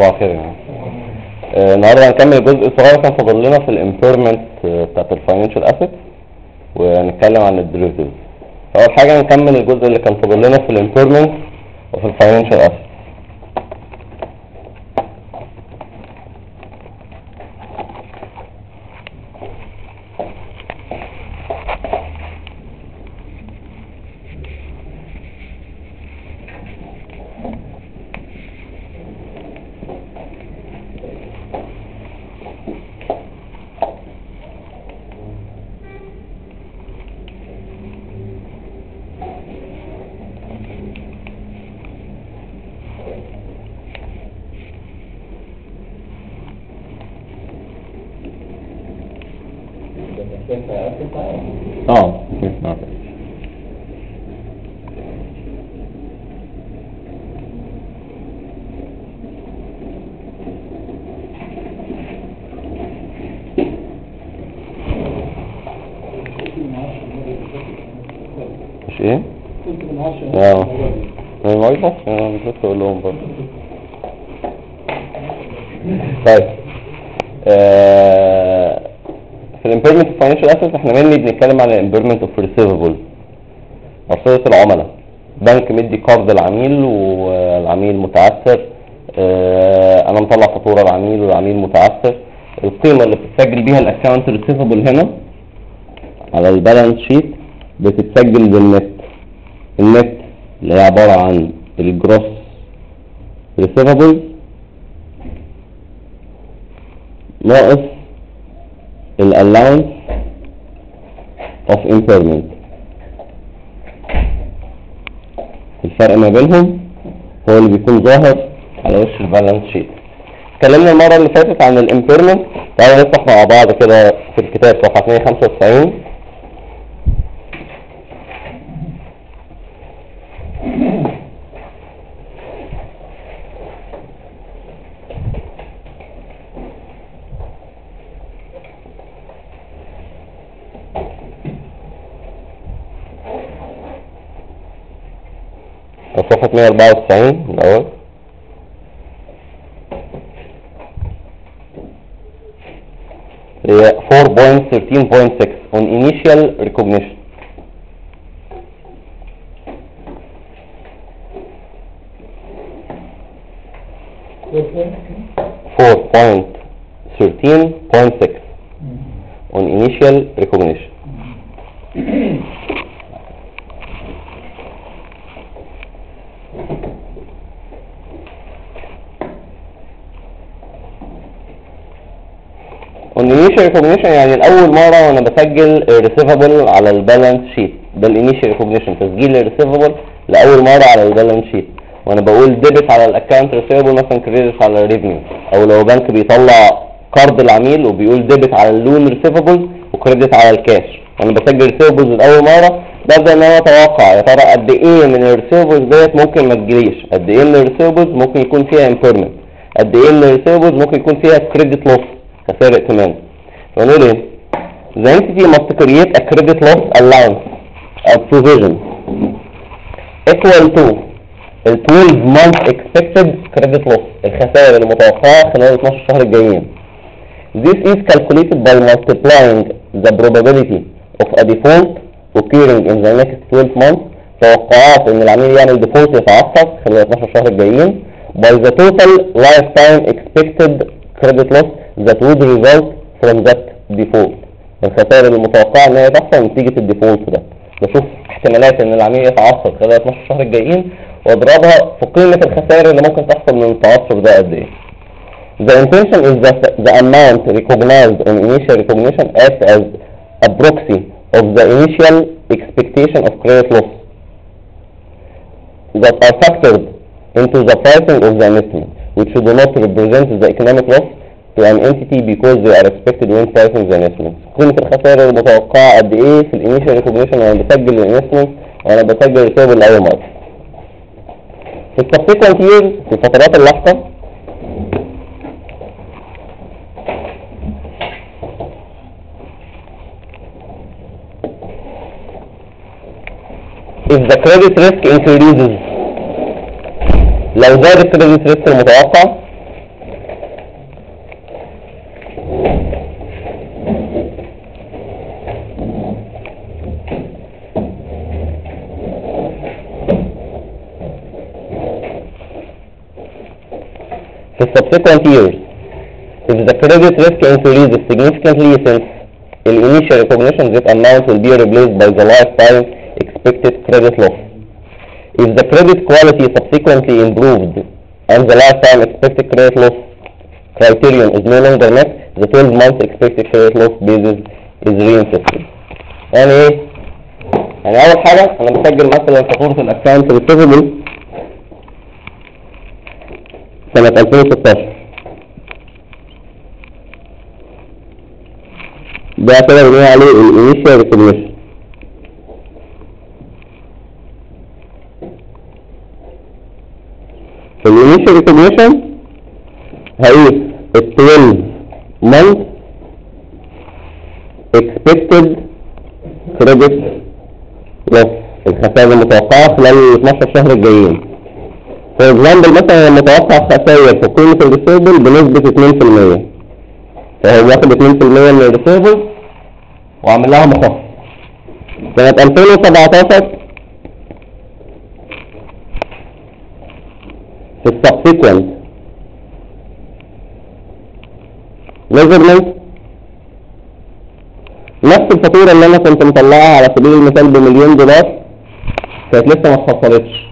صباح الخير يعني. النهارده هنكمل الجزء الصغير كان فاضل لنا في الامبيرمنت بتاعت الفاينانشال اسيت ونتكلم عن الديريفيتيفز. اول حاجه نكمل الجزء اللي كان فاضل لنا في الامبيرمنت وفي الفاينانشال اسيت. مش ايه؟ ما يبقى انا بس اقول لهم برضه. طيب في الامبيرمنت اوف فاينانشال اسيتس احنا mainly بنتكلم على الامبيرمنت اوف ريسيفبل، مرصده العملاء. بنك مدي قرض العميل والعميل متعثر، انا مطلع فاتوره العميل والعميل متعثر. القيمه اللي بتتسجل بيها الاكونت ريسيفبل هنا على البالانس شيت بتتسجل بالنت. النت اللي هي عباره عن الجروس ريسيفبل ناقص الالونس اوف امبيرمنت. الفرق ما بينهم هو اللي بيكون ظاهر على وش البالانس شيت. اتكلمنا المره اللي فاتت عن الامبيرمنت. تعالوا نفتح مع بعض كده في الكتاب صفحه 295. صفحة 194 الأول. هي 4.13.6 on initial recognition. on initial recognition. الانيشال ريكوجنيشن يعني الاول مره وانا بسجل الريسيفبل على البالانس شيت. ده الانيشال ريكوجنيشن، تسجيل الريسيفبل لاول مره على البالانس شيت، وانا بقول ديبت على الاكونت ريسيفبل مثلا كريدت على الريفينيو. او لو بنك بيطلع قرض العميل وبيقول ديبت على اللون ريسيفبل وكريدت على الكاش، وانا بسجل ريسيفبلز لاول مره ببدا ان انا اتوقع يا ترى قد ايه من الريسيفبلز ديت ممكن ما تجيليش، قد ايه من الريسيفبلز ممكن يكون فيها امبيرمنت، قد ايه من الريسيفبلز ممكن يكون فيها كريدت لوس خسائر ائتمان. فنقول ايه؟ The entity must create a credit loss allowance or provision equal to the 12 month expected credit loss، الخسائر المتوقعة خلال 12 شهر الجايين. This is calculated by multiplying the probability of a default occurring in the next 12 months، توقعات ان العميل يعمل default يتعثر خلال 12 شهر الجايين، by the total lifetime expected credit loss that would result from that default، الخسائر المتوقعة ان هي تحصل نتيجة الديفولت ده. بشوف احتمالات ان العميل يتعثر خلال 12 شهر الجايين واضربها في قيمة الخسائر اللي ممكن تحصل من التعثر ده قد ايه. The intention is that the amount recognized in initial recognition acts as a proxy of the initial expectation of credit loss that are factored into the pricing of the investment, which do not represent the economic loss to an entity because they are expected when pricing the investment. قيمة الخسائر المتوقعة قد ايه في الانيشال ريكوجنيشن وانا بسجل الانفستمنت وانا بسجل الريسيفبل لأول مرة. في السبسيكوينت ييرز في الفترات اللاحقة if the credit risk increases، لو زاد الكريدت ريسك المتوقع في subsequent years if the credit risk increases significantly since the initial recognition, this amount will be replaced by the lifetime expected credit loss. If the credit quality subsequently improved and the lifetime expected credit loss criterion is no longer met, the 12-month expected credit loss basis is reinstated. يعني ايه؟ يعني أول حاجة أنا مسجل مثلا فاتورة الأكاونت ريسيفبل سنة 2016. ده كده بنقول عليه الانيشال ريكوجنيشن. في الانيشال ريكوجنيشن هقيس ال 12 month expected credit loss، الخسائر المتوقعة خلال ال 12 شهر الجايين. فور اكزامبل مثلا المتوقع خسائر في قيمة الريسيفبل بنسبة 2%، فهو واخد 2% من الريسيفبل وعمل لها مخفض. سنة 2017 في السبسيكوينت ميجرمنت نفس الفاتورة اللي انا كنت مطلعها على سبيل المثال $1,000,000 كانت لسه ما اتخصصتش.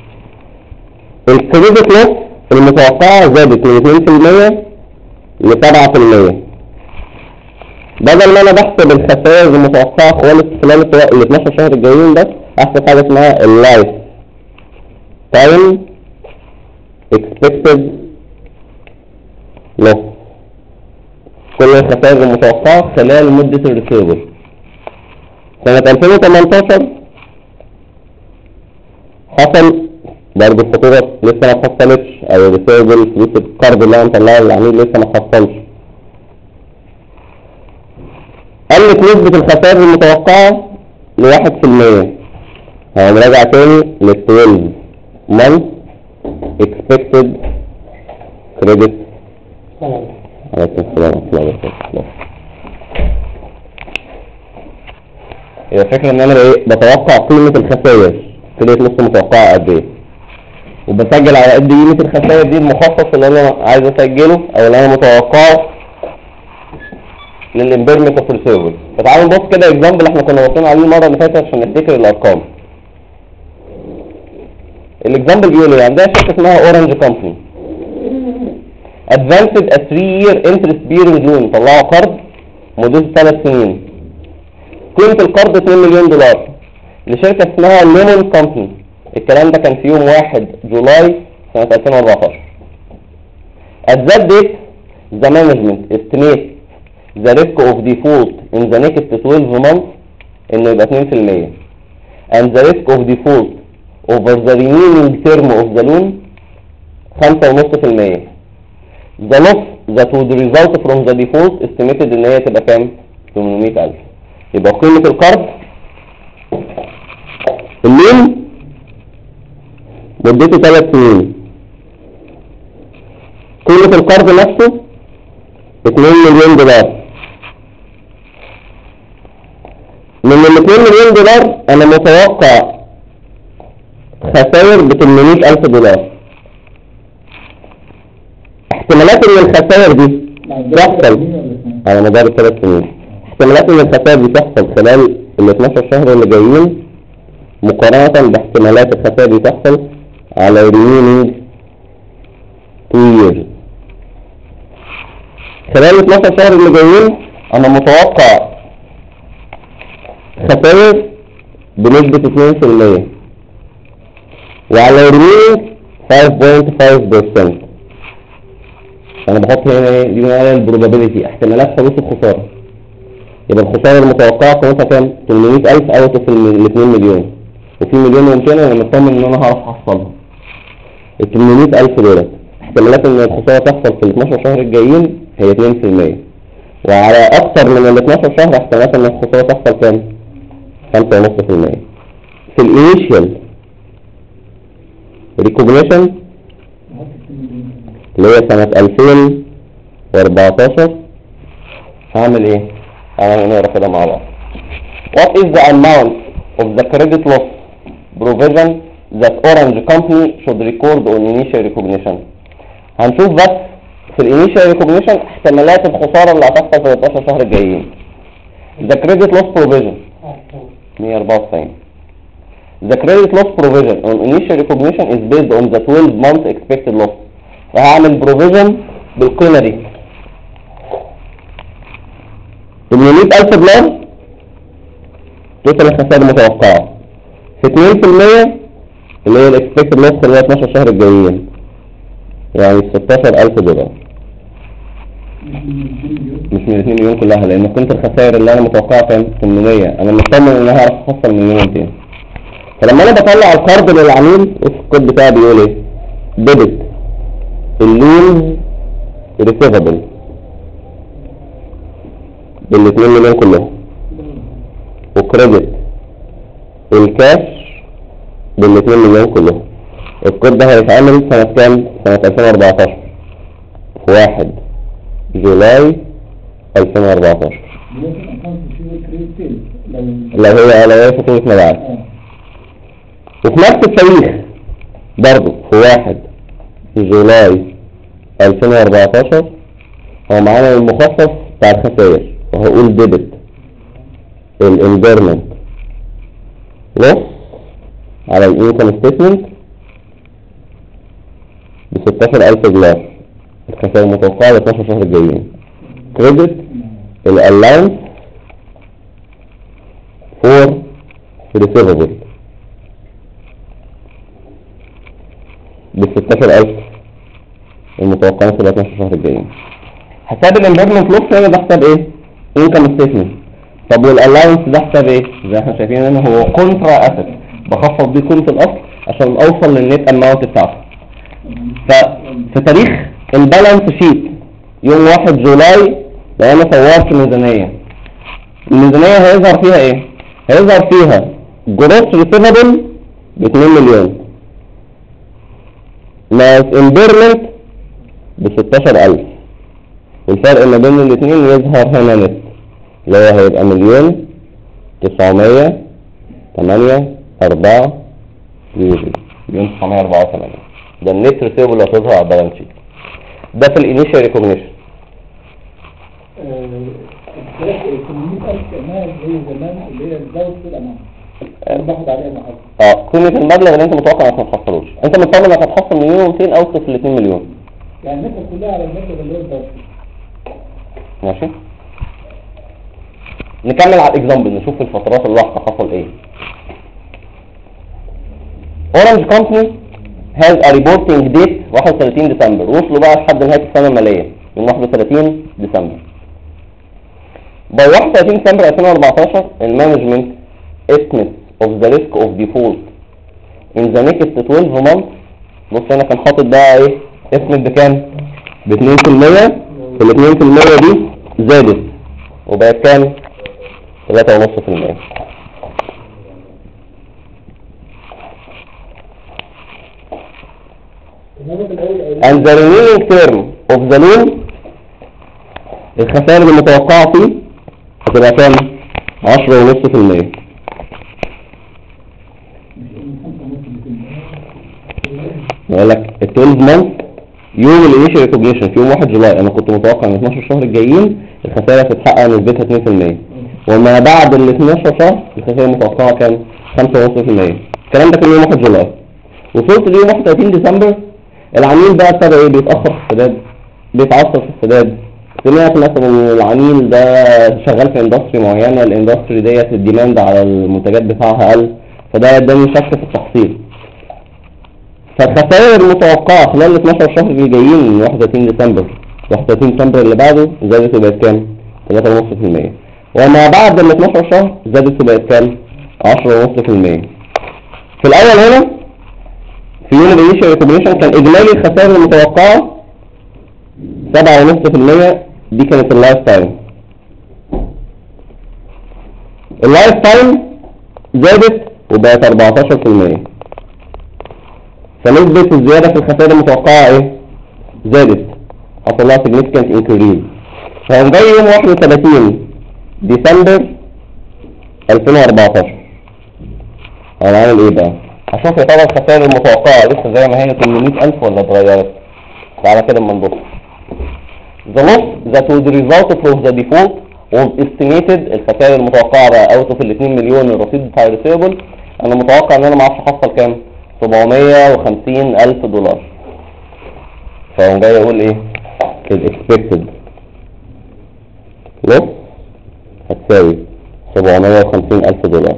الكريدت لوس المتوقعة زادت من 2% ل 7%. بدل ما انا بحسب الخسائر المتوقعة خالص خلال ال 12 شهر الجايين ده، احسب حاجة اسمها اللايف تايم expected loss، كل الخسائر المتوقعة خلال مدة الريسيفبل. سنة 2018 حصل برضه الفاتورة لسه ما اتحصلتش، او الريسيفبل فلوس القرض اللي انا مطلعه للعميل لسه ما اتحصلش. قلت نسبة الخسائر المتوقعة ل1%. هنراجع تاني ل 12 month expected credit. عليكم السلام ورحمة الله وبركاته. هي الفكرة ان انا بتوقع قيمة الخسائر، كريدت لوس متوقعة قد ايه، وبسجل على قد قيمة الخسائر دي المخصص اللي انا عايز اسجله او اللي انا متوقعه للامبيرمنت اوف ريسيفبل. فتعالوا نبص كده اكزامبل احنا كنا واصلين عليه المره اللي فاتت عشان نفتكر الارقام. الاكزامبل بيقول ايه؟ عندنا شركه اسمها اورنج كومباني ادفانسد ا 3-year interest bearing loan، طلعوا قرض مدته 3 سنين، قيمه القرض $2 مليون لشركه اسمها ليمون كومباني. الكلام ده كان في يوم 1 جولاي سنه 2014. at that date the management estimate the risk of default in the next 12 months انه يبقى 2%، and the risk of default over the remaining term of the loan 5.5%. the loss that would result from the default estimated ان هي تبقى كام؟ 800,000. يبقى قيمة القرض اللون مدته 3 سنين، قيمة القرض نفسه $2 مليون. من ال $2 مليون انا متوقع خسائر $800,000. احتمالات ان الخسائر دي تحصل على مدار 3 سنين، احتمالات ان الخسائر دي تحصل خلال ال 12 شهر اللي جايين مقارنة باحتمالات الخسائر دي تحصل على remaining 2 years. خلال 12 شهر اللي جايين انا متوقع خسائر بنسبة 2%، وعلى remaining 5.5%. انا بحط هنا دي معايا البروبابيلتي، احتمالات حدوث الخسارة. يبقى الخسارة المتوقعة قيمتها كام؟ 800,000 اوت اوف ال 2 مليون، وفي 1,200,000 انا مطمن ان انا هعرف احصلها. ال 800,000 دول احتمالات ان الخسارة تحصل في ال 12 شهر الجايين هي 2%، وعلى اكثر من ال 12 شهر احتمالات ان الخسارة تحصل كام؟ 5.5%. في الانيشال ريكوجنيشن اللي هي سنة 2014 هعمل ايه؟ هنقرا كده مع بعض. What is the amount of the credit loss provision that Orange Company should record on initial recognition؟ هنشوف بس في الانيشال recognition احتمالات الخسارة اللي هتحصل في 12 شهر الجايين. The credit loss provision 194. The credit loss provision on initial recognition is based on the 12 month expected loss. وهعمل provision بالقيمة دي. ال $100,000 توصل الخسائر المتوقعة في 2% اللي هي الاكسبكتد لوس خلال 12 شهر الجايين، يعني $16,000. مش من 2 مليون كلها، لان كنت الخسائر اللي انا متوقعها كام؟ 800. انا مطمن ان انا هعرف احصل 1,200,000. فلما انا بطلع القرض للعميل الكود بتاعي بيقول ايه؟ ديبت اللون ريسيفبل بال 2 مليون كلهم، وكريدت الكاش بال 2 مليون كلهم. الكود ده هيتعمل سنة كام؟ سنة 2014 في 1 جولاي 2014. لو هي فاتورة مبيعات. وفي نفس التاريخ برضه في 1 جولاي 2014 هو معانا المخصص بتاع الخسائر، وهقول ديبت الانفيرمنت لوس على الانكم ستيتمنت ب $16,000 الخسائر المتوقعة ل 12 شهر الجايين. كريدت الالاونس فور ريسيفبل ب $16,000 المتوقعين في 12 شهر الجايين. حساب الانفيرمنت لوس هنا ده حساب ايه؟ انكم ستيتمنت. طب والالاونس ده حساب ايه؟ زي احنا شايفين هنا هو كونترا اسيت، بخفض بيه قيمة الاصل عشان اوصل للنت اماونت بتاعته. ففي تاريخ البالانس شيت يوم 1 جولاي لو انا صورت ميزانية، الميزانية هيظهر فيها ايه؟ هيظهر فيها جروس ريسيفبل ب 2 مليون ناقص امبيرمنت ب 16,000، والفرق ما بين الاثنين يظهر هنا نت اللي هو هيبقى 1,904,000 ده النت ريسيفبل اللي هتظهر على البالانس شيت. ده في الانيشال ريكوجنيشن. قيمة المبلغ اللي انت متوقع انك ما تحصلوش، انت مطمن انك هتحصل 1,200,000 او تصل 2 مليون. يعني النسبة كلها على المبلغ اللي هو الضغط. ماشي، نكمل على الاكزامبل نشوف الفترات اللاحقة حصل ايه. Orange Company has a reporting date 31 ديسمبر، وصلوا بقى لحد نهاية السنة المالية من 31 ديسمبر. by 31 ديسمبر 2014 المانجمنت estimate of the risk of default in the next 12 months. بص هنا كان حاطط بقى ايه estimate بكام؟ ب 2%. ال 2% دي زادت وبقت كام؟ 3.5%. and the remaining term of the loan الخسائر المتوقعة فيه هتبقى كام؟ 10.5%. يقول لك ال 12 month يوم الانيشال ريكوجنيشن في يوم 1 جولاي انا كنت متوقع ان 12 شهر الجايين الخسائر هتتحقق نسبتها 2%، وما بعد ال 12 شهر الخسائر المتوقعة كام؟ 5.5%. الكلام ده كان يوم 1 جولاي. وصلت ليوم 31 ديسمبر العميل بقى ابتدى ايه؟ بيتأخر في السداد، بيتعثر في السداد. سمعت مثلا ان العميل ده شغال في اندستري معينة، الاندستري ديت الديماند على المنتجات بتاعها قل، فده اداني شك في التحصيل. فالخسائر المتوقعة خلال 12 شهر الجايين من 31 ديسمبر 31 ديسمبر اللي بعده زادت وبقت كام؟ 3.5%. وما بعد ال 12 شهر زادت وبقت كام؟ 10.5%. في الاول هنا في يوم الانيشال ريكوجنيشن كان اجمالي الخسائر المتوقعة 7.5%. دي كانت اللايف تايم. اللايف تايم زادت وبقت 14%. فنسبة الزيادة في الخسائر المتوقعة ايه؟ زادت، حصل لها significant increase. فهم جاي يوم 31 ديسمبر 2014 انا عامل ايه بقى؟ هشوف يا ترى الخسائر المتوقعة لسه زي ما هي 800,000 ولا اتغيرت. تعالى كده اما نبص. The loss that would result from the default was estimated. الخسائر المتوقعة بقى اوت اوف ال 2 مليون الرصيد بتاع الريسيفبل، انا متوقع ان انا ما اعرفش احصل كام؟ 750,000 دولار. فهم جاي اقول ايه؟ الاكسبكتد loss هتساوي 750,000 دولار.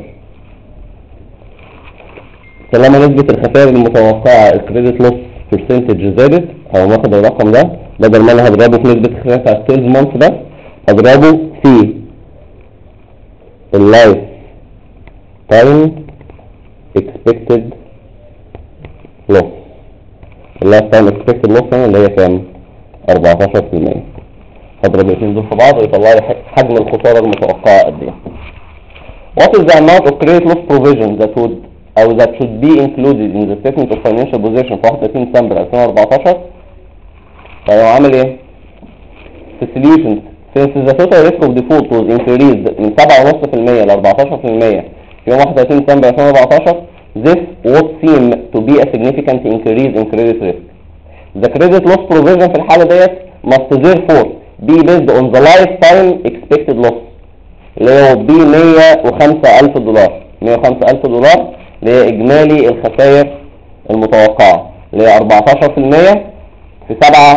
طالما نسبة الخسائر المتوقعة الكريدت لوس برسنتج زادت، او ناخد الرقم ده بدل ما انا هضربه في نسبة الخسائر بتاع السيلز مانث ده، هضربه في اللايف تايم اكسبكتد لوس. اللايف تايم اكسبكتد لوس هنا اللي هي كام؟ 14%. هضرب الاثنين دول في بعض ويطلع لي حجم الخسارة المتوقعة قد ايه. What is the amount of credit loss provision that would أو that should be included in the statement of financial position في 31 ديسمبر 2014؟ طيب هو عامل ايه؟ في solutions since the total risk of default was increased من 7.5% ل 14% في يوم 31 ديسمبر 2014. This would seem to be a significant increase in credit risk. The credit loss provision في الحالة ديت must therefore be based on the lifetime expected loss اللي هو ب 105,000 دولار. 105,000 دولار اللي هي إجمالي الخسائر المتوقعة اللي هي 14% في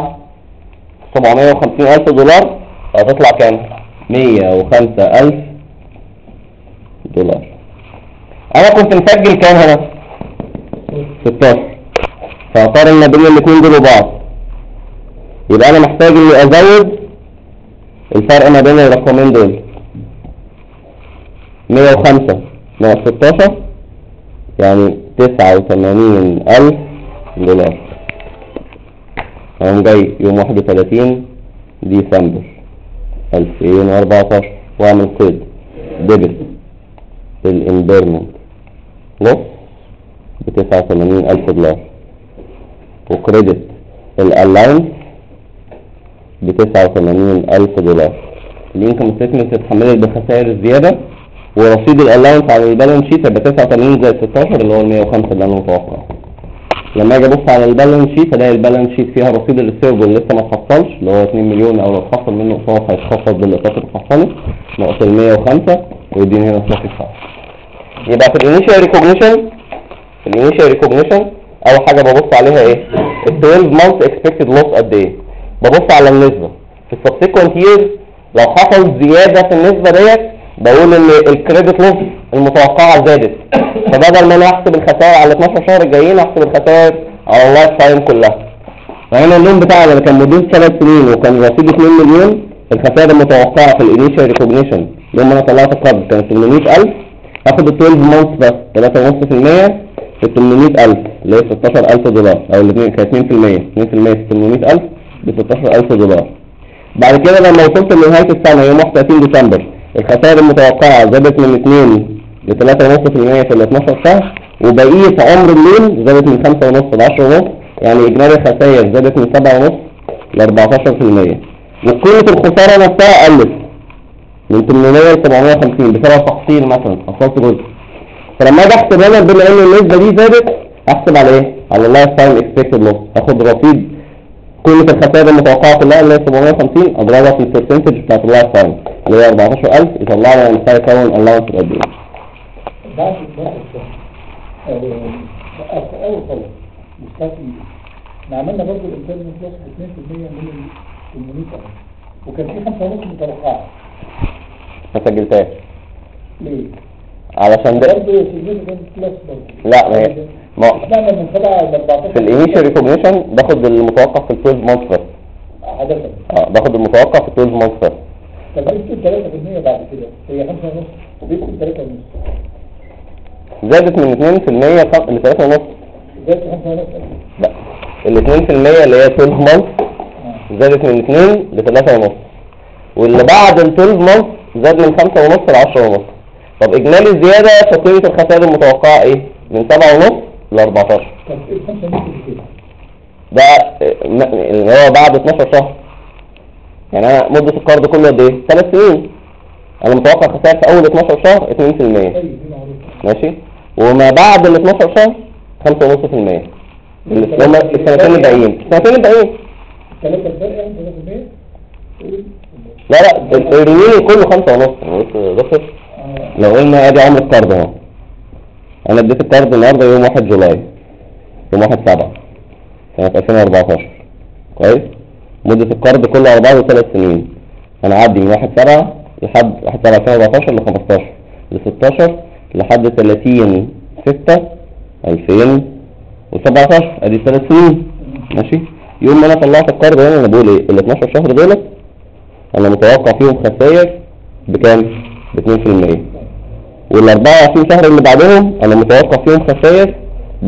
750,000 دولار، هتطلع كام؟ 105,000 دولار. أنا كنت مسجل كام هنا؟ 16. فهقارن ما بين الاثنين دول وبعض، يبقى أنا محتاج إني أزود الفرق ما بين الرقمين دول. 105 ناقص 16 يعني 89,000 دولار. هقوم جاي يوم 31 ديسمبر 2014 واعمل قيد ديبت الامبيرمنت لوس ب 89,000 دولار، وكريدت الالاينس ب 89,000 دولار. الانكم ستيتمنت اتحملت بخسائر الزيادة، ورصيد الالاينس على البالانس شيت هيبقى 89 زائد 16 اللي هو 105 اللي انا متوقعه. لما اجي ابص على البالانس شيت الاقي البالانس شيت فيها رصيد الريسيفبل لسه ما اتحصلش اللي هو 2 مليون، او لو اتحصل منه اقساط هيتخفض بالاقساط اللي اتحصلت ناقص ال 105 ويديني هنا صافي الصح. يبقى في الانيشال ريكوجنيشن اول حاجه ببص عليها ايه؟ ال 12 مانث اكسبكتد لوس قد ايه؟ ببص على النسبه. في السبسيكوينت ييرز لو حصل زياده في النسبه ديت بقول ان الكريدت لوس المتوقعه زادت، فبدل ما انا احسب الخسائر على 12 شهر الجايين احسب الخسائر على اللايف تايم كلها. فهنا اللون بتاعنا اللي كان مدته 3 سنين وكان رصيد 2 مليون، الخسائر المتوقعه في الانيشال ريكوجنيشن يوم ما انا طلعت القرض كانت 800,000. هاخد ال 12 مانث بس 3.5% في 800,000 اللي هي 16,000 دولار، او الاثنين كانت 2% في 800,000 ب 16,000 دولار. بعد كده لما وصلت لنهايه السنه يوم 31 ديسمبر الخسائر المتوقعه زادت من 2 ل 3.5% في ال 12 شهر، وبقيه عمر اللون زادت من 5.5 ل 10.5، يعني اجمالي الخسائر زادت من 7.5 ل 14%. وقيمه الخساره نفسها قلت من 800 ل 750 بسبب تحصيل مثلا، حصلت جزء. فلما اجي احسب هنا بما ان النسبه دي زادت احسب على ايه؟ على اللايف تايم اكسبكتد لوس. اخد رصيد قيمه الخسائر المتوقعه كلها اللي هي 750 اضربها في البرسنتج بتاعت اللايف تايم اللي هي 14,000 يطلع لي انا محتاج اكون الاونس قد ايه. بعد اول طلب مستقبل احنا عملنا برضه الانترنت بلس ب 2% من ال 800,000 وكان في 5.5 متوقعه. ما سجلتهاش ليه؟ علشان ده برضه سجلت بلس برضه. لا ما هي اشمعنى من 7 ل 14 في الانيشال ريكوجنيشن باخد المتوقع في ال 12 مانث بس. عادة باخد المتوقع في 12 مانث بس. طب بيكتب 3% بعد كده هي 5.5 وبيكتب 3.5 زادت من 2% ل 3.5. زادت 5.5. لا ال 2% اللي هي 12 مانث زادت من 2 ل 3.5، واللي بعد ال 12 مانث زاد من 5.5 ل 10.5. طب اجمالي الزياده في قيمه الخسائر المتوقعه ايه؟ من 7.5 ل 14. طب ايه 5.5 كده؟ ده اللي هو بعد 12 شهر. يعني انا مدة القرض كله قد ايه؟ 3 سنين. انا متوقع خسائر في اول 12 شهر 2%. ماشي. وما بعد ال 12 شهر 5.5%. اللي هم السنتين الباقيين. السنتين الباقيين 3%. لا الريمينينج كله 5.5. بص لو قلنا ادي عمر القرض اهو. انا اديت القرض النهارده يوم 1 جولاي، يوم 1/7 سنة 2014. كويس. مدة القرض كله على بعضه 3 سنين. انا عدي من 1/7 لحد 1/7/2014 ل 15 ل 16 لحد 30/6/2017. ادي 3 سنين. ماشي. يوم ما انا طلعت القرض هنا انا بقول ايه؟ ال 12 شهر دول انا متوقع فيهم خسائر بكام؟ ب 2%. وال 24 شهر اللي بعدهم انا متوقع فيهم خسائر ب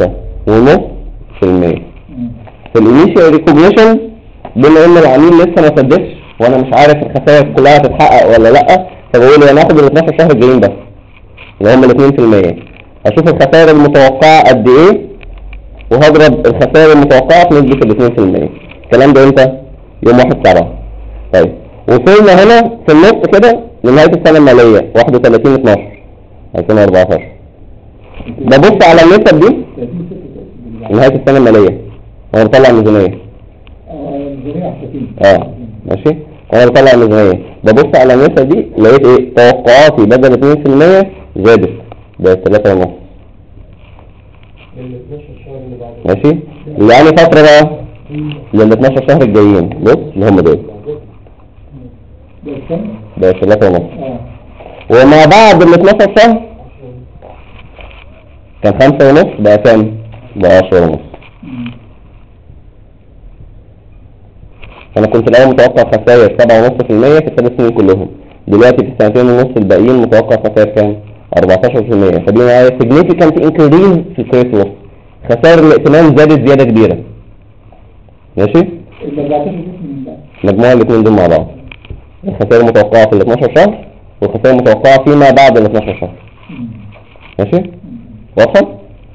5.5%. في الانيشال ريكوجنيشن بما ان العميل لسه ما سددش وانا مش عارف الخسائر كلها هتتحقق ولا لا، فبقول انا هاخد ال 12 شهر الجايين بس اللي هم ال 2%. هشوف الخسائر المتوقعه قد ايه وهضرب الخسائر المتوقعه في نسبه ال 2%. الكلام ده امتى؟ يوم 1/7. طيب وصلنا هنا في النص كده لنهايه السنه الماليه 31/12/2014. ببص على النسب دي نهايه السنه الماليه وانا بطلع الميزانيه. ماشي. وانا بطلع الميزانيه ببص على النسب دي لقيت ايه؟ توقعاتي بدل 2% زادت بقت 3.5. ماشي. يعني فتره بقى لل 12 شهر الجايين. بص اللي هم دول بقت 3.5. وما بعد ال 12 شهر كان 5.5 بقى كام؟ بقى 10.5. انا كنت الاول متوقع خسائر 7.5% في ال3 سنين كلهم. دلوقتي في السنتين ونص الباقيين متوقع خسائر كام؟ 14%. فدي معايا significant increase في الكريدت لوس. خسائر الائتمان زادت زياده كبيره. ماشي. مجموع الاثنين دول مع بعض الخسائر المتوقعه في ال 12 شهر والخسائر المتوقعه فيما بعد ال 12 شهر. ماشي. واضحه؟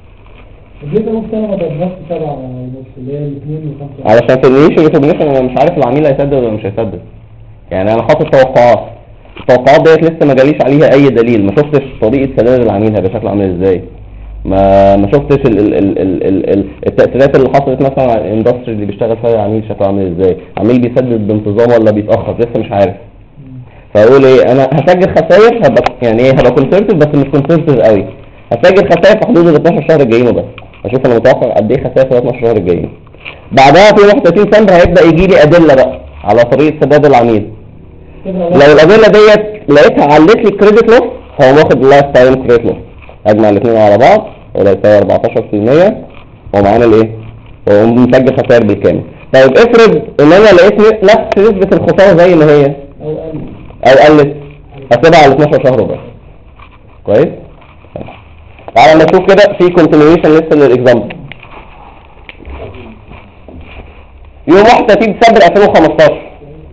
علشان في الانيشال ريكوجنيشن انا مش عارف العميل هيسدد ولا مش هيسدد. يعني انا حاطط توقعات. التوقعات ديت لسه ما جاليش عليها اي دليل. ما شفتش طريقه سداد العميل هيبقى شكله عامل ازاي. ما شفتش التاثيرات اللي حصلت مثلا على الاندستري اللي بيشتغل فيها العميل شكله عامل ازاي. عميل بيسدد بانتظام ولا بيتاخر لسه مش عارف. فاقول ايه؟ انا هسجل خسائر هبقى يعني ايه؟ هبقى كونسرفتيف بس مش كونسرفتيف قوي. هسجل خسائر في حدود ال 12 شهر الجايين وبس. اشوف انا متوقع قد ايه خسائر في 12 شهر الجايين. بعدها في 31 سنه هيبدا يجي لي ادله بقى على طريقه سداد العميل. لو الادله ديت لقيتها علت لي الكريدت لوس فهو واخد اللايف تايم كريدت لوس. اجمع الاثنين على بعض ولا يساوي 14% ومعانا الايه؟ ومسجل خسائر بالكامل. طيب افرض ان انا لقيت نفس نسبه الخساره زي ما هي او قلت هسيبها على 12 شهر وبس. كويس. تعالى نشوف كده في continuation لسه للاكزامبل. يوم 31 ديسمبر 2015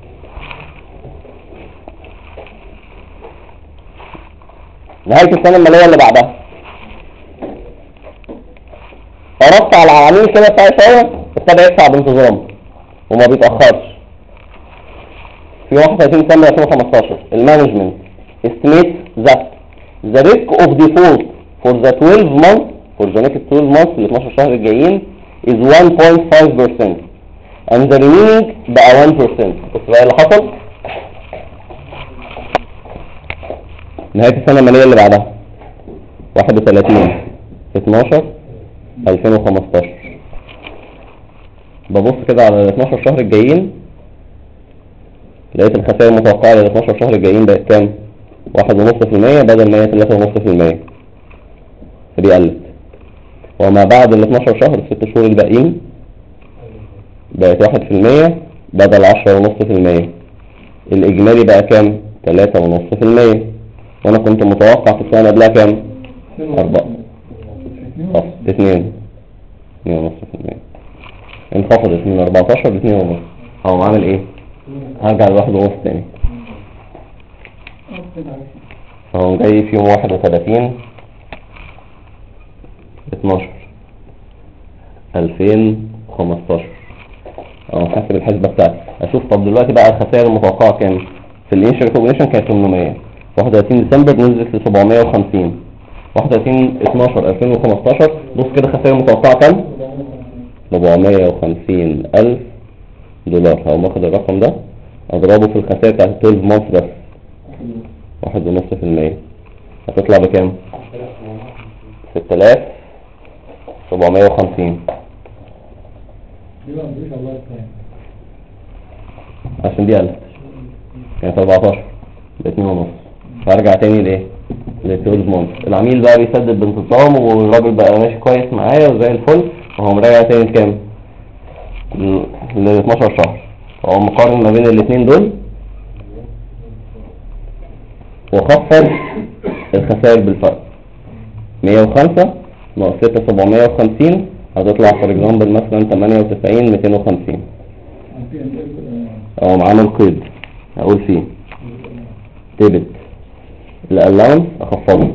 نهاية السنة المالية اللي بعدها عرضت على العميل كده بتاع شوية ابتدى يدفع بانتظام وما بيتأخرش. في 31 ديسمبر 2015 المانجمنت estimate that the risk of default for the 12 months for the next 12 months ال 12 شهر الجايين is 1.5% and the remaining بقى 1%. بص بقى اللي حصل نهاية السنة المالية اللي بعدها 31/12/2015 ببص كده على ال 12 شهر الجايين لقيت الخسائر المتوقعة لل 12 شهر الجايين بقت كام؟ 1.5% بدل ما هي 3.5%. فدي قلت. وما بعد ال 12 شهر ال 6 شهور الباقيين بقت 1% بدل 10.5%. الإجمالي بقى كام؟ 3.5%. وأنا كنت متوقع في السنة قبلها كام؟ 2.5%. انخفضت من 14 ل 2.5. هو عامل ايه؟ هرجع ل 1.5 تاني. فهو جاي في يوم 31/12/2015 حسب الحسبة بتاعتي اشوف طب دلوقتي بقى الخسائر المتوقعه كام. في الانيشال ريكوجنيشن كانت 800، 31 ديسمبر نزلت ل 750، 31/12/2015 بص كده خسائر متوقعه كام؟ 450,000 دولار. هقوم واخد الرقم ده اضربه في الخسائر بتاعت 12 مانث بس 1.5%، هتطلع بكام؟ 6750 عشان دي 1000 كانت 14 ب2.5. فارجع تاني لايه؟ للتولز مانث. العميل بقى بيسدد بانتظام والراجل بقى ماشي كويس معايا وزي الفل، وهو مراجع تاني لكام؟ ل 12 شهر. فهو مقارن ما بين الاثنين دول وخفض الخسائر بالفرق. 105 ناقص 6750 هتطلع فور اكزامبل مثلا 98,250. او عامل قيد هقول فيه ديبت الالاونس اخفضه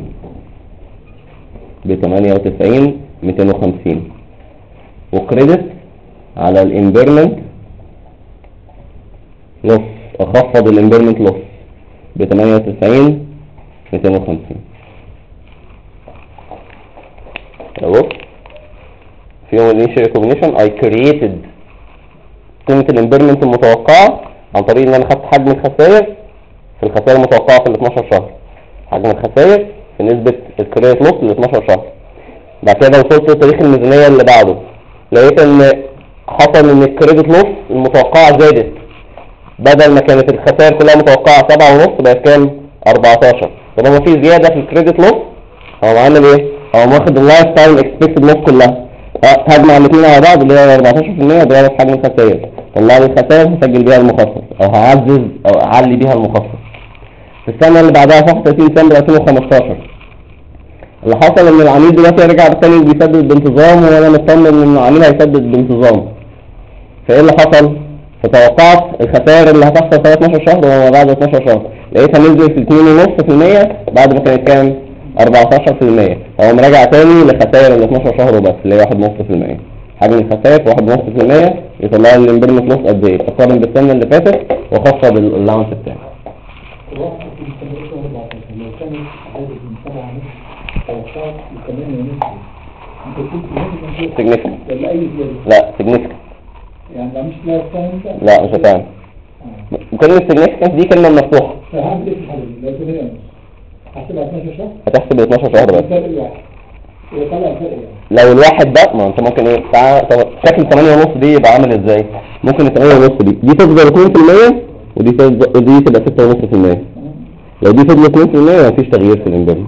ب 98,250 وكريدت على الامبيرمنت لوس اخفض الامبيرمنت لوس ب 98,250. بص في يوم الانيشال ريكوجنيشن I created قيمة الامبيرمنت المتوقعة عن طريق ان انا خدت حجم الخسائر في الخسائر المتوقعة في ال 12 شهر، حجم الخسائر في نسبة الكريدت لوس ل 12 شهر. بعد كده وصلت لتاريخ الميزانية اللي بعده لقيت ان حصل ان الكريدت لوس المتوقعة زادت، بدل ما كانت الخسائر كلها متوقعة 7.5 بقت كام؟ 14. فلما في زيادة في الكريدت لوس هو عامل ايه؟ هو واخد اللايف تايم اكسبكتد لوس كلها، هجمع الاثنين على بعض اللي هي 14% ده حجم الخسائر، طلع لي الخسائر هسجل بيها المخصص او هعزز او اعلي بيها المخصص. في السنة اللي بعدها في 31 ديسمبر 2015 اللي حصل ان العميل دلوقتي رجع بالتاني بيسدد بانتظام وانا مطمن ان العميل هيسدد بانتظام. فايه اللي حصل؟ فتوقعت الخسائر اللي هتحصل في 12 شهر وما بعد 12 شهر لقيتها نزلت 2.5% بعد ما كانت كام؟ 14%. هو مراجع تاني لخسائر ال 12 شهر وبس اللي هي 1.5%. حجم الخسائر 1.5% يطلع لي الامبيرمنت لوس قد ايه؟ تقارن بالسنة اللي فاتت وخفض اللاونس بتاعي. لا significant. يعني مش لا مش هتعمل. كلمة significant دي كلمة مفتوحة. هعمل ايه في الحالة دي؟ لو كده هحسبها 12 شهر؟ هتحسب 12 شهر بس. لو الواحد ده ما انت ممكن ايه شكل 8.5 دي يبقى عامل ازاي؟ ممكن 8.5 دي تفضل 2% ودي تبقى 6.5%. لو دي فضلت 2% مفيش تغيير في الانبيرمنت.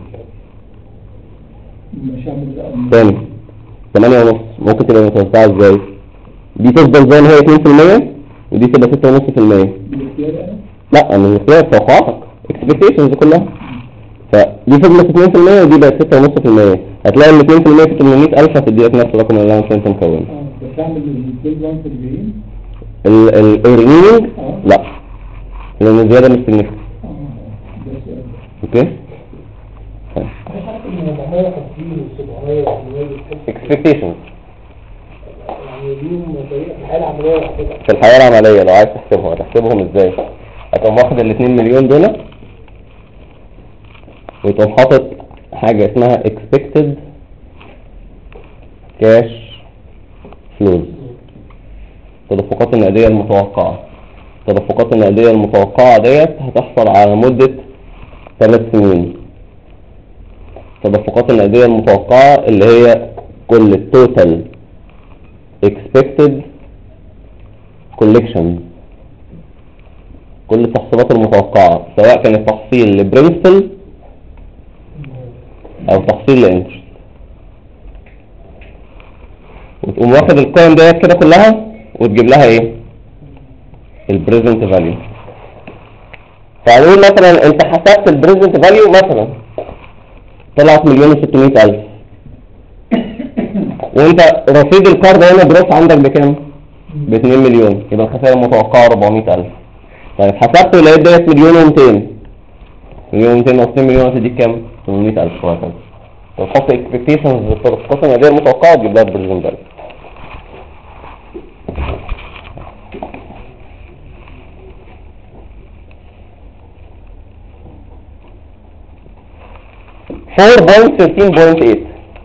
مش هعمل تاني 8.5 ممكن تبقى متوزعة ازاي؟ دي تفضل زي ما هي 2% ودي تبقى 6.5%. لا من الاختيار توقعاتك expectations كلها. فدي فضلت 2% ودي بقت 6.5%. هتلاقي ال 2% في 800,000 هتديلك نفس الرقم اللي انت مكونه. بس اعمل البيل في الجرين الرينينج لا لان الزياده مش significant. اوكي expectations في الحياة العملية لو عايز تحسبهم هتحسبهم ازاي؟ هتقوم واخد ال 2 مليون دول وتقوم حاطط حاجة اسمها expected cash flows التدفقات النقدية المتوقعة. التدفقات النقدية المتوقعة ديت هتحصل على مدة 3 سنين. التدفقات النقدية المتوقعة اللي هي كل التوتال expected collection كل التحصيلات المتوقعة سواء كانت تحصيل لبرنسبل او تحصيل لانترست، وتقوم واخد القيم ديت كده كلها وتجيب لها ايه؟ البريزنت فاليو. فهنقول مثلا انت حسبت البريزنت فاليو مثلا طلعت 1,600,000 وانت رصيد القرض هنا جروس عندك بكام؟ ب 2 مليون، يبقى الخسائر المتوقعة 400,000. طيب حسبته لقيت ديت 1,200,000 1,200,000 و 2 مليون هتديك كام؟ 800,000 وهكذا. وتحط اكسبكتيشنز للتدفقات النقدية المتوقعة وتجيب لها البريزنت فاليو. 4.13.8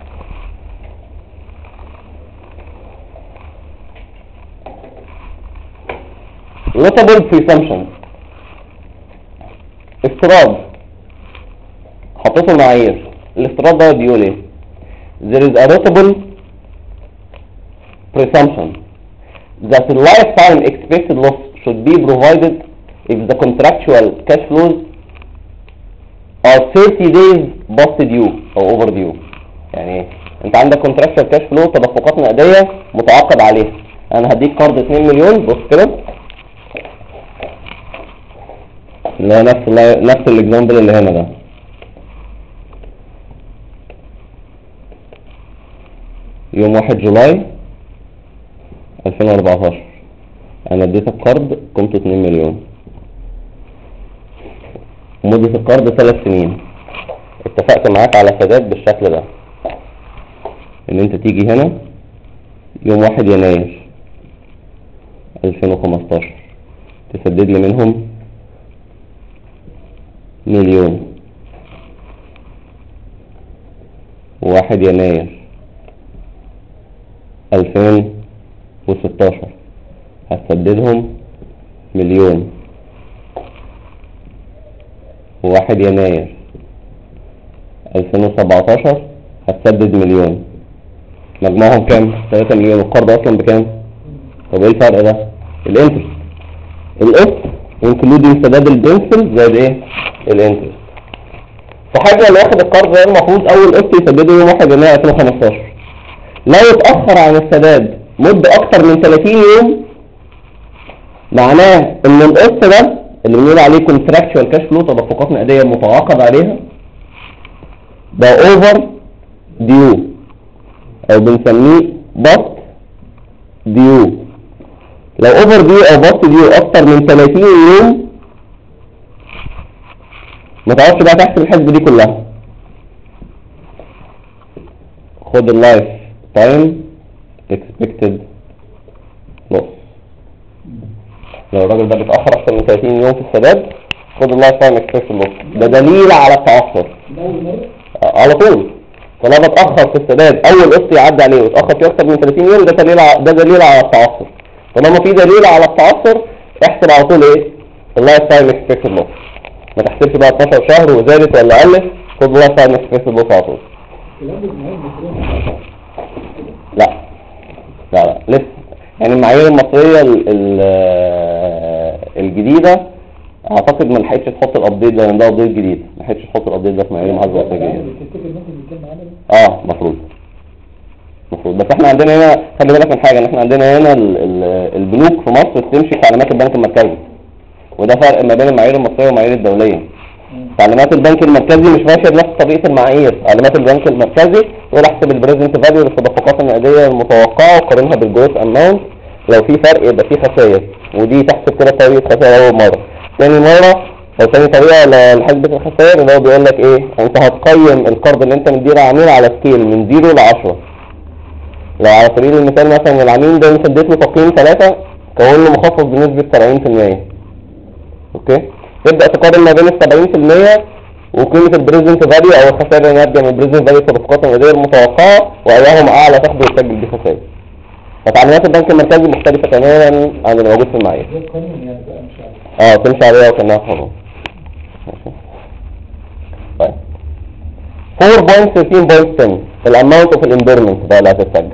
notable presumptions. افتراض حطيته معايير. الافتراض ده بيقول ايه؟ there is a notable presumption that the lifetime expected loss should be provided if the contractual cash flows are 30 days past due او overdue. يعني انت عندك contractual cash flow تدفقات نقدية متعاقد عليها. انا هديك قرض 2 مليون، بص كده اللي هو نفس الاكزامبل اللي هنا ده. يوم 1 جولاي 2014 انا اديتك قرض قيمته 2 مليون، مدة القرض 3 سنين. اتفقت معاك على سداد بالشكل ده، ان انت تيجي هنا يوم 1 يناير 2015 تسدد لي منهم مليون، 1 يناير 2016 هتسددهم مليون، 1 يناير 2017 هتسدد مليون. مجموعهم كام؟ 3 مليون. القرض اصلا بكام؟ طب ايه الفرق ده؟ الانترست. القسط انكلودينج سداد البرنسبل زائد ايه؟ الانترست. صاحبنا اللي واخد القرض ده المفروض اول قسط يسدده يوم 1 يناير 2015. لو اتأخر عن السداد مدة اكتر من 30 يوم معناه ان القسط ده اللي بنقول عليه contractual cash flow تدفقات نقدية متعاقد عليها ده over due او بنسميه bust due. لو over due او bust due اكتر من 30 يوم ما تعرفش بقى تحسب الحسبة دي كلها. خد اللايف تايم expected loss. لو الراجل ده بيتأخر اكتر من 30 يوم في السداد خد اللايف تايم expected loss. ده دليل على التأخر على طول. طالما اتأخر في السداد اول قسط يعدي عليه واتأخر فيه اكتر من 30 يوم ده دليل على التأخر. طالما في دليل على التأخر احسب على طول ايه؟ اللايف تايم expected loss. ما تحسبش بقى 12 شهر وزادت ولا قلت، خد اللايف تايم expected loss على طول. لا لسه يعني المعايير المصرية الجديدة اعتقد ما لحقتش تحط الابديت ده، لان ده ابديت جديد، ما لحقتش تحط الابديت ده في معايير المحاسبة الجديدة. المفروض بس احنا عندنا هنا خلي بالك من حاجة، ان احنا عندنا هنا البنوك في مصر بتمشي تعليمات البنك المركزي، وده فرق ما بين المعايير المصرية والمعايير الدولية. تعليمات البنك المركزي مش ماشيه بنفس طريقه المعايير. تعليمات البنك المركزي يقول احسب البريزنت فاليو للتدفقات النقديه المتوقعه وقارنها بالجروس اماونت، لو في فرق يبقى في خسائر، ودي تحسب كده طريقه خسائر اول مره. ثاني مره او ثاني طريقه لحسبه الخسائر اللي هو بيقول لك ايه؟ انت هتقيم القرض اللي انت مديه لعميل على سكيل من 0 ل 10. لو على سبيل المثال مثلا العميل ده انت اديت له تقييم 3 كون له مخفض بنسبه 70%. اوكي؟ تبدأ تقارن ما بين ال 70% وقيمة البريزنت فاليو او الخسائر اللي ناتجة من البريزنت فاليو التدفقات النقدية المتوقعة، وايهم اعلى تاخده وتسجل بيه خسائر. فتعليمات البنك المركزي مختلفة تماما عن اللي موجود في المعايير. تمشي عليها وكأنها قانون. طيب 4.13.10 الاماونت اوف الامبيرمنت ده اللي هتتسجل.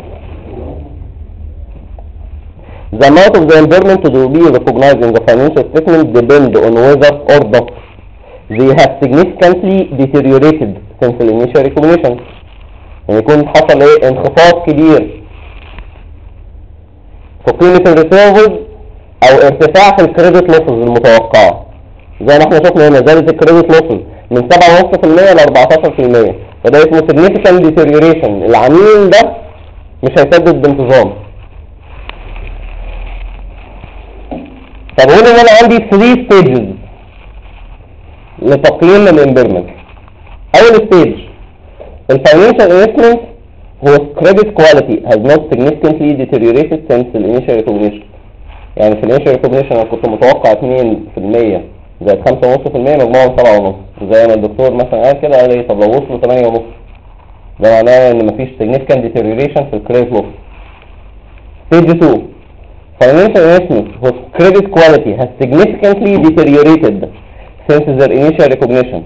The amount of the impairment to be recognized in the financial statement depend on whether or not they have significantly deteriorated since the initial recognition. يعني يكون حصل ايه؟ انخفاض كبير في قيمة الريسيفبلز او ارتفاع في الكريدت لوسز المتوقعة. زي ما احنا شفنا هنا زادت الكريدت لوسز من 7.5% ل 14%، فده اسمه significant deterioration. العميل ده مش هيسدد بانتظام. طب هنا انا عندي 3 stages لتقييم الامبيرمنت. اول ستيج الفاينانشال انفستمنت هو credit quality has not significantly deteriorated since the initial recognition. يعني في الانيشال recognition انا كنت متوقع 2% زائد 5.5% مجموعهم 7.5. زي ما الدكتور مثلا قال كده، قال ايه؟ طب لو وصلوا 8.5 ده معناه ان مفيش significant deterioration في الكريدت لوس. Stage 2 financial investments whose credit quality has significantly deteriorated since their initial recognition.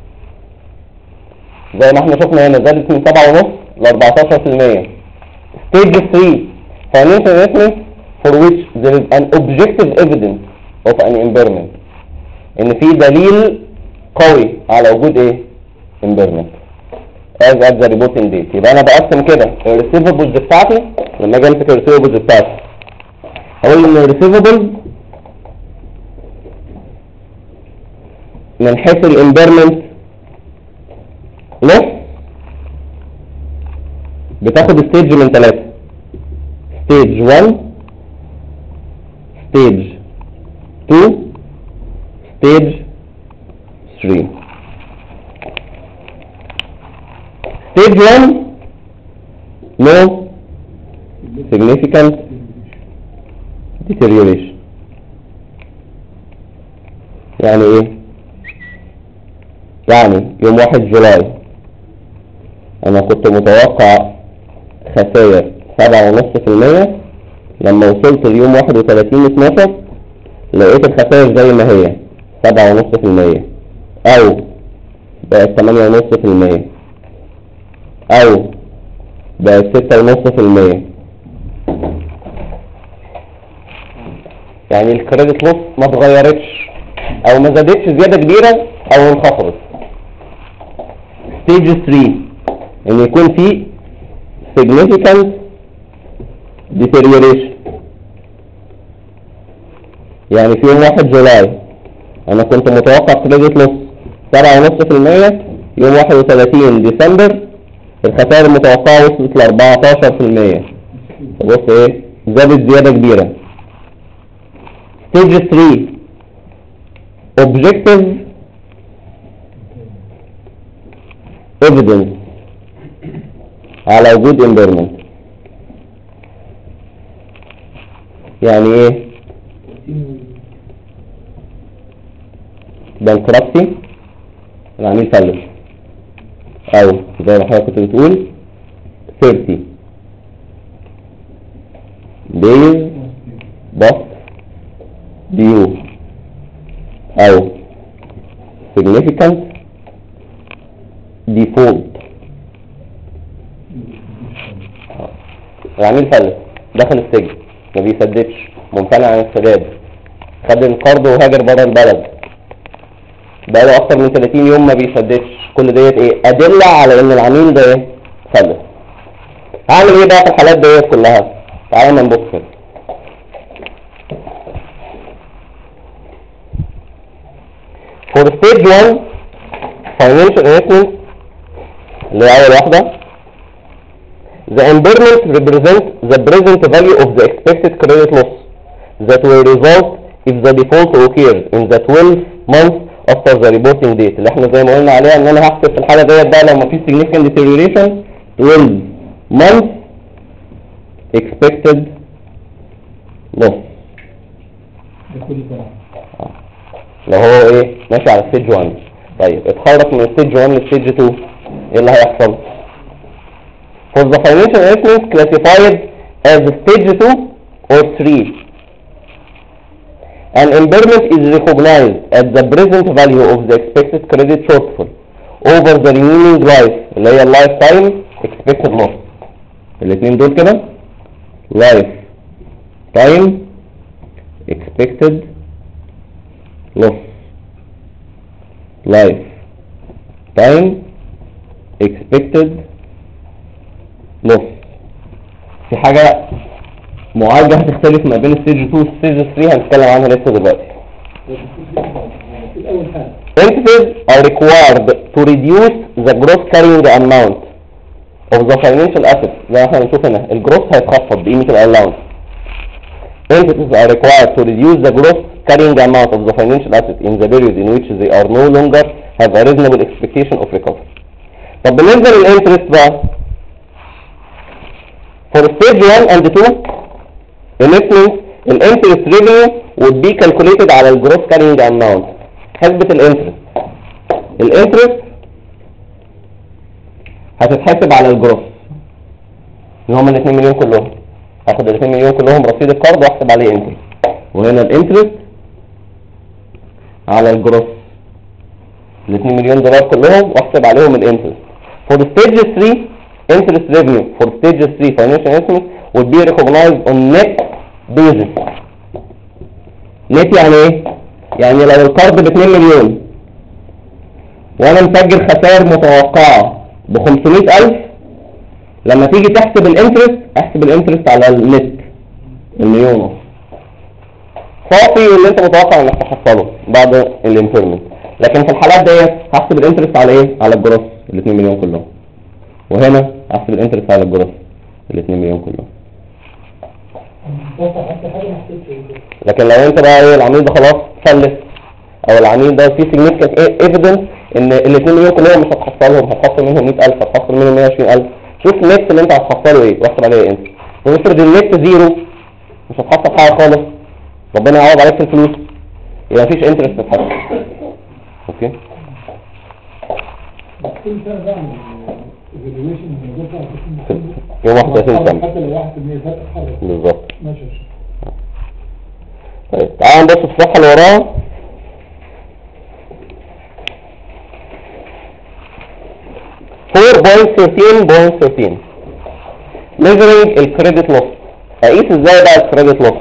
زي ما احنا شفنا هنا زادت من 7.5 ل 14%. Stage 3 financial investments for which there is an objective evidence of an impairment. ان في دليل قوي على وجود ايه؟ impairment as at the reporting date. يبقى انا بقسم كده الريسيفبلز بتاعتي لما اجي امسك الريسيفبلز بتاعتي، اقول ان الريسيفبل من حيث الامبيرمنت لوس بتاخد ستيج من 3، ستيج 1 ستيج 2 ستيج 3. ستيج 1 no significant deterioration. يعني ايه؟ يعني يوم 1 جولاي انا كنت متوقع خسائر 7.5%، لما وصلت اليوم 31/12 لقيت الخسائر زي ما هي 7.5%، او بقت 8.5%، او بقت 6.5%. يعني الكريدت لوس ما اتغيرتش او ما زادتش زياده كبيره او انخفضت. ستيج 3 ان يكون في significant deterioration. يعني في يوم 1 جولاي انا كنت متوقع كريدت لوس 7.5%، يوم 31 ديسمبر الخسائر المتوقعه وصلت ل 14%. بص ايه؟ زادت زياده كبيره. ستيج 3 objective evidence على وجود impairment. يعني ايه؟ bankruptcy العميل فلس، او زي ما حضرتك كنت بتقول 30 days bust due، او significant default. العميل فلس، دخل السجن، ما بيسددش، ممتنع عن السداد، خد القرض وهاجر بره البلد، بقاله اكتر من 30 يوم ما بيسددش. كل ديت ايه؟ ادله على ان العميل ده ايه؟ فلس. هعمل ايه بقى في الحالات ديت كلها؟ تعالى ما نبص كده. For stage 1 financial investment اللي هي اول واحده، the impairment represents the present value of the expected credit loss that will result if the default occurs in the 12 months after the reporting date. اللي احنا زي ما قلنا عليها ان انا هحسب في الحاله ديت بقى لو مفيش significant deterioration 12 months expected loss. لو هو ايه؟ ماشي على stage 1. طيب اتحرك من stage 1 ل stage 2، ايه اللي هيحصل؟ For the financial investments classified as stage 2 or 3, an impairment is recognized at the present value of the expected credit shortfall over the remaining life اللي هي lifetime expected loss. الاثنين دول كده lifetime expected loss، lifetime expected loss. في حاجة معالجة هتختلف ما بين stage 2 و stage 3 هنتكلم عنها لسه دلوقتي. Entities are required to reduce the gross carrying amount of the financial assets. زي ما احنا بنشوف هنا الجروس هيتخفض بقيمة الallowance. Entities are required to reduce the gross carrying amount of the financial assets in the period in which they are no longer have a reasonable expectation of recovery. طب بالنسبة للانترست بقى، for stage 1 and 2 investments الانترست revenue would be calculated على الجروس carrying amount. حسبة الانترست الانترست هتتحسب على الجروس اللي هم ال 2 مليون كلهم. هاخد ال 2 مليون كلهم رصيد القرض واحسب عليه انترست، وهنا الانترست على الجروس ال 2 مليون دولار كلهم واحسب عليهم الانترست. For stage 3 interest revenue for stage 3 financial instruments would be recognized on net basis. net يعني ايه؟ يعني لو القرض ب 2 مليون وانا مسجل خسائر متوقعة ب 500,000، لما تيجي تحسب الانترست احسب الانترست على النت المليون ونص صافي اللي انت متوقع انك تحصله بعد الامبيرمنت. لكن في الحالات ديت هحسب الانترست على ايه؟ على الجروس ال 2 مليون كلهم، وهنا هحسب الانترست على الجروس ال 2 مليون كلهم. لكن لو انت بقى ايه العميل ده خلاص فلس، او العميل ده في significant evidence ان ال 2 مليون كلهم مش هتحصلهم، هتحصل منهم 100,000، هتحصل منهم 120,000، شوف النت اللي انت هتحصله ايه واحسب عليه ايه انت. ونفرض النت زيرو مش هتحصل حاجه خالص، ربنا يعوض عليك في الفلوس، يبقى مفيش انترست تتحسب. اوكي. كل سنه بقى الايفالويشن يوم 31 سنه حتى لو 1% زاد اتحرك بالظبط. ماشي. طيب تعالوا نبص في الصفحه اللي وراها. .13 measuring الكريدت لوس. اقيس ازاي بقى الكريدت لوس؟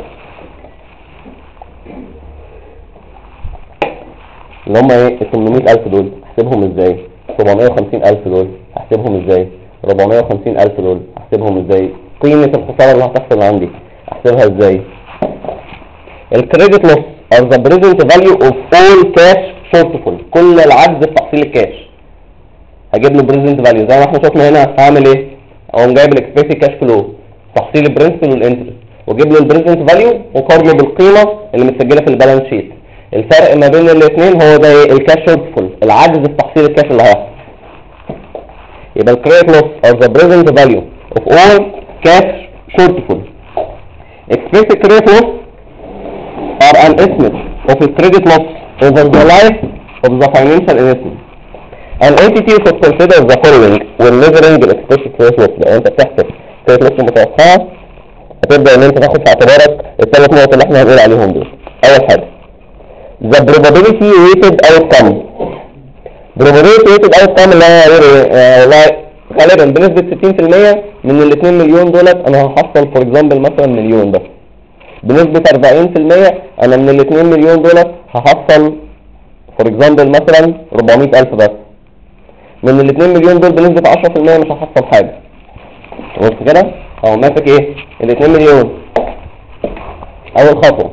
اللي هم ايه ال 800,000 دول احسبهم ازاي؟ 750,000 دول احسبهم ازاي؟ 450,000 دول احسبهم ازاي؟ قيمة الخسارة اللي هتحصل عندي احسبها ازاي؟ الكريدت لوس are the present value of all cash shortfall. كل العجز في تحصيل الكاش هجيب له بريزنت فاليو زي ما احنا شفنا هنا. هعمل ايه؟ اقوم جايب الاكسبكتد كاش فلو تحصيل البرنسبل والانترست واجيب له البريزنت فاليو وقارنه بالقيمه اللي متسجله في البالانس شيت. الفرق ما بين الاثنين هو ده ايه؟ الكاش شورتفول، العجز في تحصيل الكاش اللي هيحصل. يبقى الكريدت لوس or the present value of all cash shortfall. Expected credit loss are an estimate of the credit loss over the life of the financial investment. An entity should consider the following when measuring the expected credit loss. لو انت بتحسب credit loss المتوقعة هتبدأ ان انت تاخد في اعتبارك الثلاث نقط اللي احنا هنقول عليهم دول. اول حاجة the probability weighted outcome. probability weighted outcome اللي هي والله غالبا بنسبة 60% من ال 2 مليون دولت انا هحصل فور اكزامبل مثلا مليون بس. بنسبة 40% انا من ال 2 مليون دولت هحصل فور اكزامبل مثلا 400,000 بس. من ال 2 مليون دول بنسبة 10% مش هحصل حاجة. بص كده اهو ماسك ايه؟ ال 2 مليون. اول خطوة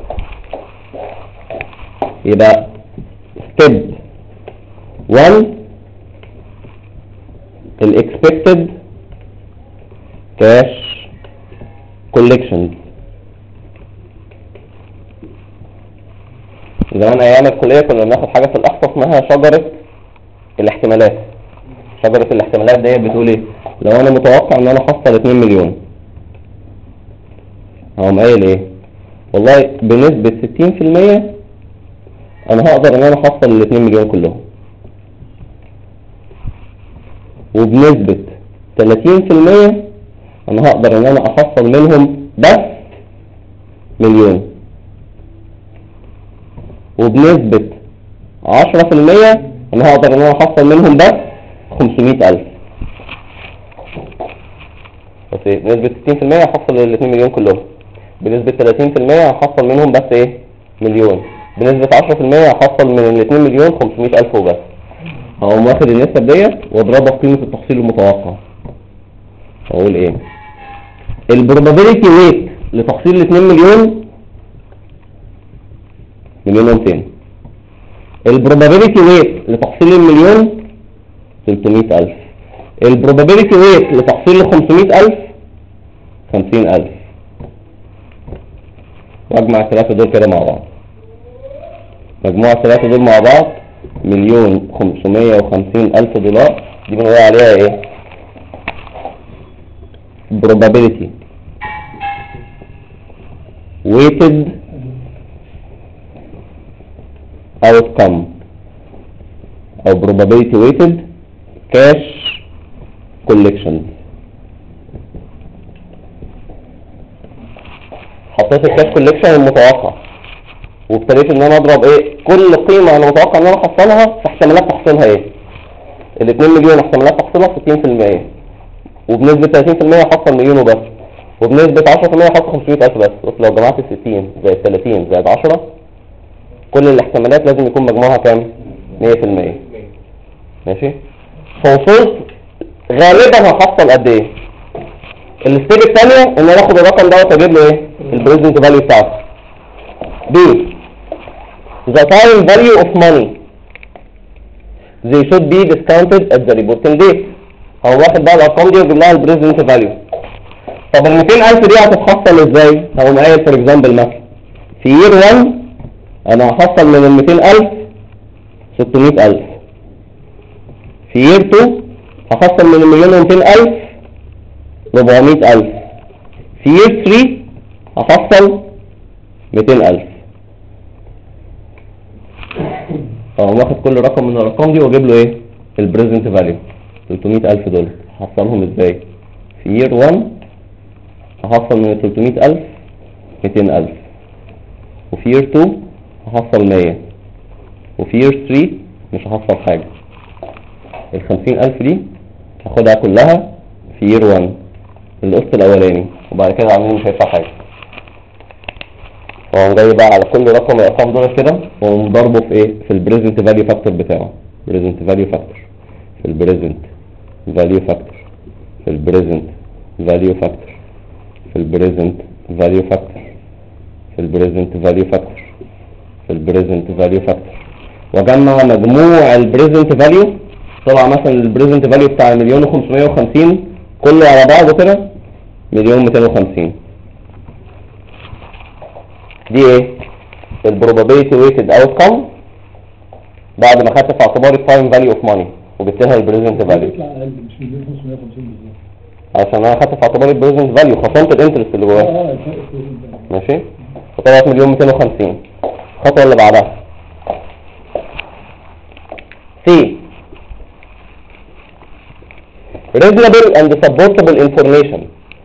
يبقى ستيب 1 الاكسبكتد كاش كولكشنز. زمان ايام الكلية كنا بناخد حاجة في الاحصاء اسمها شجرة الاحتمالات. شجرة الاحتمالات دي بتقول ايه؟ لو انا متوقع ان انا احصل 2 مليون هقوم قايل ايه؟ والله بنسبة 60% انا هقدر ان انا احصل ال 2 مليون كلهم، وبنسبة 30% انا هقدر ان انا احصل منهم بس مليون، وبنسبة 10% انا هقدر ان انا احصل منهم بس 500,000. بس ايه؟ بنسبة 60% هحصل ال 2 مليون كلهم، بنسبة 30% هحصل منهم بس ايه؟ مليون، بنسبة 10% هحصل من ال 2 مليون 500,000 وبس. هقوم واخد النسب ديت واضربها بقيمة التحصيل المتوقع. هقول ايه؟ البروبابيلتي ويت لتحصيل ال 2 مليون مليون و200. البروبابيلتي ويت لتحصيل المليون 300,000. البروبابيلتي ويت لتحصيل ال 500,000 50,000. واجمع الثلاثة دول كده مع بعض. مجموع الثلاثة دول مع بعض 1,550,000 دولار. دي بنقول عليها ايه؟ probability weighted outcome او probability weighted cash collections. حطيت الكاش كوليكشن المتوقع وابتديت ان انا اضرب ايه كل قيمه انا متوقع ان انا احصلها في احتمالات تحصيلها ايه. ال 2 مليون احتمالات تحصيلها 60%، وبنسبه 30% احصل مليون وبس، وبنسبه 10% احصل 500,000 بس. بس لو جمعت 60 زائد 30 زائد 10 كل الاحتمالات لازم يكون مجموعها كام؟ 100%. ماشي. فوصلت غالبا هحصل قد ايه؟ الستيب الثانيه ان انا اخد الرقم دوت واجيب له ايه؟ البريزنت فاليو بتاعته. B. The time value of money they should be discounted at the reporting date. هو واخد بقى الارقام دي ويجيب لها البريزنت فاليو. طب ال 200,000 دي هتتحصل ازاي؟ هقوم قايل فور اكزامبل مثلا في يير 1 انا هحصل من ال 200,000 600,000. في يير 2 هحصل من المليون و200,000 400,000. في يير 3 هحصل 200,000. اقوم واخد كل رقم من الارقام دي واجيب له ايه؟ البريزنت فاليو. 300,000 دول هحصلهم ازاي؟ في يير 1 هحصل من 300,000 200,000، وفي يير 2 هحصل 100، وفي يير 3 مش هحصل حاجة. ال 50,000 دي هاخدها كلها في يير 1 القسط الاولاني، وبعد كده عاملين مش هيدفع حاجة. وهو جاي بقى على كل رقم من الارقام دول كده وهو ضربه في ايه؟ في البريزنت فاليو فاكتور بتاعه. بريزنت فاليو فاكتور في البريزنت فاليو فاكتور في البريزنت فاليو فاكتور في البريزنت فاليو فاكتور في البريزنت فاليو فاكتور في البريزنت فاليو فاكتور، واجمع مجموع البريزنت فاليو. طبعا مثلا البريزنت فاليو بتاع 1,550,000 كله على بعضه كده 1,250,000. دي ايه؟ البروبابيلتي ويتد اوتكم بعد ما خدت في اعتباري التايم فاليو اوف ماني وجبت لها البريزنت فاليو. مش 1,550 بالظبط عشان انا خدت في اعتباري البريزنت فاليو خصمت الانترست اللي جواها. ماشي. فطلعت 1,250,000. الخطوه اللي بعدها سي reasonable and supportable information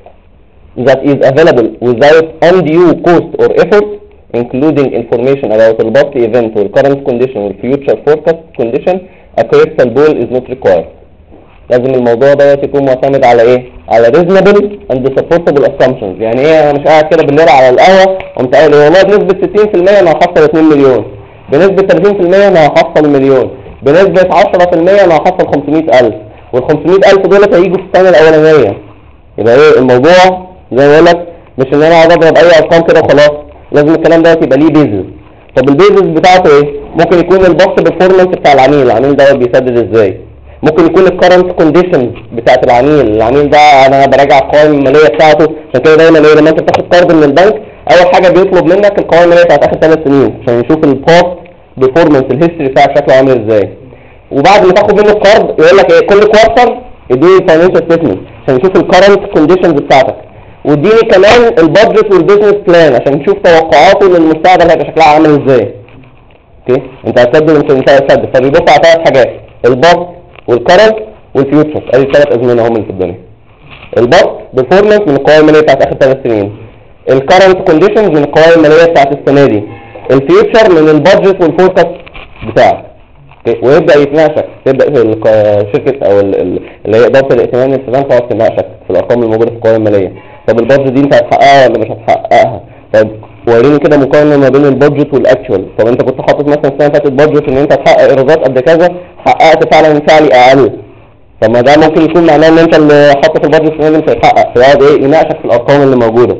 that is available without undue cost or effort, including information about the past event or current condition or future forecast condition. A crystal ball is not required. لازم الموضوع ده يكون معتمد على ايه؟ على reasonable and supportable assumptions. يعني ايه؟ انا مش قاعد كده بالليل على القهوه قمت قايل والله بنسبه 60% انا هحصل 2 مليون، بنسبه 30% انا هحصل مليون، بنسبه 10% انا هحصل 500,000، وال 500,000 دول هيجوا في السنه الاولانيه. يبقى ايه الموضوع؟ زي ما بقول لك مش ان انا اقعد اضرب اي ارقام كده وخلاص، لازم الكلام ده يبقى ليه بيزنس. طب البيزنس بتاعته ايه؟ ممكن يكون الباست بيرفورمانس بتاع العميل ده بيسدد ازاي، ممكن يكون الكرنت كونديشنز بتاعت العميل ده انا براجع القوائم الماليه بتاعته. عشان كده دايما ايه لما انت بتاخد قرض من البنك اول حاجه بيطلب منك القوائم الماليه بتاعت اخر 3 سنين عشان يشوف الباست بيرفورمانس الهيستوري بتاعك شكله عامل ازاي. وبعد ما تاخد منه القرض يقول لك ايه كل كوارتر اديني الفاينانشال ستيتمنت عشان يشوف الكرنت كونديشنز بتاعتك، واديني كمان البادجت والبيزنس بلان عشان نشوف توقعاته للمستقبل هيبقى شكلها عامل ازاي. اوكي انت هتسدد انت هتسدد، فبيبص على 3 حاجات: الباست والكرنت والفيوتشر. ادي 3 ازمنه هم اللي في الدنيا. الباست بيرفورمانس من القوائم الماليه بتاعت اخر 3 سنين، الكرنت كونديشنز من القوائم الماليه بتاعت السنه دي، الفيوتشر من البادجت والفوركاست بتاعك. ويبدا يتناقشك، تبدا الشركه او اللي هي اداره الائتمان الالتزام تقعد تناقشك في الارقام الموجوده في القوائم الماليه. طب البادجت دي انت هتحققها ولا مش هتحققها؟ طب وريني كده مقارنه ما بين البادجت والاكشوال. طب انت كنت حاطط مثلا السنه اللي فاتت بادجت ان انت هتحقق ايرادات قد كذا، حققت فعلا فعلي اقل. طب ما ده ممكن يكون معناه ان انت اللي حاطط البادجت اللي مش هيتحقق، فيقعد ايه يناقشك في الارقام اللي موجوده.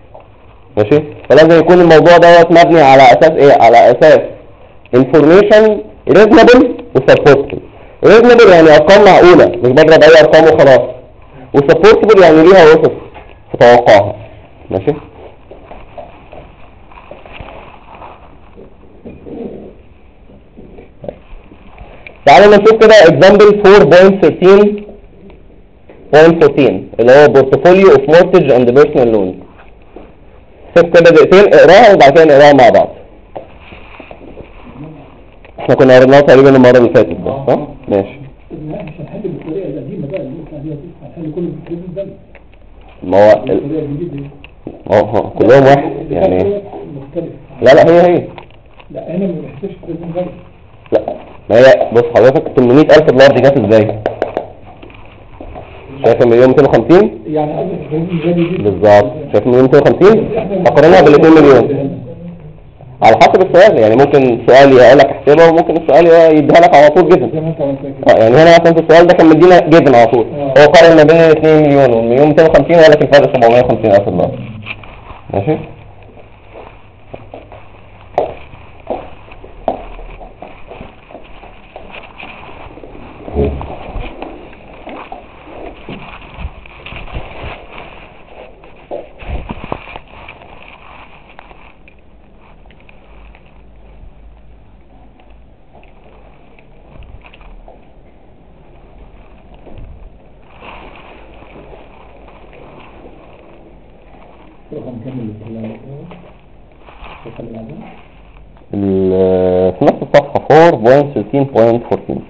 ماشي. فلازم يكون الموضوع دوت مبني على اساس ايه؟ على اساس انفورميشن reasonable وسبورتبل. reasonable يعني ارقام معقوله مش بضرب اي ارقام وخلاص، وسبورتبل يعني ليها وسط في توقعها. ماشي. تعالوا نشوف كده example 4.13 اللي هو portfolio of mortgage and personal loans. شوف كده دقيقتين اقراها وبعد كده نقراها مع بعض. احنا كنا قريناها تقريبا المره اللي فاتت ده. صح؟ ماشي. لا مش هنحل بالطريقه القديمه بقى اللي قلت عليها دي، هنحل كله بالكريدت فاليو. ما هو الطريقه الجديده دي كلهم واحد يعني. مختلف. لا هي لا هنا ما بنحسبش كريدت فاليو. لا، ما هي بص حضرتك 800,000 دولار دي جت ازاي؟ شايف المليون 250 يعني قصدي كريدت فاليو دي بالظبط. شايف المليون 250 اقارنها بال 2 مليون على حسب السؤال. يعني ممكن سؤال يقول لك احسبها، وممكن السؤال يديها لك على طول جدا. زي ما انت قلت كده. يعني هنا مثلا في السؤال ده كان مدينا جدا على طول. هو قارن ما بين 2 مليون والمليون 250 وقال لك الفرق 750,000 دولار. ماشي. نكمل في نفس الصفحة 4.13.14.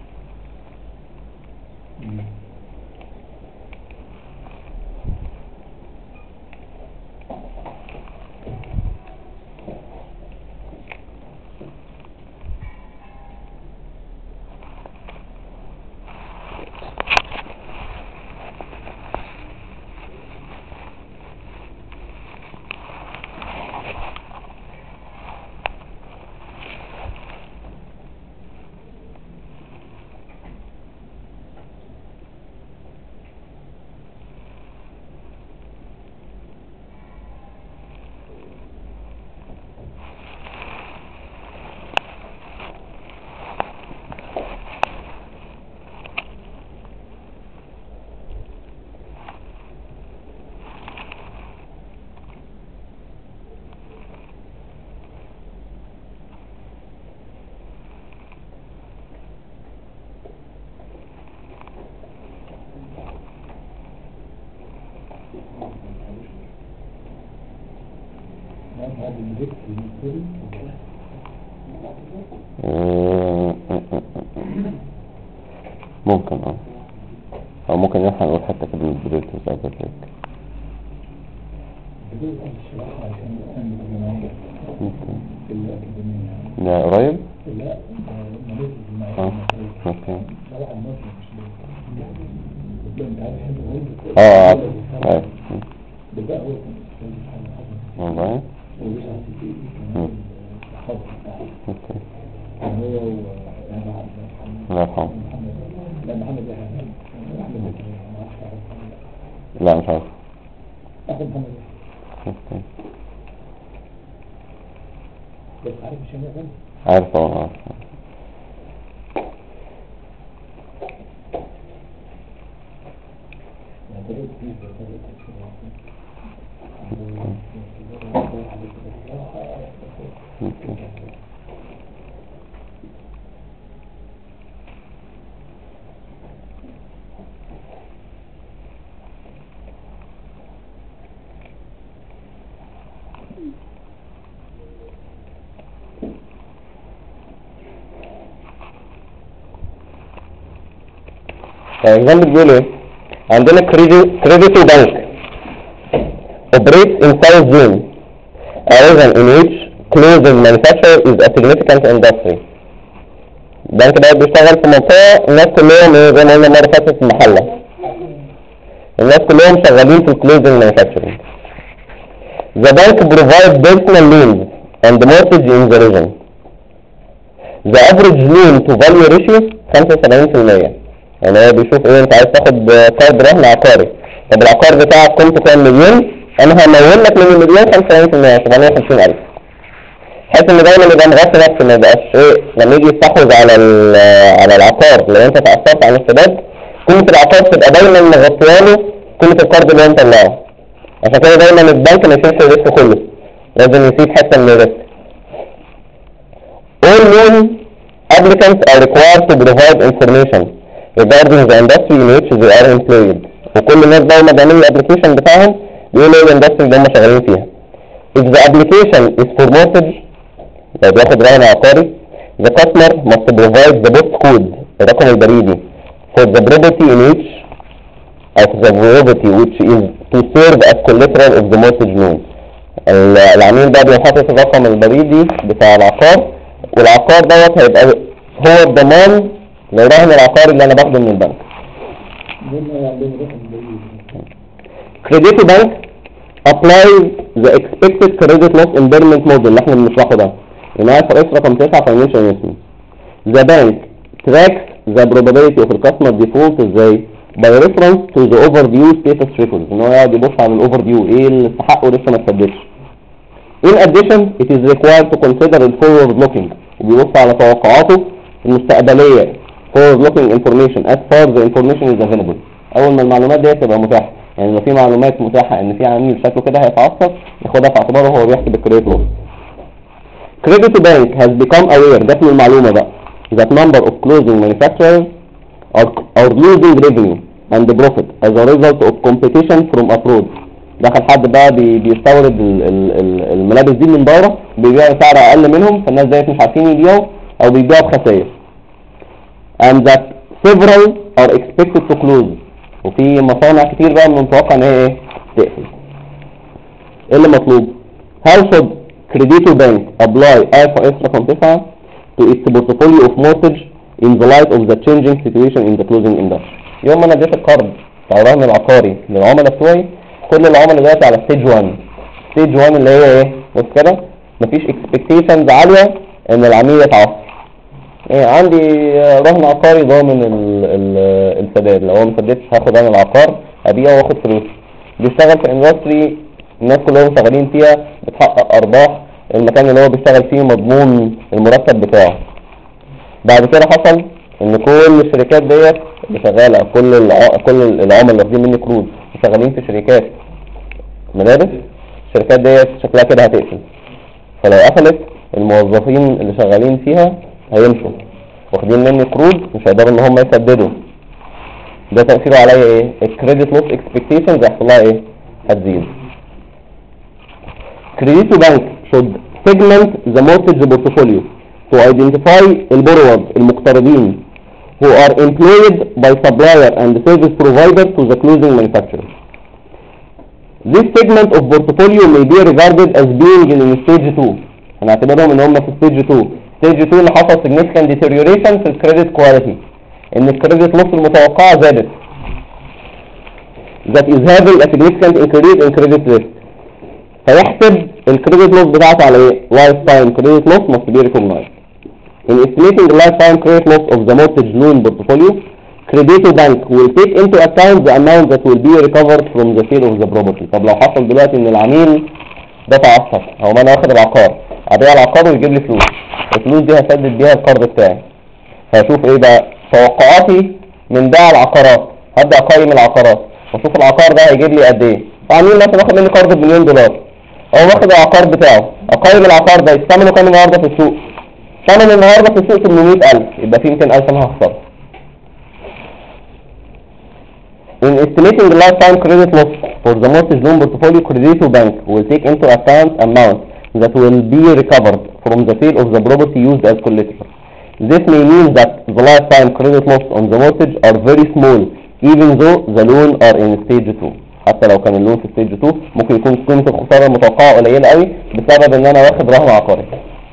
ممكن او ممكن ينفع نقول حتى كده من البريد وزاوية لا قريب؟ لا اوكي. والله اوكي. الله يرحمه. لا مش عارف. اوكي. بس عارف مش هنعمل. عارف طبعا عارف. example بيقول ايه؟ عندنا credit bank operates in south zone a region in which clothing manufacture is a significant industry. البنك ده بيشتغل في منطقة الناس كلهم زي ما قلنا مرة فاتت في المحلة، الناس كلهم شغالين في clothing manufacturing. The bank provides personal loans and mortgage in the region. The average loan to value ratio 75%. يعني هو بيشوف ايه، انت عايز تاخد قرض رهن عقاري، طب العقار بتاعك قيمته كام؟ مليون، انا همول لك من المليون 75%، 750,000. بحيث ان دايما يبقى مغطي نفسه، ما يبقاش ايه لما يجي يستحوذ على العقار لو انت تأثرت عن السداد، قيمة العقار تبقى دايما مغطياله قيمة القرض اللي انت طلعه. عشان كده دايما البنك ما يشيلش الريسك كله، لازم يسيب حتة من الريسك. All loan applicants are required to provide information regarding the industry in which they are employed. وكل الناس بقى ما بيعملوا الابلكيشن بتاعهم بيقولوا ايه الاندستري اللي هم شغالين فيها. If the application is for mortgage، لو بياخد رهن عقاري، the customer must provide the post code الرقم البريدي for the property in which of the property which is to serve as collateral of the mortgage loan. العميل بقى بيحطط الرقم البريدي بتاع العقار، والعقار دوت هيبقى هو الضمان لرهن العقار اللي انا باخده من البنك. Credito Bank applies the expected credit loss impairment model اللي احنا بنشرحه ده. IFRS رقم 9 financial investment. The bank tracks the probability of the customer default ازاي؟ by reference to the overdue status records. ان هو يقعد يبص على الاوفرديو، ايه اللي استحقه لسه ما اتسددش. In addition, it is required to consider the forward looking، وبيبص على توقعاته المستقبلية forward looking information as far the information is available. اول ما المعلومات دي تبقى متاحة، يعني لو في معلومات متاحة ان في عميل شكله كده هيتعثر ياخدها في اعتباره وهو بيحسب الكريدت لوس. Credito Bank has become aware، جات له المعلومة بقى that number of closing manufacturers are losing revenue and profit as a result of competition from abroad. دخل حد بقى بيستورد الملابس دي من بره، بيبيع سعر اقل منهم، فالناس ديت مش عارفين يبيعوا او بيبيعوا بخسائر. And that several are expected to close، وفي مصانع كتير بقى من المتوقع ان هي تقفل. ايه اللي مطلوب؟ How should Credito Bank apply IFRS رقم 9 to its portfolio of mortgage in the light of the changing situation in the closing industry؟ يوم ما انا اديت القرض بتاع الرهن العقاري للعملاء بتوعي، كل العملاء دلوقتي على ستيج 1. ستيج 1 اللي هي ايه؟ بص كده، مفيش اكسبكتيشنز عاليه ان العميل يتعثر. إيه، عندي رهن عقاري ضامن السداد، لو هو ما سددش هاخد انا العقار ابيعه واخد فلوس. بيشتغل في اندستري الناس كلهم شغالين فيها بتحقق ارباح، المكان اللي هو بيشتغل فيه مضمون المرتب بتاعه. بعد كده حصل ان كل الشركات ديت اللي شغاله، كل العملاء اللي واخدين مني قروض شغالين في شركات ملابس، الشركات ديت شكلها كده هتقفل. فلو قفلت الموظفين اللي شغالين فيها هيمشوا، واخدين مني قروض مش هيقدروا ان هم يسددوا. ده تأثيره عليا ايه؟ الكريدت لوس اكسبكتيشنز هيحصل لها ايه؟ هتزيد. Credito Bank should segment the mortgage portfolio to identify البورورز المقترضين who are employed by supplier and service provider to the closing manufacturer. This segment of portfolio may be regarded as being in stage 2. هنعتبرهم ان هم في stage 2. stage 2 اللي حصل significant deterioration في الكريدت كواليتي، ان الكريدت لوس المتوقعة زادت. That is having a significant increase in credit risk. فيحسب الكريدت لوس بتاعته على ايه؟ lifetime credit loss must be recognized. In estimating the lifetime credit loss of the mortgage loan portfolio, Credito Bank will take into account the amount that will be recovered from the sale of the property. طب لو حصل دلوقتي ان العميل ده تعثر، او انا واخد العقار، ابيع العقار ويجيب لي فلوس، الفلوس دي هسدد بيها القرض بتاعي. فاشوف ايه بقى توقعاتي من بيع العقارات، هبدا اقيم العقارات واشوف العقار ده هيجيب لي قد ايه. عميل مثلا واخد مني قرض $1,000,000، هو واخد العقار بتاعه، اقيم العقار ده يستعمله كام النهارده في السوق؟ ثمن النهارده في السوق 800,000، يبقى في 200,000 انا هخسر. In estimating the lifetime credit loss for the mortgage loan portfolio, Credito Bank will take into account amount that will be recovered from the sale of the property used as collateral. This may mean that the lifetime credit loss on the mortgage are very small, even though the loan are in stage 2. حتى لو كان اللون في stage 2 ممكن يكون قيمة الخسارة المتوقعة قليلة قوي بسبب ان انا واخد رهن عقاري.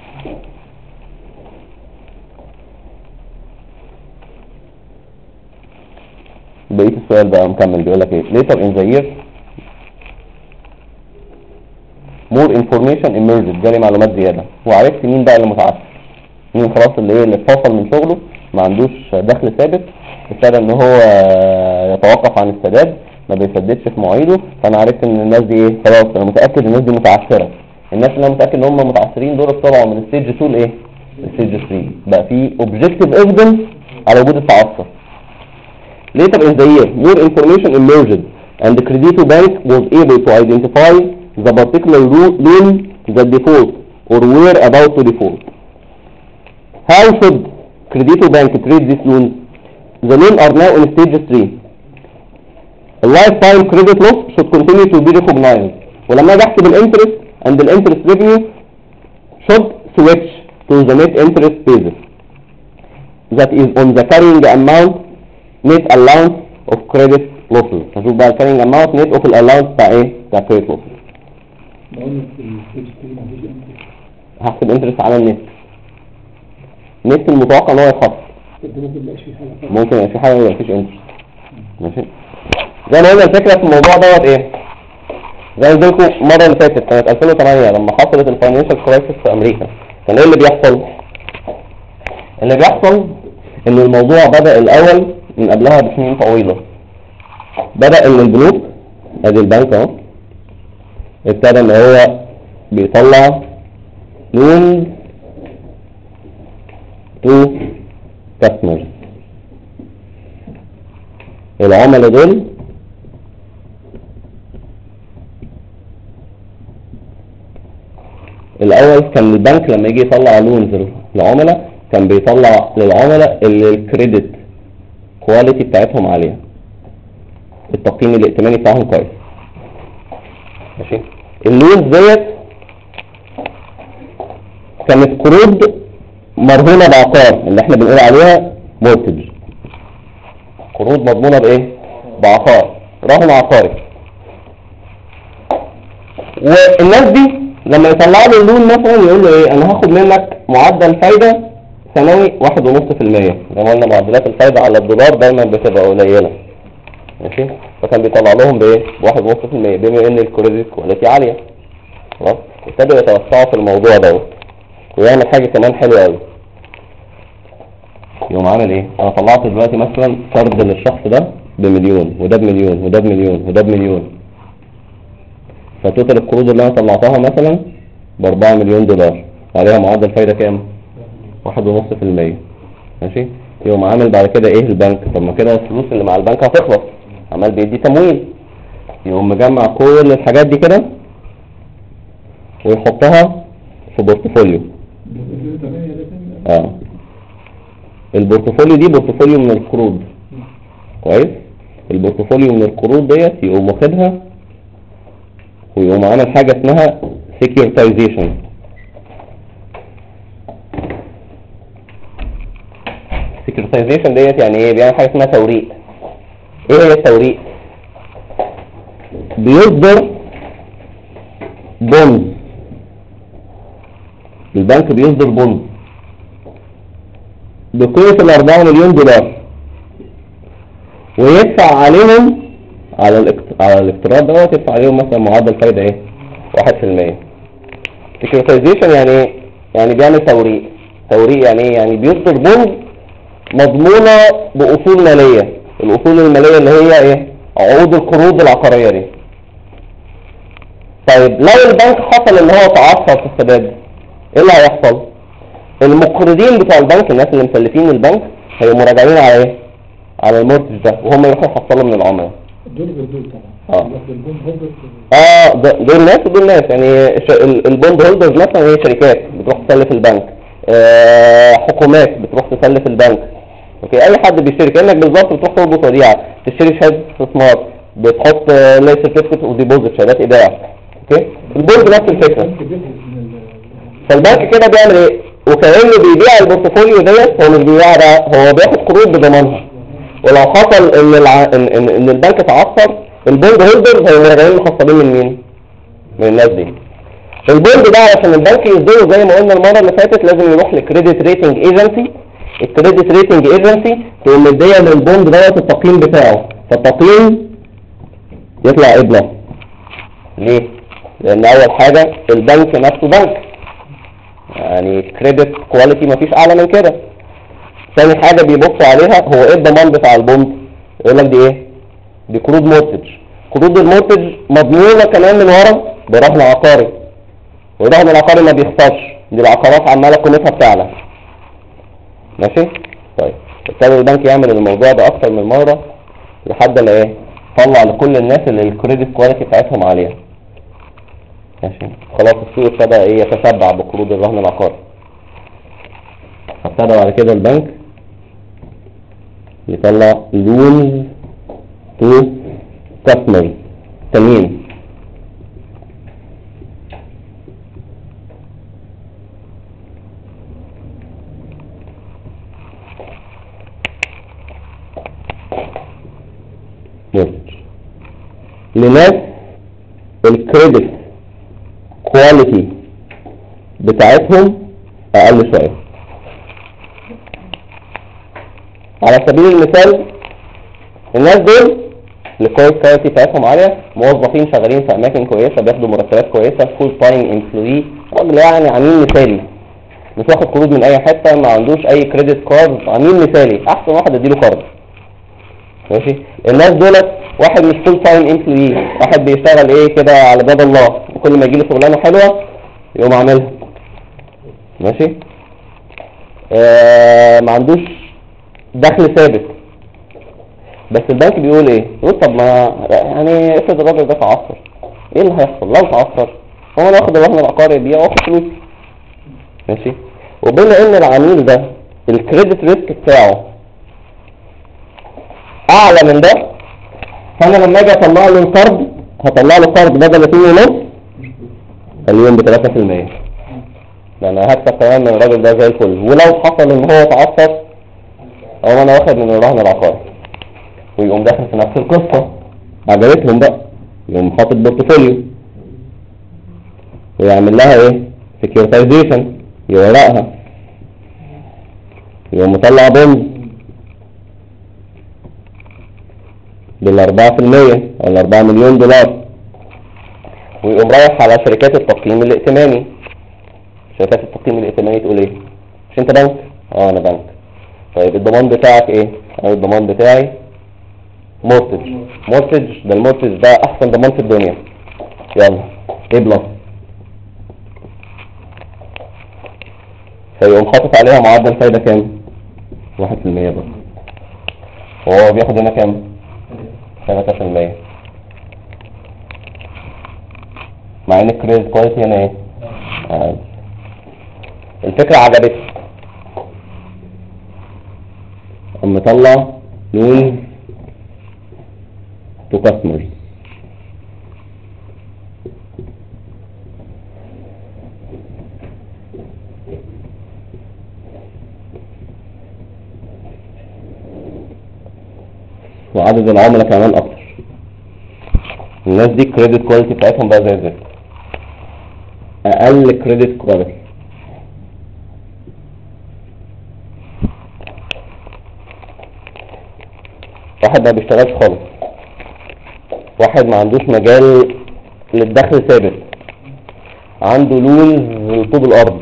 بقيت السؤال بقى مكمل بيقول لك ايه؟ later in the year more information emerged، جالي معلومات زياده وعرفت مين بقى اللي متعثر، مين خلاص اللي ايه اللي اتفصل من شغله ما عندوش دخل ثابت بسبب ان هو يتوقف عن السداد، ما بيسددش في مواعيده. فانا عرفت ان الناس دي ايه؟ خلاص انا متاكد الناس دي متعثره. الناس اللي انا متاكد ان هم متعثرين دول طلعوا من ستيج 2 لايه؟ ستيج 3. بقى في اوبجكتيف ايفيدنس على وجود التعثر. Later in the year, more information emerged, and the Credito Bank was able to identify the particular loan that default or were about to default. How should Credito Bank treat this loan? The loans are now in stage 3. The lifetime credit loss should continue to be recognized. ولما اجي احسب الانترست and the interest revenue should switch to the net interest basis. that is on the carrying amount net allowance of credit losses. هشوف بقى carrying amount net of allowance بتاع ايه؟ بتاع credit losses. بقول لك في الستيج 3 مفيش انترست. هحسب انترست على النت. النت المتوقع ان هو يخفض. ممكن ميبقاش في حاجه. ممكن يبقى في حاجه ما فيش انترست. ماشي. زي ما قلنا الفكره في الموضوع دوت ايه؟ زي ما قلت لكم المره اللي فاتت سنه 2008 لما حصلت الفاينانشال كرايسيس في امريكا، كان ايه اللي بيحصل؟ اللي بيحصل ان الموضوع بدأ الاول من قبلها بسنين طويلة. بدأ ان البنوك، ادي البنك اهو، ابتدى ان هو بيطلع لون تو كاستمرز. العملاء دول الاول كان البنك لما يجي يطلع لونز للعملاء كان بيطلع للعملاء اللي الكريدت كواليتي بتاعتهم عاليه، التقييم الائتماني بتاعهم كويس. ماشي. اللونز ديت كانت قروض مرهونه بعقار اللي احنا بنقول عليها مورتج، قروض مضمونه بايه؟ بعقار، رهن عقاري. والناس دي لما يطلع له اللون مثلا يقول له ايه؟ انا هاخد منك معدل فايده سنوي 1.5%. زي ما قلنا معدلات الفايده على الدولار دايما بتبقى قليله. ماشي. فكان بيطلع لهم بايه؟ 1.5% بما ان الكريدت كواليتي عاليه. خلاص. ابتدوا يتوسعوا في الموضوع دوت ويعمل حاجه كمان حلوه قوي. يقوم عامل ايه؟ انا طلعت دلوقتي مثلا قرض للشخص ده بمليون وده بمليون وده بمليون وده بمليون، فتوتال القروض اللي انا طلعتها مثلا ب4 مليون دولار وعليها معدل فايده كام؟ 1.5%. ماشي. يقوم عامل بعد كده ايه البنك؟ طب ما كده الفلوس اللي مع البنك هتخلص، عمال بيدي تمويل. يقوم مجمع كل الحاجات دي كده ويحطها في بورتفوليو. البورتفوليو دي بورتفوليو من القروض. كويس. البورتفوليو من القروض ديت يقوم واخدها ويقوم عامل حاجه اسمها سيكيورتايزيشن. سيكيورتايزيشن ديت يعني ايه؟ بيعمل حاجه اسمها توريق. ايه هي التوريق؟ بيصدر بوند، البنك بيصدر بوند بقيمه 4 مليون دولار ويدفع عليهم على الاقتراض دوت، يدفع عليهم مثلا معدل فايده ايه؟ 1%. سيكيورتايزيشن يعني ايه؟ يعني بيعمل توريق. توريق يعني ايه؟ يعني بيصدر بوند مضمونه باصول ماليه. الاصول الماليه اللي هي ايه؟ عقود القروض العقاريه دي. طيب لو البنك حصل ان هو تعثر في السداد، ايه اللي هيحصل؟ المقرضين بتوع البنك، الناس اللي مسلفين البنك، هيبقوا راجعين على ايه؟ على المورتج ده، وهم يروحوا يحصلوا من العملاء. دول طبعا. دول ناس ودول ناس. يعني البوند هولدرز مثلا هي شركات بتروح تسلف البنك، حكومات بتروح تسلف البنك. اوكي. اي حد بيشتري كانك بالظبط بتروح تربط وديعه، تشتري شهاده استثمار، بتحط سيرتيفيكت اوف ديبوزيت، شهادات ايداع. اوكي. البوند نفس الفكره. فالبنك كده بيعمل ايه؟ وكانه بيبيع البورتفوليو ديت. هو مش بيبيع ده، هو بياخد قروض بضمانها. ولو حصل ان البنك تعثر، البوند هولدرز هيبقوا راجعين محصلين من مين؟ من الناس دي. البوند ده عشان البنك يصدره زي ما قلنا المره اللي فاتت لازم يروح لكريدت ريتنج ايجنسي. الكريدت ريتنج ايجنسي تقوم مديه للبوند دوت التقييم بتاعه، فالتقييم يطلع ابله. ليه؟ لان اول حاجه البنك نفسه بنك، يعني كريدت كواليتي مفيش اعلى من كده. ثاني حاجه بيبصوا عليها هو ايه الضمان بتاع البوند؟ يقول لك دي ايه؟ دي قروض مورتج. قروض المورتج مضمونه كمان من ورا برهن عقاري، والرهن العقاري ما بيخسرش، دي العقارات عماله قيمتها بتعلى. ماشي. طيب ابتدى البنك يعمل الموضوع ده اكتر من مره لحد ما ايه؟ طلع لكل الناس اللي الكريدت كواليتي بتاعتهم عاليه. ماشي. خلاص السوق ابتدى ايه؟ يتشبع بقروض الرهن العقاري. فابتدى بعد كده البنك يطلع لونز تو كاستمرز، تمين. لناس الكريدت كواليتي بتاعتهم اقل شويه. على سبيل المثال الناس دول الكواليتي كواليتي بتاعتهم عاليه، موظفين شغالين في اماكن كويسه، بياخدوا مرتبات كويسه، فول تايم امبلوي، راجل يعني عميل مثالي مش واخد قروض من اي حته، ما عندوش اي كريدت كارد، عميل مثالي احسن واحد اديله كارد. ماشي. الناس دولت واحد مش فول تايم امبلوي، واحد بيشتغل ايه كده على باب الله، وكل ما يجيله شغلانه حلوه يقوم عاملها. ماشي. ما عندوش دخل ثابت، بس البنك بيقول ايه؟ يقول طب ما يعني افرض الراجل ده تعثر، ايه اللي هيحصل لو تعثر؟ هو انا واخد الرهن العقاري يبيع واخد فلوسي. ماشي. وبما ان العميل ده الكريدت ريسك بتاعه اعلى من ده، فانا لما اجي اطلع له القرض هطلع له قرض بدل 2.5 اليوم ب 3%، لان هكسب كمان من الراجل ده زي الفل. ولو حصل ان هو تعثر او انا واخد من الرهن العقاري، ويقوم داخل في نفس القصه عجبتهم بقى، يقوم حاطط بورتفوليو ويعمل لها ايه؟ سكيورتايزيشن، يورقها، يقوم مطلع بوند بال4% ولا 4 مليون دولار، ويقوم رايح على شركات التقييم الائتماني. شركات التقييم الائتماني تقول ايه؟ مش انت بنك؟ انا بنك. طيب الضمان بتاعك ايه؟ الضمان بتاعي مورتج. ده المورتج ده احسن ضمان في الدنيا، يلا ايه بلس. فيقوم حاطط عليها معدل فايدة كام؟ 1% بس، وهو بياخد هنا كام؟ 3%. مع ان الكريدت كواليتي هنا ايه؟ الفكرة عجبتك، قام مطلع لون تو كاستمرز. وعدد العملاء كمان اكتر. الناس دي الكريدت كواليتي بتاعتهم بقى زي الزفت، اقل كريدت كواليتي. واحد ما بيشتغلش خالص، واحد ما عندوش مجال للدخل ثابت، عنده لونز طوب الارض،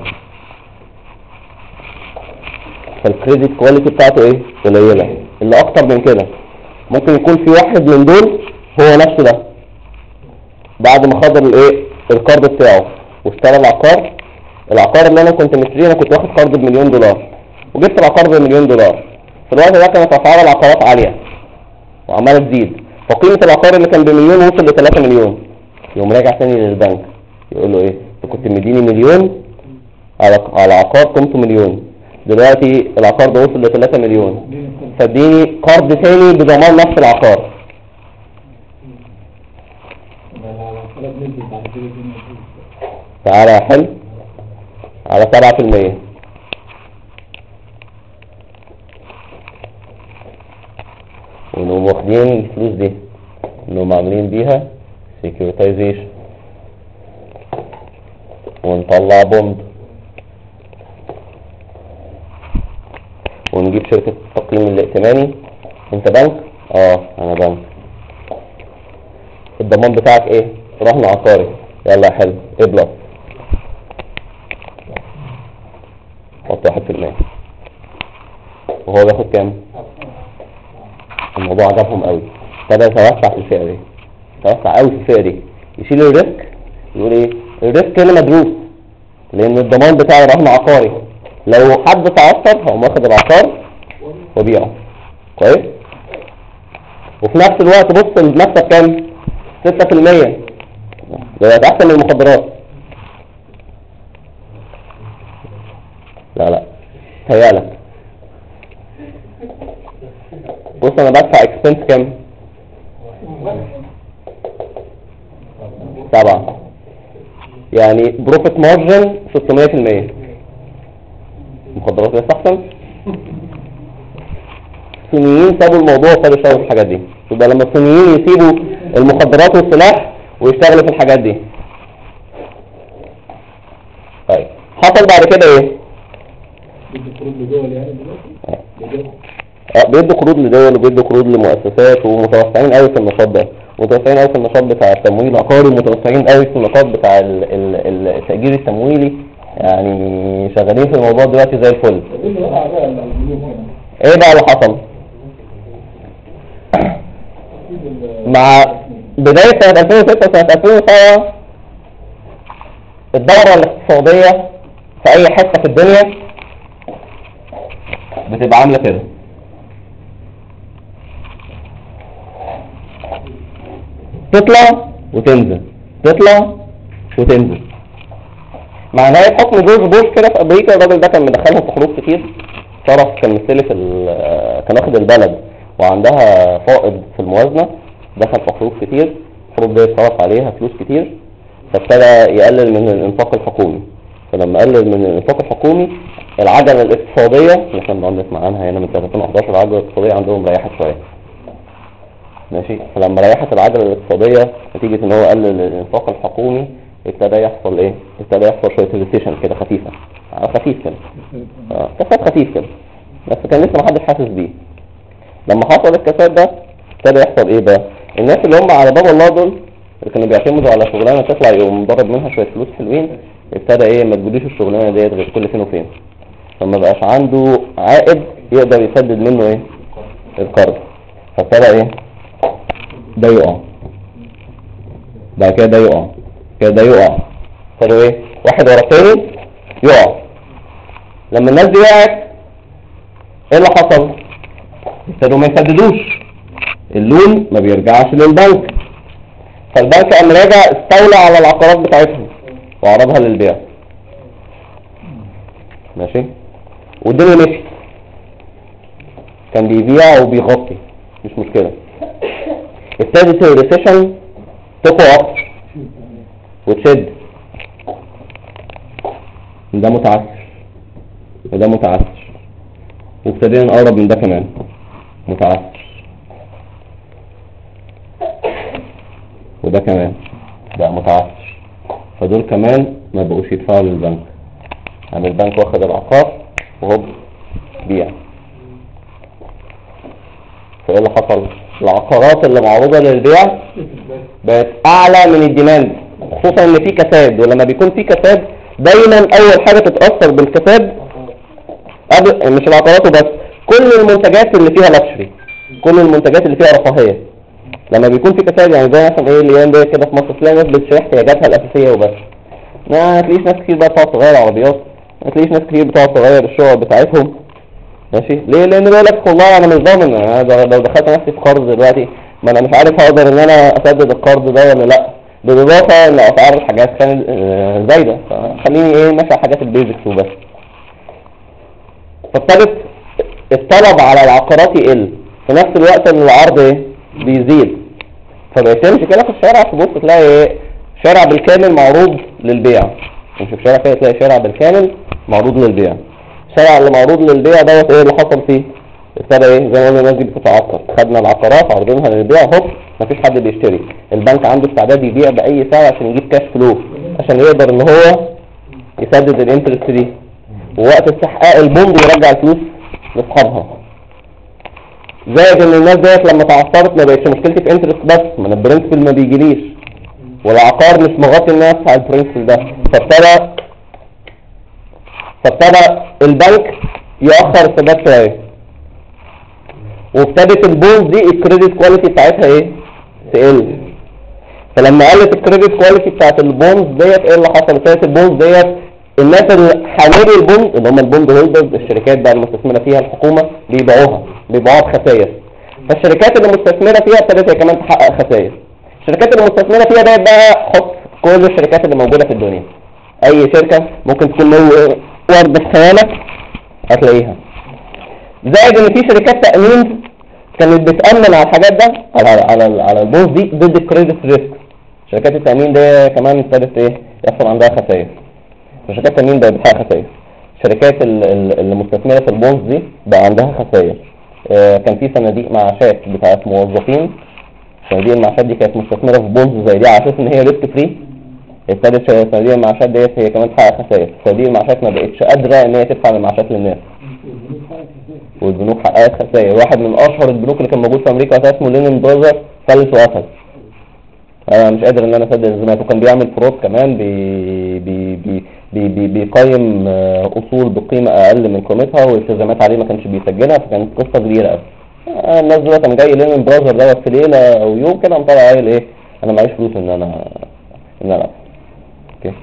فالكريدت كواليتي بتاعته ايه؟ قليله. اللي اكتر من كده ممكن يكون في واحد من دول هو نفسه ده بعد ما خد الايه القرض بتاعه واشترى العقار اللي انا كنت مشتريه، انا كنت واخد قرض ب1 دولار وجبت العقار ب1 مليون دولار. في الوقت ده كانت اسعار العقارات عاليه وعماله تزيد، فقيمه العقار اللي كان ب1 مليون وصل ل3 مليون. يقوم راجع تاني للبنك يقول له ايه؟ انت كنت مديني 1 مليون على عقار قيمته 1 مليون، دلوقتي العقار ده وصل ل3 مليون، فاديني قرض تاني بضمان نفس العقار. تعالى يا حلو على 7%. ونقوم واخدين الفلوس دي انهم عاملين بيها سيكيورتايزيشن ونطلع بوند ونجيب شركة التقييم الائتماني. انت بنك؟ انا بنك. الضمان بتاعك ايه؟ رهن عقاري. يلا يا حلو ايه بلس، حط 1%. وهو بياخد كام؟ الموضوع عجبهم قوي، ابتدى يتوسع في الفئة دي، يتوسع قوي في الفئة دي، يشيل الريسك. يقول ايه؟ الريسك هنا مدروس، لان الضمان بتاعي رهن عقاري، لو حد تعثر هقوم واخد العقار وبيعه كويس. وفي نفس الوقت بص المكسب كام؟ 6%. ده احسن من المخدرات. لا تهيألك. بص انا بدفع اكسبنس كام؟ 7، يعني بروفيت مارجن 600%. المخدرات لسه احسن. الصينيين سابوا الموضوع وابتدوا يشتغلوا في الحاجات دي. يبقى لما الصينيين يسيبوا المخدرات والسلاح ويشتغلوا في الحاجات دي. طيب حصل بعد كده ايه؟ بيدوا قروض لدول وبيدوا قروض لمؤسسات، ومتوسعين قوي في النشاط ده، متوسعين قوي في النشاط بتاع التمويل العقاري، ومتوسعين قوي في النشاط بتاع التأجير التمويلي، يعني شغالين في الموضوع دلوقتي زي الفل. ايه بقى اللي حصل؟ مع بداية سنة 2006 وسنة 2007 الدورة الاقتصادية في اي حتة في الدنيا بتبقى عاملة كده، تطلع وتنزل، تطلع وتنزل. مع نهاية حكم جورج بوش كده في امريكا، الراجل ده كان مدخلهم في حروب كتير. شرف كان مستلف كان واخد البلد وعندها فائض في الموازنة، دخل في حروب كتير، الحروب دي صرف عليها فلوس كتير، فابتدى يقلل من الانفاق الحكومي. فلما قلل من الانفاق الحكومي العجلة الاقتصادية اللي احنا بنقعد نسمع عنها هنا من 2011، العجلة الاقتصادية عندهم ريحت شوية، ماشي. فلما ريحت العجلة الاقتصادية نتيجة ان هو قلل الانفاق الحكومي، ابتدى يحصل ايه؟ ابتدى يحصل شوية ريسيشن كده خفيفة، خفيف كده، كساد خفيف كده، بس كان لسه محدش حاسس بيه. لما حصل الكساد ده ابتدى يحصل ايه بقى؟ الناس اللي هم على باب الله دول اللي كانوا بيعتمدوا على شغلانه تطلع يقوم ضرب منها شويه فلوس حلوين، ابتدى ايه؟ ما تجيبوش الشغلانه ديت غير كل فين وفين، فما بقاش عنده عائد يقدر يسدد منه ايه؟ القرض. فابتدى ايه؟ ده يقع، بعد كده ده يقع، كده ده يقع، ابتدوا ايه؟ واحد ورا الثاني يقع. لما الناس دي وقعت ايه اللي حصل؟ ابتدوا ما يسددوش، اللون ما بيرجعش للبنك، فالبنك قام راجع استولى على العقارات بتاعتهم وعرضها للبيع، ماشي، والدنيا مشي، كان بيبيع وبيغطي مش مشكلة. ابتدت الريسيشن تقوى اكتر وتشد، ده متعثر وده متعثر، وابتدينا نقرب من ده كمان متعثر، وده كمان ده متعثر، فدول كمان ما بقوش يدفعوا للبنك، يعني البنك واخد العقار وهو بيع. فايه اللي حصل؟ العقارات اللي معروضة للبيع بقت اعلى من الديماند، خصوصا ان في كساد، ولما بيكون في كساد دايما اول حاجة تتأثر بالكساد مش العقارات وبس، كل المنتجات اللي فيها لكشري، كل المنتجات اللي فيها رفاهية لما بيكون في كساد، يعني زي مثلا ايه الايام دي كده في مصر تلاقي ناس بتشتري احتياجاتها الاساسية وبس، ما تلاقيش ناس كتير بقى بتقعد تغير عربيات، ما تلاقيش ناس كتير بتقعد تغير الشقق بتاعتهم، ماشي. ليه؟ لان بيقول لك والله انا مش ضامن، انا لو دخلت نفسي في قرض دلوقتي ما انا مش عارف هقدر ان انا اسدد القرض ده ولا لا، بالاضافه ان اسعار الحاجات كانت زايده، فخليني ايه ماشي على حاجات البيزكس وبس. فابتدت الطلب على العقارات يقل في نفس الوقت ان العرض ايه؟ بيزيد، فبقيت تمشي كده في الشارع تبص تلاقي ايه؟ شارع بالكامل معروض للبيع، مش في شارع كده تلاقي شارع بالكامل معروض للبيع. الشارع اللي معروض للبيع دوت ايه اللي حصل فيه؟ ابتدى ايه؟ زي ما قلنا الناس دي بتتعثر، خدنا العقارات عرضينها للبيع، هوب مفيش حد بيشتري، البنك عنده استعداد يبيع باي سعر عشان يجيب كاش فلو عشان يقدر ان هو يسدد الانترست دي، ووقت استحقاق البوند يرجع الفلوس لاصحابها. زائد ان الناس ديت لما تعثرت ما بقتش مشكلتي في انترست بس، ما انا البرنسبل ما بيجيليش والعقار مش مغطي الناس على البرنسبل ده، فابتدى البنك يأخر السداد شويه، وابتدت البونز دي الكريدت كواليتي بتاعتها ايه؟ تقل. فلما قلت الكريدت كواليتي بتاعت البونز ديت ايه اللي حصل؟ ابتدت البونز ديت الناس اللي حاملين البوند اللي هم البوند هولدرز، الشركات بقى المستثمره فيها الحكومه بيبيعوها بخسائر، فالشركات اللي مستثمره فيها ابتدت هي كمان تحقق خسائر. الشركات اللي مستثمره فيها ديت بقى حط كل الشركات اللي موجوده في الدنيا، اي شركه ممكن تكون ورد في خيالك هتلاقيها. زائد ان في شركات تأمين كانت بتأمن على الحاجات ده على البونز دي ضد الكريدت ريسك، شركات التأمين دي كمان ابتدت ايه؟ يحصل عندها خسائر، شركات التأمين بقى بتحقق خسائر، الشركات اللي مستثمرة في البونز دي بقى عندها خسائر. كان في صناديق معاشات بتاعت موظفين. صناديق المعاشات دي كانت مستثمره في بونز زي دي على اساس ان هي ريسك فري. ابتدت صناديق المعاشات ديت هي كمان تحقق خسائر. صناديق المعاشات ما بقتش قادره ان هي تدفع المعاشات للناس، والبنوك حققت خسائر. واحد من اشهر البنوك اللي كان موجود في امريكا وقتها اسمه لينن براذرز فلس وقفل. انا مش قادر ان انا اسدد الالتزامات، وكان بيعمل فرود كمان، بيقيم اصول بقيمه اقل من قيمتها والالتزامات عليه ما كانش بيسجلها، فكانت قصه كبيره قوي. الناس دلوقتي كان جاي لينن براذرز دوت في ليله او يوم كده مطلع قايل ايه، انا معيش فلوس ان انا اوكي.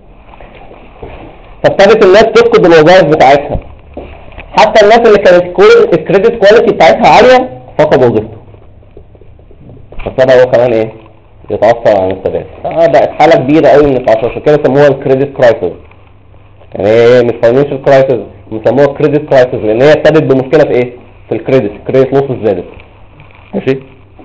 فابتدت الناس تفقد الوظائف بتاعتها، حتى الناس اللي كانت الكريدت كواليتي بتاعتها عاليه فقد وظيفته، فابتدى هو كمان ايه يتعثر عن السداد. بقت حاله كبيره قوي من التعثر، عشان كده سموها الكريدت كرايسيس. يعني ايه مش فاينانشال كرايسيس، بيسموها كريدت كرايسيس لان هي ابتدت بمشكله في ايه؟ في الكريدت لوس زادت. ماشي.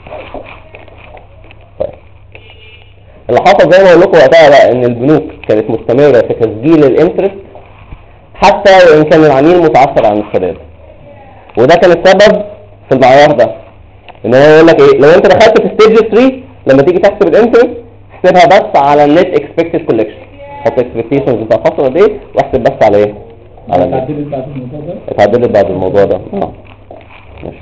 طيب اللي حصل زي ما اقول لكم وقتها بقى ان البنوك كانت مستمره في تسجيل الانترست حتى وان كان العميل متعثر عن السداد، وده كان السبب في المعيار ده. ان هو يقول لك ايه، لو انت دخلت في ستيج 3 لما تيجي تحسب الانترست احسبها بس على النت اكسبكتد كولكشن، حط اكسبكتيشنز بتاع الفتره دي واحسب بس على ايه؟ على اتعدلت بعد الموضوع ده. ماشي.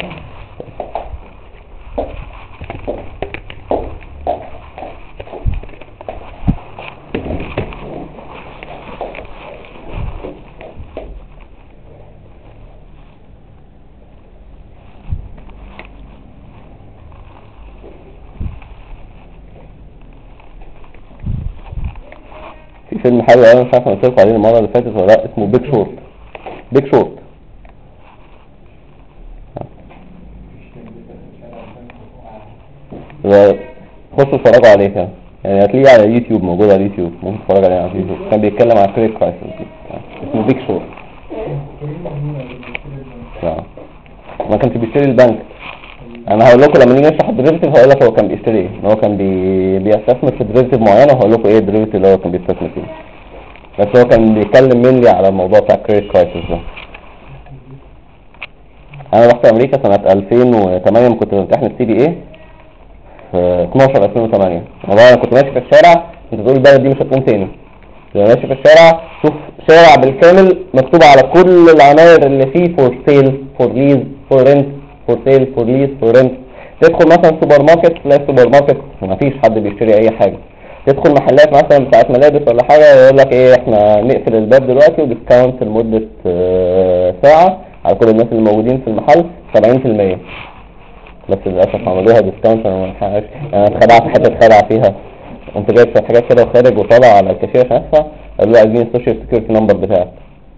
في فيلم حلو قوي مش عارف انا قلت لكم عليه المره اللي فاتت ولا لا، اسمه بيج شورت. بيج شورت خشوا اتفرجوا عليه كده، يعني هتلاقيه على يوتيوب، موجود على اليوتيوب، ممكن تتفرج عليه على اليوتيوب. كان بيتكلم عن كريدت كرايسيس دي، اسمه بيج شورت. ما كانش بيشتري البنك. انا هقول لكم لما نيجي نشرح الديريفيتيف هقول لك هو كان بيشتري ايه. هو كان بيستثمر في ديريفيتيف معينه، وهقول لكم ايه الديريفيتيف اللي هو كان بيستثمر فيه. بس هو كان بيتكلم منلي على الموضوع بتاع الكريدت كرايسيس ده. انا رحت امريكا سنه 2008 كنت بمتحن السي بي اي في 12 2008. والله انا كنت ماشي في الشارع، انت تقول البلد دي مش هتقوم تاني. ماشي في الشارع شوف شارع بالكامل مكتوب على كل العناوين اللي فيه فور سيل فور ليز فور رنت فور سيل فور ليز فور رنت. تدخل مثلا سوبر ماركت تلاقي سوبر ماركت مفيش حد بيشتري اي حاجه. تدخل محلات مثلا بتاعت ملابس ولا حاجه يقول لك ايه، احنا نقفل الباب دلوقتي وديسكاونت لمده ساعه على كل الناس اللي موجودين في المحل 70%. بس للاسف عملوها ديسكاونت. انا ما حققش، انا اتخدعت حته خدعه فيها. قمت جايب شويه حاجات كده وخارج وطالع على الكاشير عشان ادفع، قالوا له عايزين السوشيال سكيورتي نمبر بتاعك.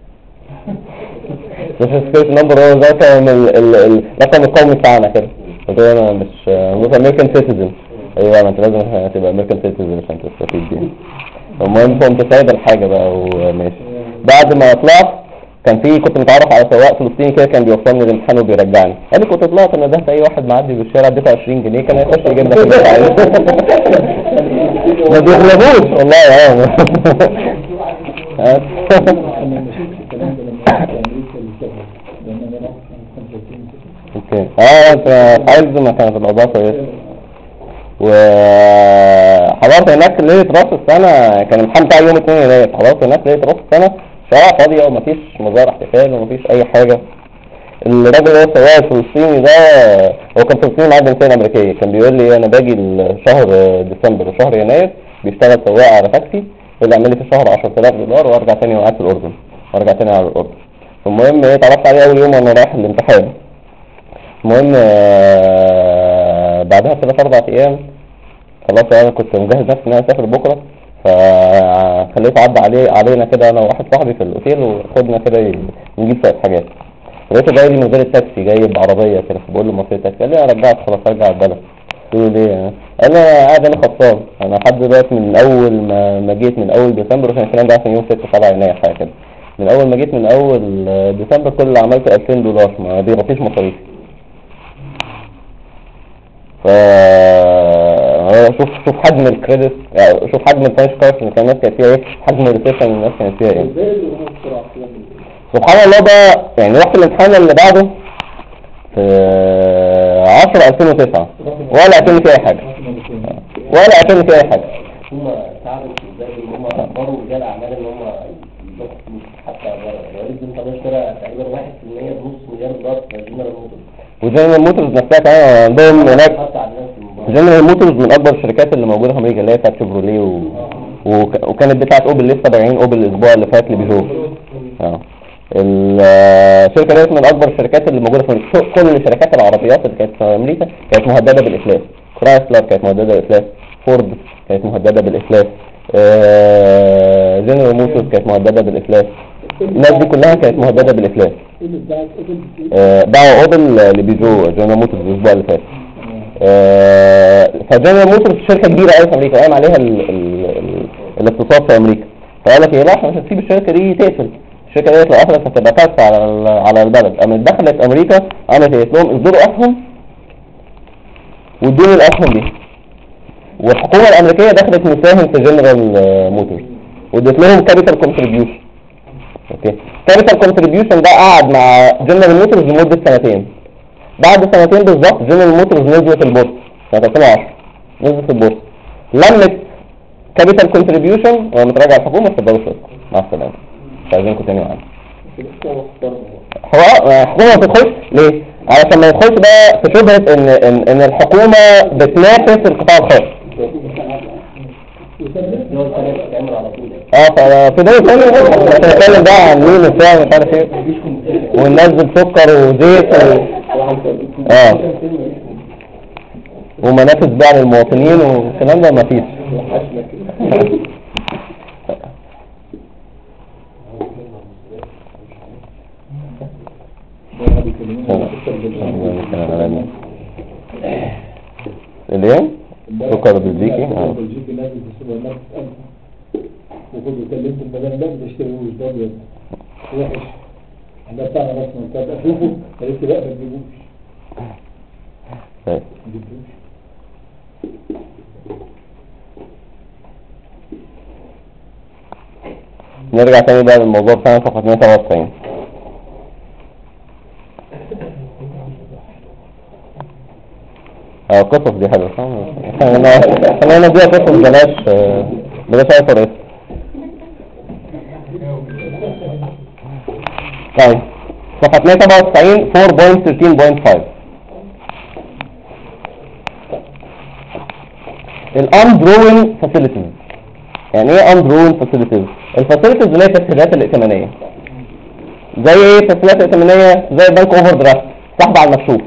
السوشيال سكيورتي نمبر هو ده كان الرقم القومي بتاعنا كده. قلت له انا مش امريكان سيتيزن. ايوه ما انت لازم تبقى امريكان سيتيزن عشان تستفيد بيها. المهم كنت سايب الحاجه بقى وماشي. بعد ما طلعت كنت متعرف على سواق فلسطيني كده كان بيوصلني الامتحان وبيرجعني. قال لي كنت طلعت انا ده اي واحد معدي بالشارع اديته 20 جنيه كان هيخش يجيب لك اللي انت عايزه. ما بيغلبوش والله. اوكي انت عايز ما كانت الاوضاع كويسه. وحضرت هناك ليله راس السنه، كان الامتحان بتاع يوم 2 يناير. حضرت هناك ليله راس السنه شارع فاضيه ومفيش مظاهر احتفال ومفيش اي حاجه. الراجل اللي هو السواق الفلسطيني ده هو كان فلسطيني معاه جنسيه امريكيه. كان بيقول لي انا باجي شهر ديسمبر وشهر يناير بيشتغل سواق على تاكسي، يقول اعمل لي في الشهر $10,000 وارجع تاني وقعد في الاردن وارجع تاني على الاردن. المهم اتعرفت عليه اول يوم وانا رايح الامتحان. المهم بعدها 3-4 ايام خلاص انا كنت مجهز نفسي ان انا اسافر بكره، فخليته عدى علينا كده انا وواحد صاحبي في الاوتيل وخدنا كده نجيب شويه حاجات. لقيته جاي لي من غير التاكسي، جاي بعربيه كده. بقول له مصري تاكسي، قال لي انا رجعت خلاص ارجع البلد. قلت له ليه؟ قال لي انا قاعد انا خسران، انا لحد دلوقتي من اول ما جيت من اول ديسمبر، عشان الكلام ده عشان يوم 6-7 يناير حاجه كده. من اول ما جيت من اول ديسمبر كل اللي عملته $2000 ما بيغطيش مصاريفي. شوف حجم الكريدت، يعني شوف حجم الفاينانشال كرايسيس اللي كان الناس كانت فيها ايه، حجم الريسيشن اللي الناس كانت فيها ايه. سبحان الله بقى. يعني رحت الامتحان اللي بعده في 10/2009 ولا اكن في اي حاجه، ولا اكن في اي حاجه. هم ساعدوا ازاي ان هم اجبروا رجال اعمال ان هم يضخوا فلوس حتى الوليد بن طلال اشترى تقريبا 1% بنص مليار دولار في جنرال موتورز. وجنرال موتورز نفسها كمان عندهم هناك. جنرال موتورز من اكبر الشركات اللي موجوده في امريكا، اللي هي بتاعت شيفروليه وكانت بتاعت اوبل لسه بايعين اوبل الاسبوع اللي فات لبيجو. الشركه ديت من اكبر الشركات اللي موجوده في امريكا. كل شركات العربيات اللي كانت في امريكا كانت مهدده بالافلاس. كرايسلر كانت مهدده بالافلاس، فورد كانت مهدده بالافلاس، جنرال موتورز كانت مهدده بالافلاس. الناس دي كلها كانت مهدده بالافلاس. باعوا اوبل لبيجو جنرال موتورز الاسبوع اللي فات. فجنرال موتورز شركه كبيره قوي في امريكا وقام عليها الاقتصاد في امريكا. فقال لك ايه، لا احنا مش هنسيب الشركه دي تقفل. الشركه ديت لو قفلت هتبقى كارثه على البلد. قامت دخلت امريكا عملت ايه؟ قالت لهم اصدروا اسهم وادوني الاسهم دي. والحكومه الامريكيه دخلت مساهم في جنرال موتورز وادت لهم كابيتال كونتريبيوشن. اوكي، كابيتال كونتريبيوشن ده قعد مع جنرال موتورز لمده سنتين. بعد سنتين بالظبط جنرال موتورز نزلت البورصه سنه 2010. نزلت البورصه، لمت كابيتال كونتريبيوشن ومتراجع الحكومه اتفضلوا شكرا مع السلامه، مش عايزينكم تاني معانا. الحكومه ما تدخلش ليه؟ علشان ما يدخلش بقى في شبهه ان الحكومه بتنافس القطاع الخاص. ففي دول تاني بنتكلم بقى عن مين وبتاع مش عارف ايه، وننزل سكر وزيت ومنافس بقى للمواطنين والكلام ده مفيش. الايه؟ سكر بلجيكي بلجيكي نازل في السوبر ماركت وكنت كلمت المدام ده بتشتريهوش ده ابيض وحش، احنا بتاعنا بس من كده اشوفه قالت لي لا ما تجيبوش. ما تجيبوش. نرجع تاني بقى للموضوع بتاعنا صفحة 197. القصص دي حلوة صح؟ خلينا نديها قصص بلاش اي طريقة. طيب صفحة 197 4.13.5 الأندروين فاسيلتيز. يعني ايه أندروين فاسيلتيز؟ الفاسيلتيز اللي هي التسهيلات الائتمانية. زي ايه التسهيلات الائتمانية؟ زي بنك اوفر درافت، سحب على المكشوف.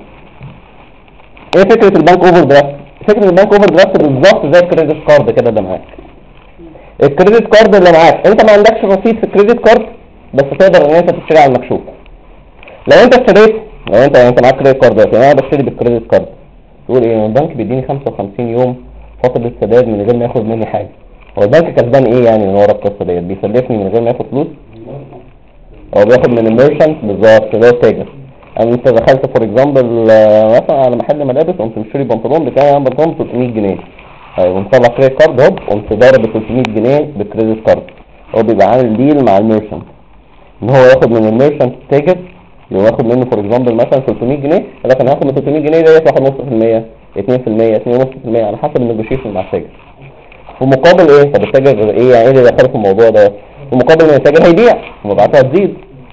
ايه فكرة البنك اوفر درافت؟ فكرة البنك اوفر درافت بالظبط زي الكريدت كارد كده ده معاك. الكريدت كارد اللي معاك انت ما عندكش رصيد في الكريدت كارد بس تقدر ان انت تشتري على المكشوف. لو انت اشتريت، لو انت معاك كريدت كارد دلوقتي، انا بشتري بالكريدت كارد، تقول ايه البنك بيديني 55 يوم فترة سداد من غير ما ياخد مني حاجة. هو البنك كسبان ايه يعني من ورا القصة ديت؟ بيسلفني من غير ما ياخد فلوس. هو بياخد من الميرشنت بالظبط اللي هو التاجر. انت دخلت فور اكزامبل مثلا على محل ملابس قمت مشتري بنطلون بتاعي بنطلون ب 300 جنيه. قمت طلع كريدت كارد هوب قمت ضارب ب 300 جنيه بالكريدت كارد. هو بيبقى عامل ديل مع الميرشنت ان هو ياخد من الميرشنت التاجر، ياخد منه فور اكزامبل مثلا 300 جنيه، لكن هياخد من 300 جنيه ديت 1.5%، 2%، 2.5% على حسب النيجوشيشن مع التاجر. في مقابل ايه؟ طب التاجر ايه يعني؟ ايه اللي دخله في الموضوع ده؟ في مقابل ان التاجر هيبيع ومبيعاته هتزيد.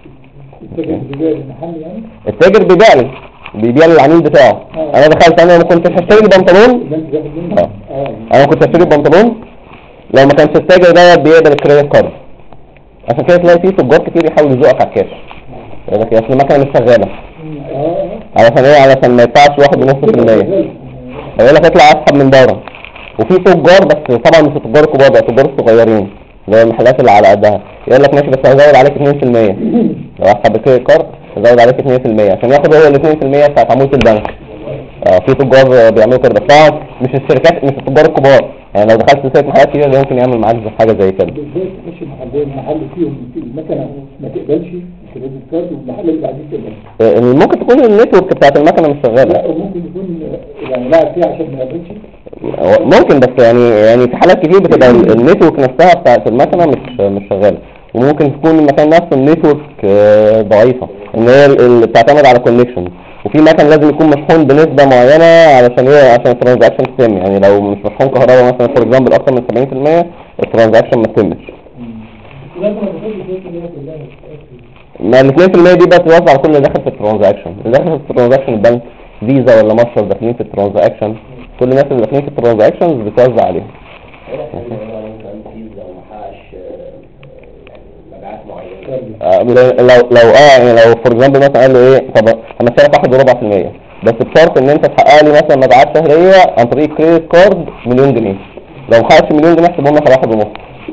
التاجر بيبيع للعميل بتاعه. انا دخلت انا ما كنتش هشتري بنطلون، انا كنت هشتري بنطلون لو ما كانش التاجر ده بيقبل الكريدت كارد. عشان كده تلاقي فيه تجار كتير يحاولوا يزقك على الكاش، يقول لك اصل المكنه مش شغاله. علشان ايه؟ علشان ما يدفعش 1.5%. يقول لك اطلع اسحب من دوره. وفي تجار بس طبعا مش التجار الكبار، ده التجار الصغيرين اللي هي المحلات اللي على قدها، يقول لك ماشي بس هزود عليك 2%. لو اسحب الكريدت كارد هزود عليك 2% عشان ياخد هو ال 2% بتاعت عمولة البنك. في تجار بيعملوا كده، بس طبعا مش الشركات، مش التجار الكبار. يعني لو دخلت سلسله محلات كتير ده ممكن يعمل معاك حاجه زي كده. بالذات مش المحل فيهم المكنه ما تقبلش الكريدت كارد والمحل اللي بعديه تقبل. ممكن تكون النتورك بتاعت المكنه مش شغاله. لا ممكن يكون يعني لاعب فيها عشان ما يقبلش. ممكن، بس يعني في حالات كتير بتبقى النتورك نفسها بتاعت المكنه مش شغاله. وممكن تكون المكان نفسه النتورك ضعيفه، ان هي اللي بتعتمد على كونكشن. وفي مثلا لازم يكون مشحون بنسبه معينه علشان ايه؟ عشان الترانزاكشن تتم. يعني لو مش مشحون كهرباء مثلا فور اكزامبل اكتر من 70% الترانزاكشن ما تتمش. ما ال 2% دي بقى توزع على كل اللي داخل في الترانزاكشن. اللي داخل في الترانزاكشن البنك فيزا ولا ماستر داخلين في الترانزاكشن، كل الناس اللي داخلين في الترانزاكشنز بتوزع عليهم. لو يعني لو فور اكزامبل مثلا قال له ايه، طب انا شايف 1.4% بس بشرط ان انت تحقق لي مثلا مبيعات شهريه عن طريق كريدت كارد مليون جنيه. لو ما حققش مليون جنيه احسبهم لك على 1.5.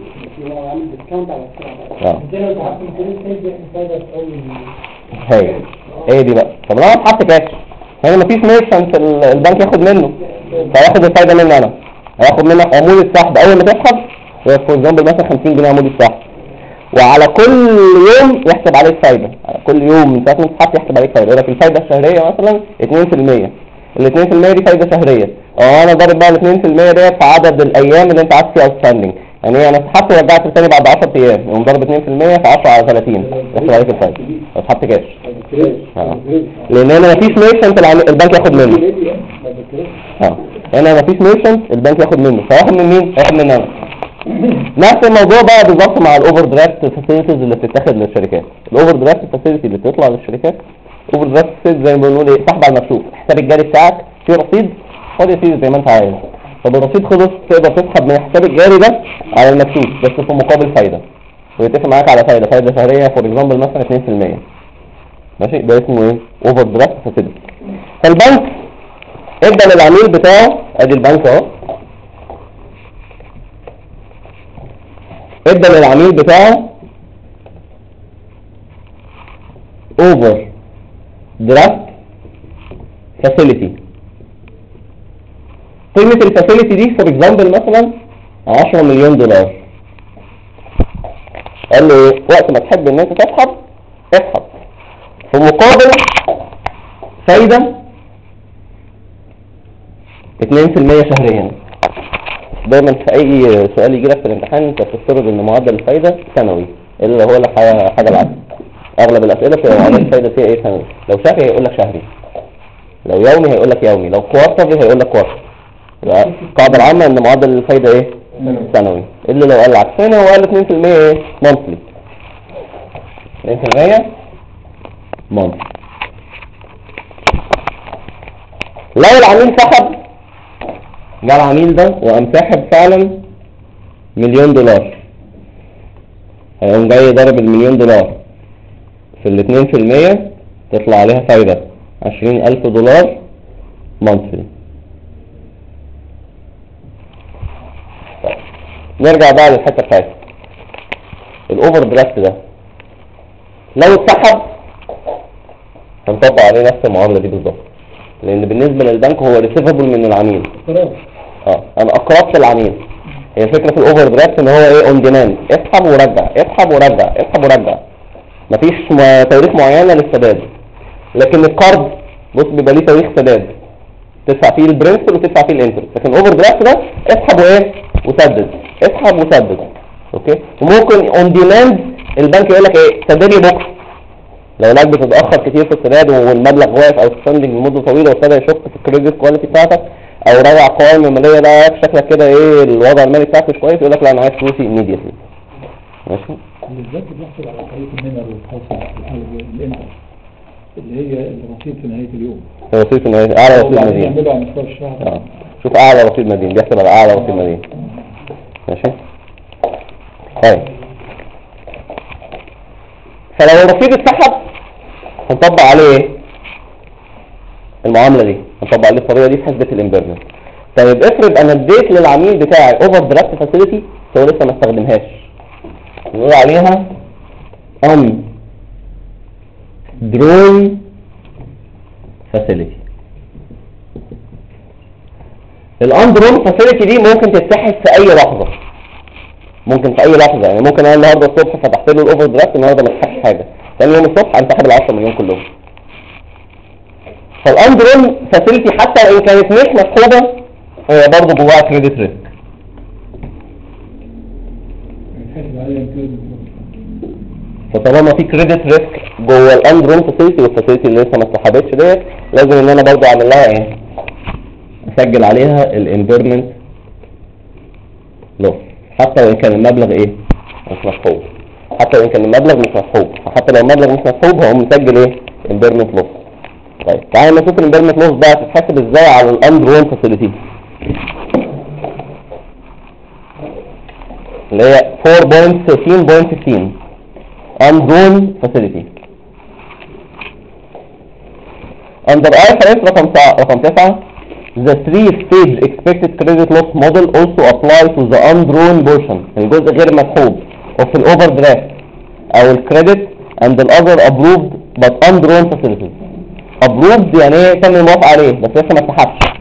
هي دي بقى. طب لو انا اتحط كاش هنا مفيش ميرشنت البنك ياخد منه، فياخد الفايده مني انا، هياخد منك عمولة السحب اول ما تسحب فور اكزامبل مثلا 50 جنيه عمولة السحب، وعلى كل يوم يحسب عليك فايده. كل يوم من ساعه ما تسحب يحسب عليك فايده. يقول لك الفايده الشهريه مثلا 2%. ال 2% دي فايده شهريه. انا ضارب بقى ال 2% ديت في عدد الايام اللي انت قعدت فيها اوتستاندنج. يعني انا سحبت ورجعت تاني بعد 10 ايام، يقوم ضارب 2% في 10 على 30 يحسب عليك الفايده. لو سحبت كاش لان هنا مفيش ميرشنت البنك ياخد منه. هنا مفيش ميرشنت البنك ياخد منه، فياخد من مين؟ هياخد من انا. نفس الموضوع بقى بالظبط مع الاوفر درافت فاسيلتيز اللي بتتاخد للشركات. الاوفر درافت فاسيلتي اللي بتطلع للشركات، اوفر درافت فاسيلتي زي ما بنقول ايه، سحب على المكشوف. الحساب الجاري بتاعك فيه رصيد، خد يا سيدي زي ما انت عايز. طب الرصيد خلص تقدر تسحب من الحساب الجاري ده على المكشوف بس في مقابل فايده، ويتفق معاك على فايده شهريه فور اكزامبل مثلا 2%. ماشي، ده اسمه ايه؟ اوفر درافت فاسيلتي. فالبنك ادى للعميل بتاعه، ادي البنك اهو، ادى للعميل بتاعه اوفر درافت فاسيلتي. قيمة الفاسيلتي دي فور اكزامبل مثلا 10 مليون دولار. قال له ايه؟ وقت ما تحب ان انت تسحب اسحب في مقابل فايدة 2% شهريا. دايما في اي سؤال يجي لك في الامتحان انت بتفترض ان معدل الفايده سنوي، اللي هو لك حاجه العكس. اغلب الاسئله في معدل الفايده فيها ايه؟ سنوي. لو شهري هيقول لك شهري، لو يومي هيقول لك يومي، لو كوارترلي هيقول لك كوارتر. القاعده العامه ان معدل الفايده ايه؟ سنوي. اللي لو قال العكس هنا هو قال 2% ايه؟ مونثلي. 2% مونثلي. لو العميل سحب، جاء العميل ده وقام ساحب فعلا مليون دولار، هيقوم جاي ضرب المليون دولار في ال 2% تطلع عليها فايدة 20,000 دولار مونثلي. نرجع بقى للحتة بتاعتنا. الاوفر درافت ده لو اتسحب هنطبق عليه نفس المعاملة دي بالظبط، لان بالنسبة للبنك هو ريسيفبل من العميل. انا اقربت العميل. هي الفكره في الاوفر درافت ان هو ايه؟ اون ديماند، اسحب ورجع اسحب ورجع اسحب ورجع، مفيش تاريخ معينه للسداد. لكن القرض بص بيبقى ليه تاريخ سداد، تدفع فيه البرنسبل وتدفع فيه الانترست. لكن الاوفر درافت ده اسحب وايه؟ وسدد، اسحب وسدد. اوكي، وممكن اون ديماند البنك يقول لك ايه؟ سدد لي بكره. لو لك بتتاخر كتير في السداد والمبلغ واقف او ستاندنج لمده طويله وابتدى يشك في الكريدت كواليتي بتاعتك او راجع قوائم الماليه ده شكلك كده ايه الوضع المالي بتاعك مش كويس، يقول لك لا انا عايز فلوسي immediately. ماشي. بالذات بنحصل على طريقه المينر والخاصه الانتر اللي هي الرصيد في نهايه اليوم. الرصيد في نهايه اعلى رصيد مدين. بيعملوا على مستوى الشهر. شوف اعلى رصيد مدين بيحسب على اعلى رصيد مدين. ماشي. طيب فلو الرصيد اتسحب هنطبق عليه ايه؟ المعامله دي هنطبق عليه الطريقه دي في حسبه الامبيرمنت. طيب افرض انا اديت للعميل بتاعي اوفر درافت فاسيلتي هو لسه ما استخدمهاش، نقول عليها ان درون فاسيلتي. الان درون فاسيلتي دي ممكن تتسحب في اي لحظه، ممكن في اي لحظه. يعني ممكن انا النهارده الصبح فتحت له الاوفر درافت، النهارده ما فتحش حاجه، ثاني يوم الصبح هنسحب ال 10 مليون كلهم. فالان درون فاسيلتي حتى ان كانت مش مسحوبه هي برضه جواها كريدت ريسك. فطالما في كريدت ريسك جوه الان درون فاسيلتي والفاسيلتي اللي لسه ما اتسحبتش ديت لازم ان انا برضو اعمل لها ايه؟ اسجل عليها الامبيرمنت لوس، حتى وان كان المبلغ ايه؟ مش مسحوب. حتى وان كان المبلغ مش مسحوب، فحتى لو المبلغ مش مسحوب هو مسجل ايه؟ امبيرمنت لوس. طيب تعالى نشوف الامبيرمنت لوس ده هتتحسب ازاي على الاندرون فاسيلتي اللي هي 4.13.15 undrawn facility. Under IFRS رقم 9 the 3-stage expected credit loss model also apply to the undrawn portion الجزء غير مسحوب of an overdraft أو الكريدت and the other approved but undrawn facilities. approved يعني ايه؟ تم الموافقة عليه بس لسه ما اتسحبش.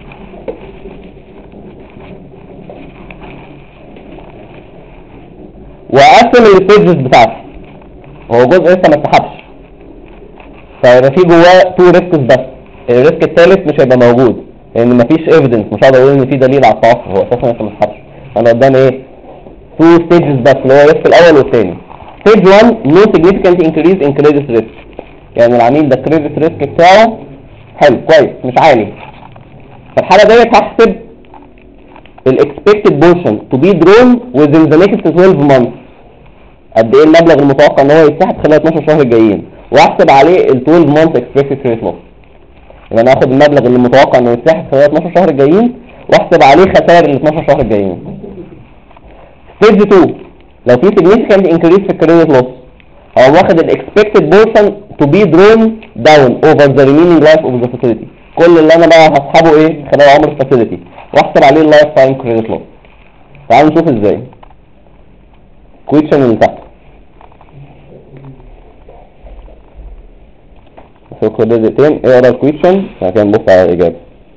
واقسم الستيجز بتاعته، هو جزء لسه ما اتسحبش فيبقى في جواه 2 ريسكس بس. الريسك الثالث مش هيبقى موجود لان مفيش ايفيدنس، مش هقدر اقول ان في دليل على التوفر، هو اساسا لسه ما اتسحبش. انا قدام ايه؟ 2 ستيجز بس اللي هو الريسك الاول والثاني. ستيج 1 no significant increase in credit risk، يعني العميل ده الكريدت ريسك بتاعه حلو كويس مش عالي. في الحاله ديت هحسب الاكسبكتد بورشن تو بي درون within the next 12 months، قد ايه المبلغ المتوقع ان هو يتسحب خلال 12 شهر الجايين، واحسب عليه ال 12 months expected credit loss. يبقى انا اخد المبلغ اللي متوقع انه يتسحب خلال 12 شهر الجايين واحسب عليه خسائر ال 12 شهر الجايين. ستيج 2 لو في significant increase في الكريدت لوس هو واخد ال expected portion to be drawn down over the remaining life of the facility. كل اللي انا بقى هسحبه ايه خلال عمر الفاسيلتي واحسب عليه اللايف تايم كريدت لوس. تعالوا نشوف ازاي. كويشن اللي تحت شكرا دقيقتين اقرا الكويشن بعد كده نبص على الاجابه.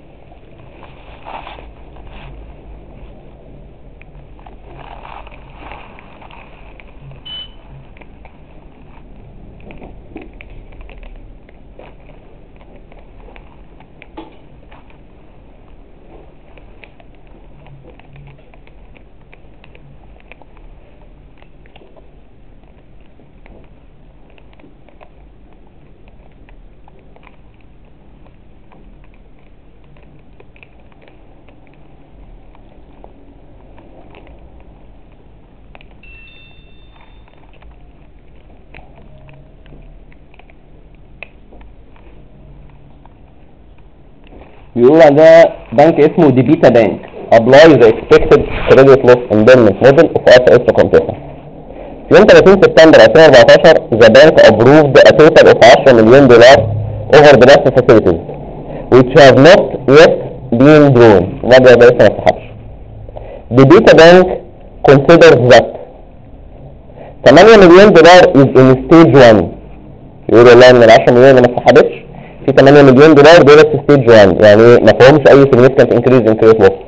بيقول عندنا بنك اسمه ديبيتا بانك apply the expected credit loss impairment model of IFRS رقم 9. في يوم 30 سبتمبر 2014 the bank approved a total of $10 million over the last facilities which have not yet been drawn. المبلغ ده لسه ما اتسحبش. ديبيتا بانك considers that $8 مليون is in stage 1. يقول والله من ال 10 مليون اللي ما اتسحبتش في 8 مليون دولار دولت في ستيج 1، يعني ما فيهمش اي significant increase in credit loss.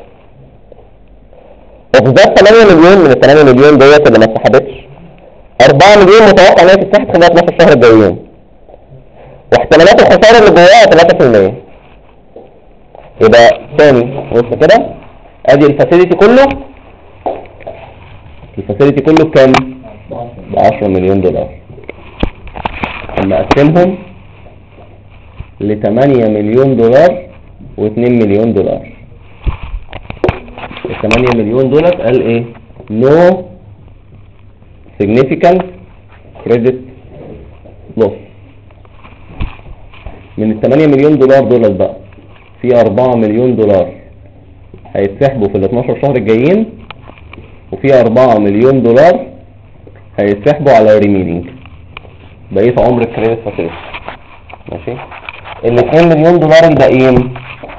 وفي ذات 8 مليون من ال 8 مليون دولت اللي ما اتسحبتش 4 مليون متوقع انها تتسحب خلال 12 شهر الجايين، واحتمالات الخساره اللي جواها 3%. يبقى ثاني بص كده ادي الفاسيلتي كله، الفاسيلتي كله بكام؟ ب 10 مليون دولار. اما اقسمهم ل 8 مليون دولار و2 مليون دولار. ال 8 مليون دولار قال ايه؟ no significant credit loss. من ال 8 مليون دولار دولار بقى في 4 مليون دولار هيتسحبوا في ال 12 شهر الجايين، وفي 4 مليون دولار هيتسحبوا على ريمينينج بقية عمر الكريدت فاسيلتي. ماشي. ال 2 مليون دولار الباقيين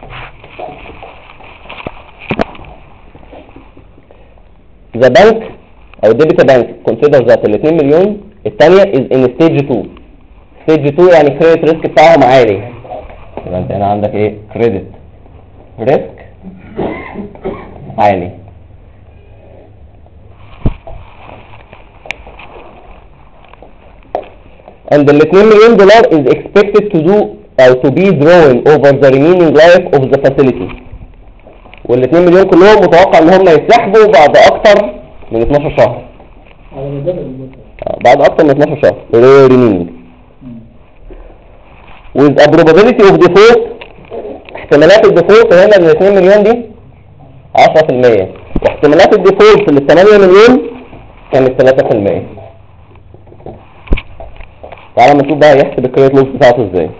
the bank او debit bank consider that ال 2 مليون الثانية is in stage 2. stage 2 يعني credit risk بتاعهم عالي. يبقى انت هنا عندك ايه؟ credit risk عالي. and ال 2 مليون دولار is expected to do او to be drawn over the remaining life of the facility. وال 2 مليون كلهم متوقع ان هم يسحبوا بعد اكتر من 12 شهر. على مدار المدة. بعد اكتر من 12 شهر remaining. with a probability of default احتمالات الديفولت هنا ال 2 مليون دي 10%، واحتمالات الديفولت لل 8 مليون كانت 3%. تعالى نشوف بقى يحسب الكريدت لوس بتاعته ازاي.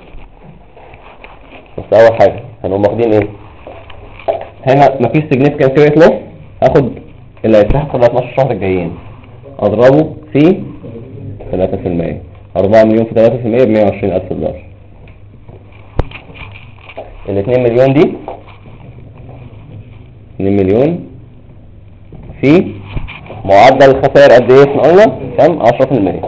بس اول حاجه هنقوم واخدين ايه؟ هنا مفيش significant كريدت لوس، هاخد اللي هيتسحب في ال 12 شهر الجايين اضربه في 3%. 4 مليون في 3% ب 120,000 دولار. ال 2 مليون دي 2 مليون في معدل الخسائر قد ايه؟ احنا قلنا كام؟ 10%.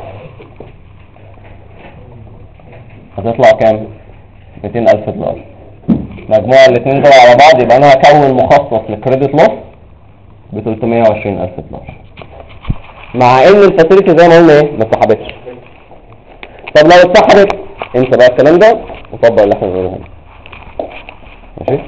هتطلع كام؟ 200,000 دولار. مجموع الاثنين دول على بعض يبقى انا هكون مخصص للكريدت لوس ب 320,000 دولار، مع ان الفاسيلتي زي ما قلنا ايه؟ ما اتسحبتش. طب لو اتسحبت انت بقى الكلام ده وطبق اللي احنا بنقوله هنا. ماشي؟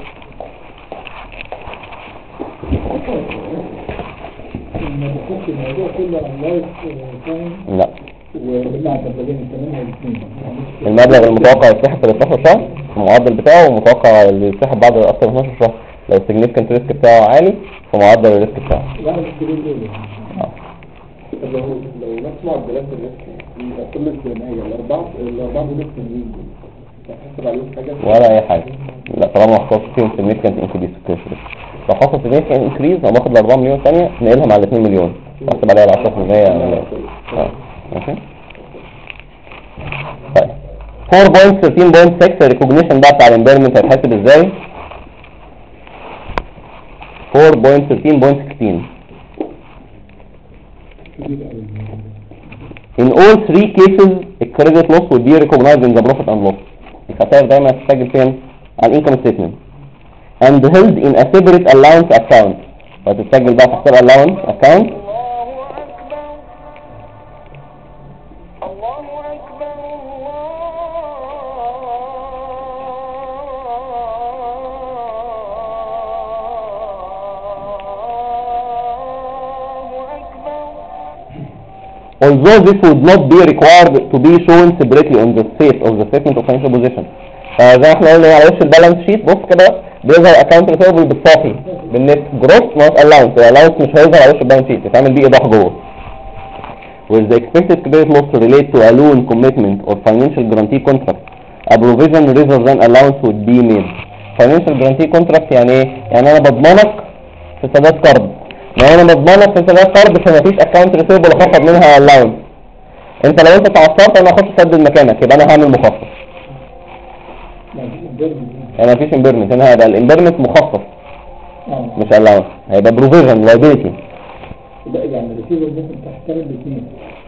ما بخص الموضوع كله على اللايف تايم لا، وبنلعب مبلغين الثمانية والاثنين. المبلغ المتوقع يتسحب في 12 شهر المعدل بتاعه، ومتوقع اللي يتسحب بعد اكتر من 12 شهر لو السيجنيفيكانت ريسك بتاعه عالي فمعدل الريسك بتاعه. يعني الكبير ايه؟ طب لو نفس معدلات الريسك يبقى كل الثنائية الأربعة دول التانيين تحسب عليهم حاجة ولا اي حاجه. لا، طالما حصل فيهم significant increase في الريسك. لو حصل significant increase هناخد ال 4 مليون ثانيه نقلهم على 2 مليون نحسب عليها ال 10%. ماشي. طيب 4.13.6 recognition بقى بتاع الامبيرمنت هيتحسب ازاي؟ 4.13.16 In all three cases, the credit loss will be recognized in the profit and loss. الخسائر دايما هتسجل فين؟ على income statement and held in a separate allowance account. وهتتسجل بقى في حساب allowance account. Although this would not be required to be shown separately on the face of the statement of financial position. زي ما احنا قلنا على وش البالانس شيت، بص كده بيظهر اكونت ريسيفبل بالصافي بالنت جروس ناقص الاونس. الاونس مش هيظهر على وش البالانس شيت، يتعمل بيه ايضاح جوه. With the expected credit loss to relate to a loan commitment or financial guarantee contract, a provision rather than allowance would be made. Financial guarantee contract يعني ايه؟ يعني انا بضمنك في سداد قرض. لو انا بضمنك في سداد قرض فمفيش اكونت ريسيفبل اخفض منها الاونس. انت لو انت تعثرت انا هخش اسدد مكانك يبقى انا هعمل مخفض. انا مفيش امبيرمنت هنا، هيبقى الامبيرمنت مخفض مش الاونس، هيبقى بروفيجن لايبيلتي. يعني الريسيفر ممكن تحتمل الاثنين.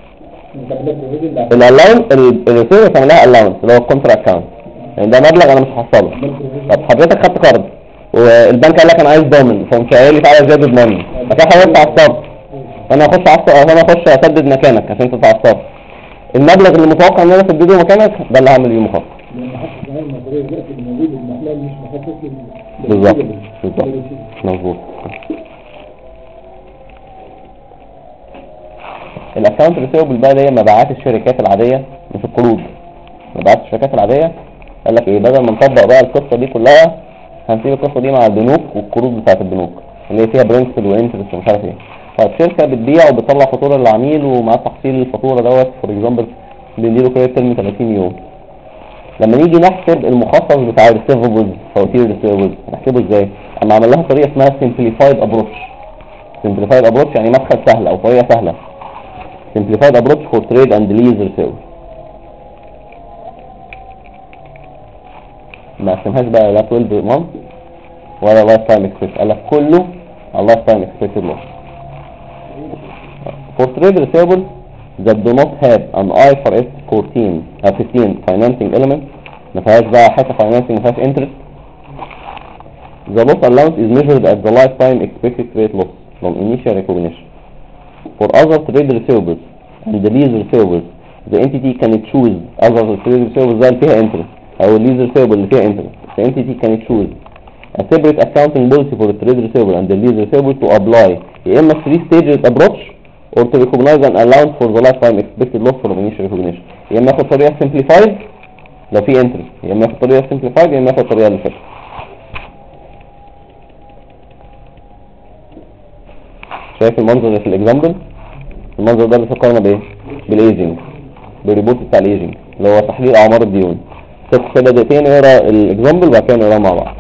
الالاونس الريسيفر تعملها الاونس اللي هو الكونترا اكونت، يعني ده مبلغ انا مش هحصله. طب حضرتك خدت قرض والبنك قال لك انا عايز ضامن فقمت قايل لي تعالى زياده ضمني، فكده حضرتك تعثرت فانا اخش اسدد مكانك عشان انت تعثرت. المبلغ اللي متوقع ان انا اسدده مكانك ده اللي هعمل بيه مخفض. بالظبط مظبوط. الاكونت ريسيفبل بقى اللي هي مبيعات الشركات العاديه مش القروض. مبيعات الشركات العاديه قال لك ايه؟ بدل ما نطبق بقى القصه دي كلها هنسيب القصه دي مع البنوك والقروض بتاعت البنوك اللي هي فيها برنسبل وانترست ومش عارف ايه. طيب شركه بتبيع وبتطلع فاتوره للعميل ومع تحصيل الفاتوره دوت فور اكزامبل بنديله كريدت ترم 30 يوم. لما نيجي نحسب المخصص بتاع الريسيفبلز فواتير الريسيفبلز نحسبه ازاي؟ انا عمل لها طريقه اسمها سمبليفايد ابروتش. سمبليفايد ابروتش يعني مدخل سهل او طريقه سهله. سمبليفايد ابروتش فور تريد اند ليز ريسيفبلز. ما قسمهاش بقى لا 12 مانث ولا لايف تايم اكسبكت، قال لك كله على لايف تايم اكسبكتد لوس. For trade receivable that do not have an IFRS 15 financing element ما فيهاش بقى حتى financing ما فيهاش interest, the loss allowance is measured at the lifetime expected credit loss from initial recognition. For other trade receivables and the lease receivables the entity can choose other trade receivables that فيها interest او lease receivable اللي فيها interest. The entity can choose a separate accounting policy for the trade receivable and the lease receivable to apply يا اما 3 stages approach or to recognize an allowance for the lifetime expected loss from initial recognition. يا اما ياخد طريقه simplified لو في interest، يا اما ياخد طريقه simplified يا اما ياخد طريقه اللي فاتت. شايف المنظر اللي في الاكزامبل؟ المنظر ده بيفكرنا بايه؟ بالايجنج، بالريبورت بتاع الايجنج اللي هو تحليل اعمار الديون. سيبك كده دقيقتين اقرا الاكزامبل وبعد كده نقراه مع بعض.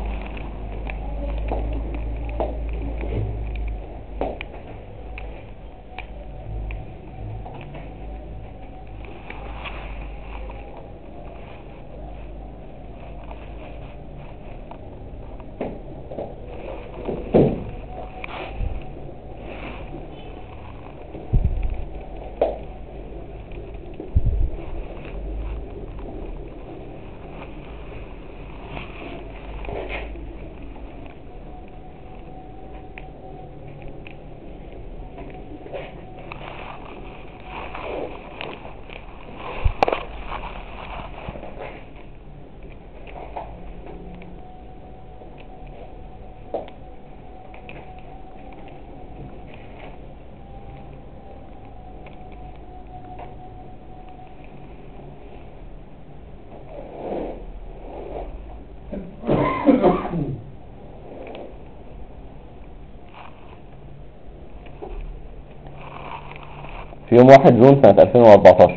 في يوم 1 جون سنة 2014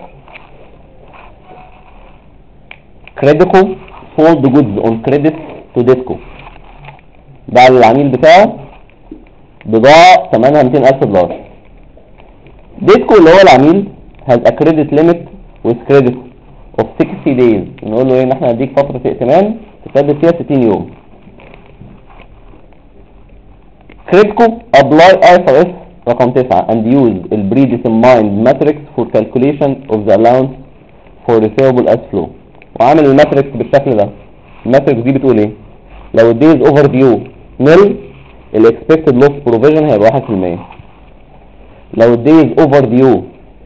كريديكو sold goods on credit to ديسكو، باع للعميل بتاعه بضاعة ثمنها $200,000. ديسكو اللي هو العميل has a credit limit with credit of 60 days، نقول له ايه؟ ان احنا هنديك فترة ائتمان تسدد فيها 60 يوم. كريديكو apply IFRS رقم 9 and use the predetermined matrix for calculation of the allowance for receivable as flow، وعامل الماتريكس بالشكل ده. الماتريكس دي بتقول ايه؟ لو الدايز اوفر ديو نل الاكسبكتد لوس بروفيجن هيبقى 1%. لو الدايز اوفر ديو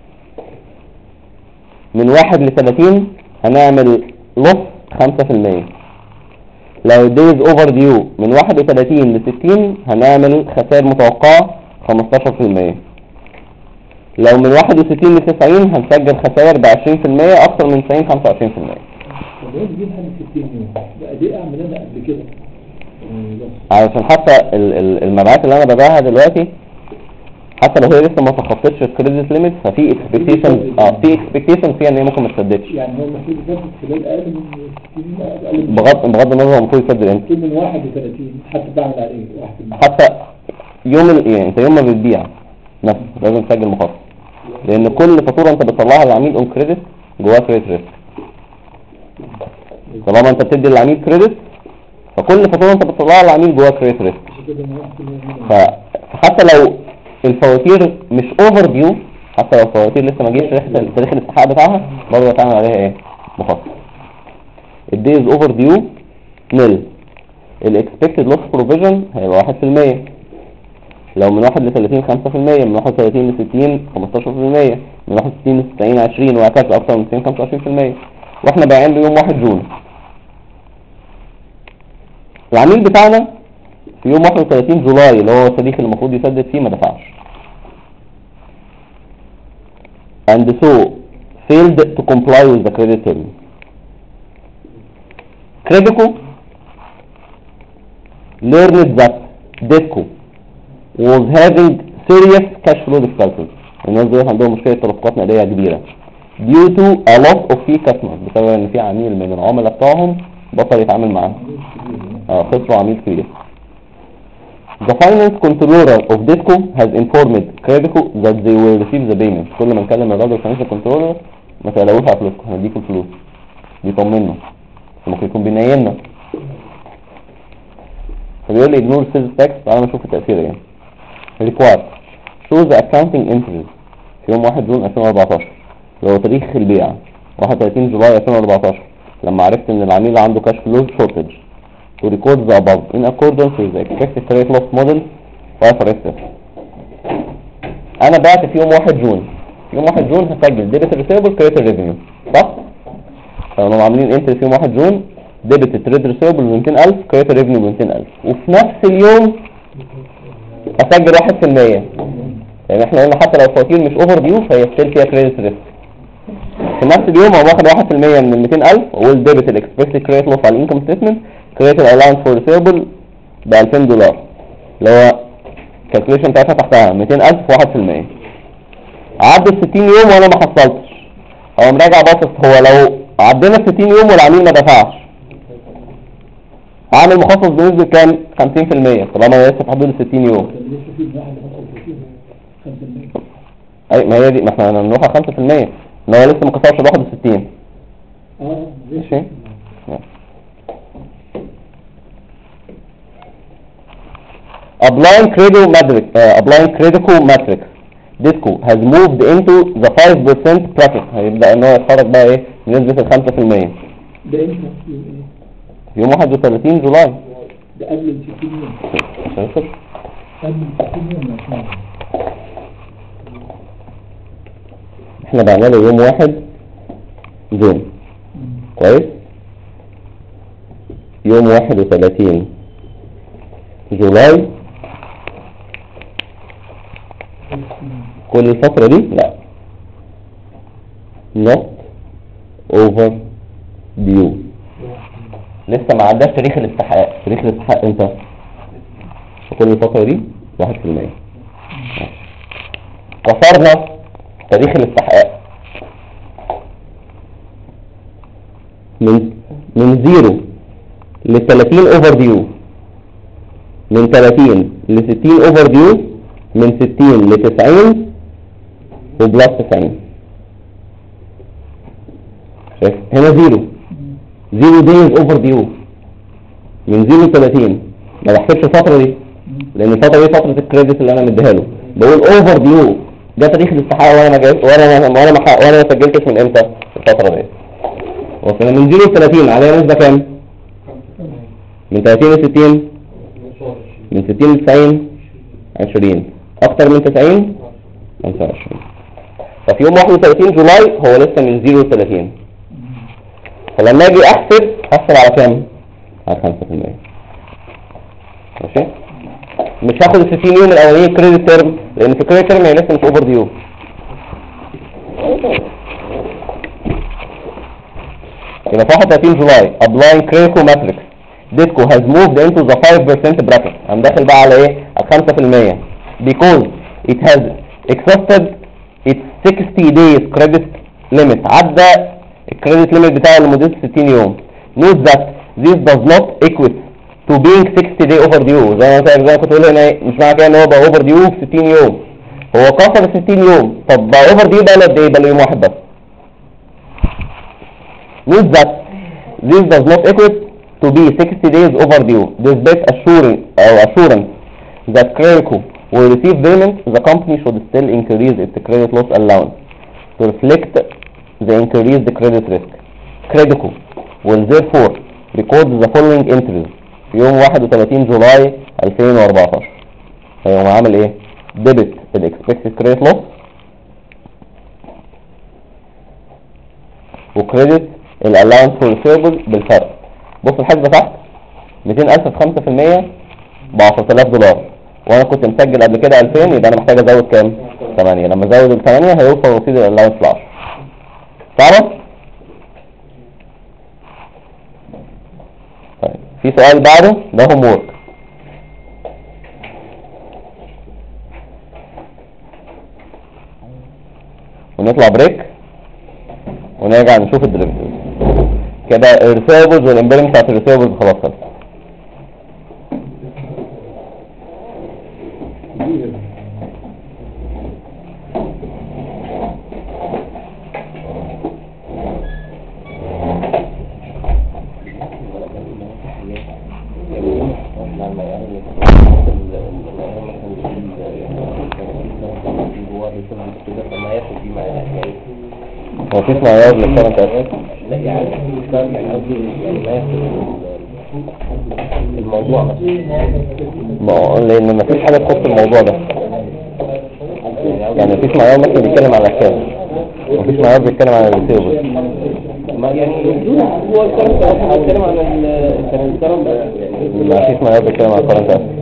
من 1 ل 30 هنعمل لوس 5%. لو الدايز اوفر ديو من 31 ل 60 هنعمل خسائر متوقعة 15%. لو من 61 ل 90 هنسجل خسائر ب 20%، اكثر من 90 25%. طب ليه تجيب حاجه 60 يوم؟ بقى دي اعمل انا قبل كده علشان حتى المبيعات اللي انا ببيعها دلوقتي حتى لو هي لسه ما تخطتش الكريدت ليميت ففي اكسبكتيشن في اكسبكتيشن فيها ان هي ممكن ما تسددش. يعني هو المفروض يسدد خلال اقل من 60 اقل من بغض النظر هو المفروض يسدد امتى؟ من 31 حتى بعمل عليه 1%. حتى يوم يعني انت يوم ما بتبيع نفسه لازم تسجل مخاطر، لان كل فاتوره انت بتطلعها للعميل اون كريدت جواها كريدت ريسك. طالما انت بتدي للعميل كريدت فكل فاتوره انت بتطلعها للعميل جواها كريدت ريسك. فحتى لو الفواتير مش اوفر ديو، حتى لو الفواتير لسه ما جيش تاريخ الاستحقاق بتاعها برضه هتعمل عليها ايه؟ مخاطر. الدايز اوفر ديو نل الاكسبكتد لوس بروفيجن هيبقى 1%. لو من 1 ل 30 5%، من 31 ل 60 15%، من 61 ل 90 20 وهكذا اكتر من 90 25%. واحنا بايعين بيوم 1 جون. العميل بتاعنا في يوم 31 جولاي اللي هو التاريخ اللي المفروض يسدد فيه ما دفعش. and so failed to comply with the credit term. Credico learned that Disco was having serious cash flow difficulties. الناس دول عندهم مشكلة تدفقات نقدية كبيرة due to a loss of fee customers، بسبب ان في عميل من العملاء بتاعهم بطل يتعامل معاه. خسروا عميل كبير. The finance controller of Disco has informed Credico that they will receive the payment. كل ما نكلم الراجل financial controller ما تقلقوش على فلوسكم، هنديكم الفلوس. بيطمنا، ممكن يكون بينيمنا. فبيقول لي ignore sales tax. تعالى نشوف التأثير ايه. Required show the accounting entries في يوم 1 جون 2014 اللي هو تاريخ البيع 31 جولاي 2014 لما عرفت ان العميل عنده cash flow shortage to record the above in accordance with the expected credit loss model IFRS. انا بعت في يوم 1 جون. يوم 1 جون هسجل debit receivable credit revenue صح؟ فانا عاملين انتري في يوم 1 جون debit trade receivable ب 200,000 credit revenue ب 200,000 وفي نفس اليوم اسجل 1%. يعني احنا قلنا حتى لو الفواتير مش اوفر ديو فهي ستيل فيها كريدت ريسك. في نفس اليوم هو واخد 1% من ال 200,000 واقول ديبت الاكسبكتد كريدت لوس على الانكم ستيتمنت كريدت الالاونس فور ريسيفبل ب $2,000 اللي هو الكالكوليشن بتاعتها تحتها 200,000 في 1%. عدوا 60 يوم وانا ما حصلتش، هو مراجع باصص هو لو عدينا 60 يوم والعميل ما دفعش هعمل مخصص بنسبة كام؟ 50%، طالما انا لسه في حدود 60 يوم. اي ما هي دي، ما احنا هنروح 5% ان هو لسه ما كسرش ال 61. ماشي. Applying critical matrix DISCO has moved into the 5% bracket. هيبدأ ان هو يتحرك بقى ايه بنسبة ال 5%. ده امتى؟ يوم 31 جولاي. ده قبل ال 60 يوم. عشان كده قبل ال 60 يوم يا شباب. احنا بعمله يوم 1 جون. كويس. يوم 31 جولاي. كل الفترة دي لا not over due، لسه ما عداش تاريخ الاستحقاق. تاريخ الاستحقاق امتى؟ في كل الفترة دي 1%. كسرنا تاريخ الاستحقاق من 0 ل 30 over due، من 30 ل 60 over due، من 60 ل 90 وبلس 90. شايف هنا 0 days over due من 0 ل 30. ما بحسبش الفترة دي لان الفترة دي فترة الكريدت اللي انا مديها له. بقول over due ده تاريخ الاستحقاق وانا ما جاي وانا ما سجلتش من امتى الفترة دي. وصلنا من 0 ل 30 عليها نسبة كام؟ من 30 ل 60، من 60 ل 90 20، اكتر من 90 25. ففي يوم 31 جولاي هو لسه من 0 ل 30. فلما اجي احسب على كام؟ على 5%. ماشي. مش هاخد ال 60 يوم الاولانيين كريدت تيرم لان في كريدت تيرم هي لسه مش اوفر ديو. يبقى في 31 جولاي applying critical matrix DISCO has moved into the 5% bracket. I'm داخل بقى على ايه؟ على 5% because it has exhausted its 60 days credit limit. عدى الكريدت ليميت بتاعه لمدة 60 يوم. Note that this does not equate to being 60 day overdue. زي ما كنت بقول هنا مش معنى كده ان هو بقى overdue في 60 يوم. هو كسر 60 يوم. طب بقى overdue بقى قد ايه؟ بقى يوم واحد بس. Note that this does not equate to be 60 days overdue. Despite assurance that Credico will receive payment, the company should still increase its credit loss allowance to reflect the increased credit risk. Credico will therefore record the following entries في يوم 31 جولاي 2014. هيقوم عامل ايه؟ debit the expected credit loss وcredit allowance for receivable بالفرق. بص الحسبة تحت 200,000 في 5% ب 10,000 دولار، وانا كنت مسجل قبل كده 2000، يبقى انا محتاج ازود كام؟ 8. لما ازود ال 8 هيوصل رصيد الالاونس ل 10. تعرف؟ طيب في سؤال بعده ده هوم وورك. ونطلع بريك ونرجع نشوف الديريفيتيفز. كده الريسيفبلز والامبيرنج بتاعت الريسيفبلز خلاص خلصت. هو مفيش معيار للكرنت اسيت؟ لا يعني قصدي يعني ما ياخد الموضوع بس. لان مفيش حاجه تخص الموضوع ده. يعني مفيش معيار مثلا بيتكلم على الكاش، مفيش معيار بيتكلم على الريسيفبل. ما يعني هو الكرنت بيتكلم عن الكرنت يعني مفيش معيار بيتكلم على الكرنت اسيت.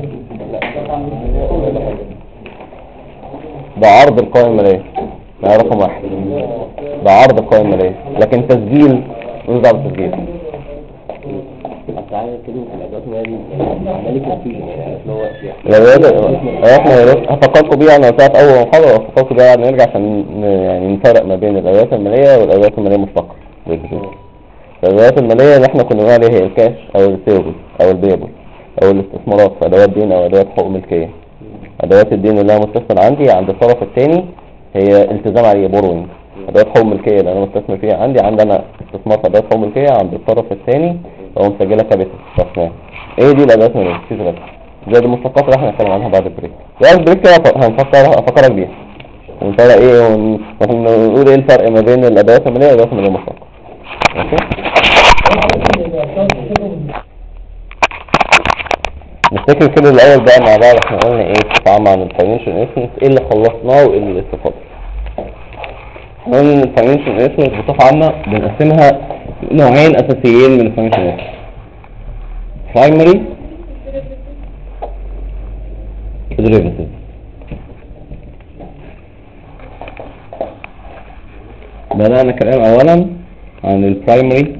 ده عرض القائمه الماليه، ده رقم 1. ده عرض القائمه الماليه، لكن تسجيل مش دعوه بالتسجيل. انت عايز كلمة الادوات المالية دي عمالي كونفيوجن يعني اللي هو احنا هفكركم بيها، انا قلتها في اول محاضرة وهفكركم بيها نرجع عشان يعني نفرق ما بين الادوات المالية والادوات المالية المشتقة. الادوات المالية اللي احنا كنا بنقول عليها هي الكاش او الريسيفبل او البيبل او الاستثمارات في ادوات دين او ادوات حقوق ملكية. ادوات الدين اللي انا مستثمر عندي عند الطرف الثاني هي التزام عليه بوروينج. ادوات حقوق ملكية اللي انا مستثمر فيها عندي انا استثمار في ادوات حقوق ملكية عند الطرف الثاني وهو مسجلها كابيتال استثمار. ايه دي الادوات المالية؟ مفيش غيرها. زي المشتقات اللي احنا هنتكلم عنها بعد البريك. بعد البريك كده هفكرك بيها ونفرق ايه ونقول ايه الفرق ما بين الادوات المالية والادوات المالية المشتقة. ماشي؟ نفتكر كده الاول بقى مع بعض احنا قلنا ايه في التعامل عن الفاينانشال انفستمنت، ايه اللي خلصناه وايه اللي لسه فاضل. احنا قلنا ان الفاينانشال انفستمنت بصفة عامة بنقسمها نوعين اساسيين من الفاينانشال انفستمنت: برايمري وديريفاتيف. بدأنا كلام اولا عن البرايمري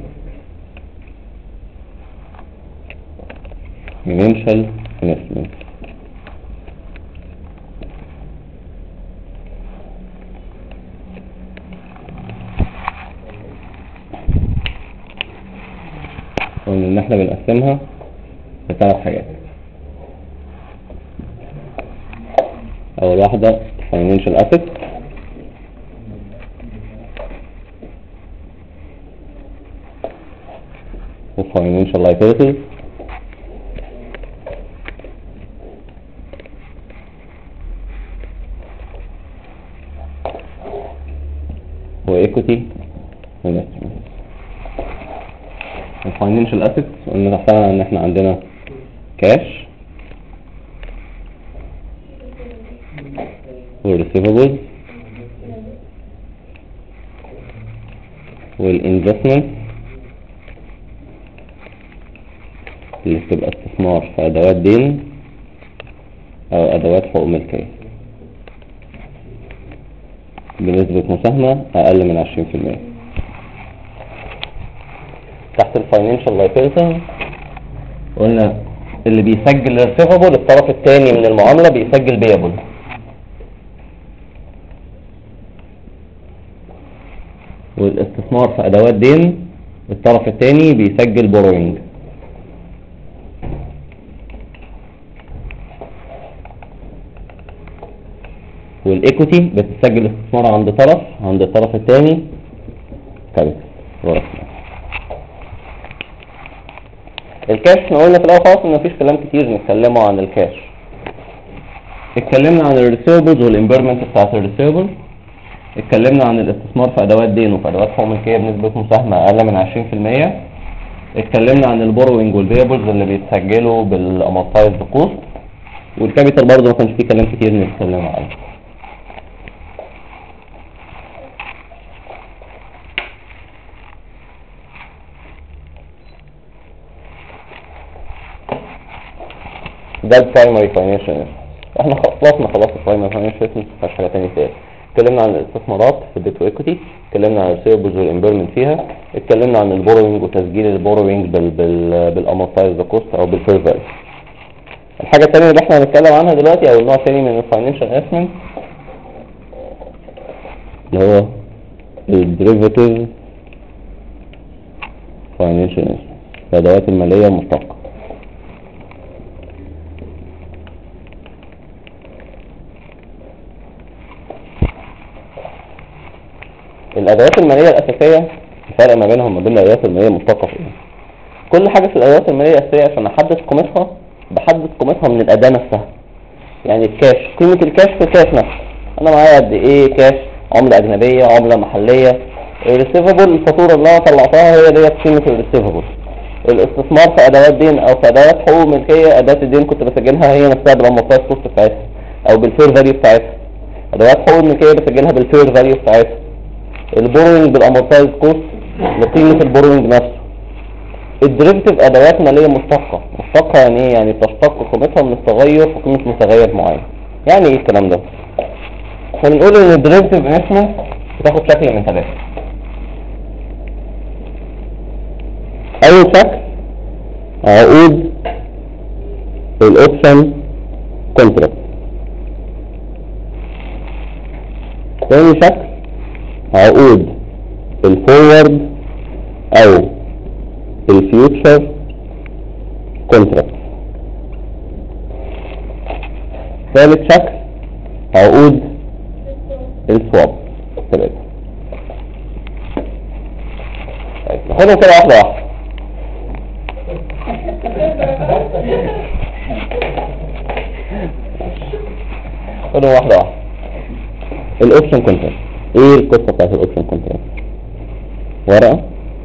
financial investment. قلنا ان احنا بنقسمها لثلاث حاجات. اول واحدة financial assets، و financial liabilities، وايكوتي انفستمنت. الفاينانشال اسيتس قلنا تحتها ان احنا عندنا كاش والريسيفبلز والانفستمنت اللي بتبقى استثمار في ادوات دين او ادوات حقوق ملكية بنسبة مساهمة اقل من 20%. تحت الفاينانشال لايبيلتي قلنا اللي بيسجل ريسيفبل الطرف الثاني من المعاملة بيسجل بيبل، والاستثمار في ادوات دين الطرف الثاني بيسجل بوروينج. والايكوتي بتسجل استثمار عند الطرف الثاني كابيتال ورأس مال. الكاش احنا قلنا في الاول خالص ان مفيش كلام كتير نتكلمه عن الكاش. اتكلمنا عن الريسيفبلز والامبيرمنت بتاعت الريسيفبل، اتكلمنا عن الاستثمار في ادوات دين وفي ادوات حقوق ملكيه بنسبه مساهمه اقل من 20%. اتكلمنا عن البوروينج والبيبلز اللي بيتسجلوا بالامورتايزد كوست، والكابيتال برضه ما كانش فيه كلام كتير نتكلم عنه. ده البرايمري فاينانشال. احنا خلاص البرايمري فاينانشال مفيش حاجه ثانيه فيها. اتكلمنا عن الاستثمارات في الديت وايكوتي، اتكلمنا عن الريسيفبلز والامبيرمنت فيها، اتكلمنا عن البوروينج وتسجيل البوروينج بالامورتايزد كوست او بالفير فاليو. الحاجه الثانيه اللي احنا هنتكلم عنها دلوقتي او النوع الثاني من الفاينانشال انفستمنت اللي هو الديريفاتيف فاينانشال انفستمنت، الادوات الماليه المشتقه. الادوات الماليه الاساسيه الفرق ما بينهم وبين الادوات الماليه المشتقه في ايه؟ كل حاجه في الادوات الماليه الاساسيه عشان احدد قيمتها بحدد قيمتها من الاداه نفسها. يعني الكاش، قيمه الكاش في الكاش نفسه، انا معايا قد ايه كاش، عمله اجنبيه، عمله محليه. الريسيفبل الفاتوره اللي انا طلعتها هي ديت قيمه الريسيفبل. الاستثمار في ادوات دين او في ادوات حقوق ملكيه، اداه الدين كنت بسجلها هي نفسها بالامورتايز كوست بتاعتها او بالفير فاليو بتاعتها. ادوات حقوق الملكيه بسجلها بالفير فاليو بتاعتها. البوروينج بالامورتايز كوست لقيمه البوروينج نفسه. الديريفاتيف ادوات ماليه مشتقه. مشتقه يعني ايه؟ يعني تشتق قيمتها من التغير في قيمه متغير معين. يعني ايه الكلام ده؟ فبنقول ان الديريفاتيف انفستمنت بتاخد شكل من ثلاثه. اول شكل عقود الاوبشن كونتراكت. تاني شكل عقود الفورورد او الفيوتشر كونتراكت. ثالث شكل عقود السواب. ثلاثة. طيب ناخدهم كده واحدة واحدة. خدهم واحدة واحدة. الاوبشن كونتراكت. ايه القصة بتاعت الاوبشن كونتراكت؟ ورقة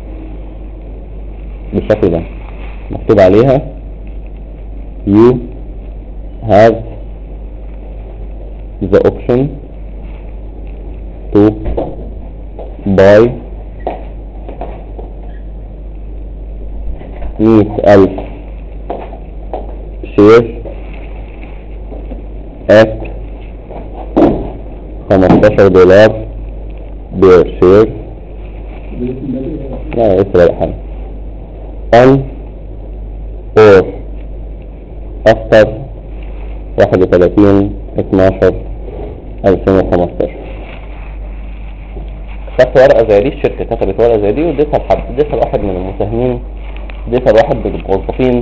بالشكل ده مكتوب عليها you have the option to buy 100,000 shares at $15 per share. لا اسرع حاجة on or after 31/12/2015. خدت ورقة زي دي، الشركة كتبت ورقة زي دي واديتها لحد، اديتها لواحد من المساهمين، اديتها لواحد من الموظفين.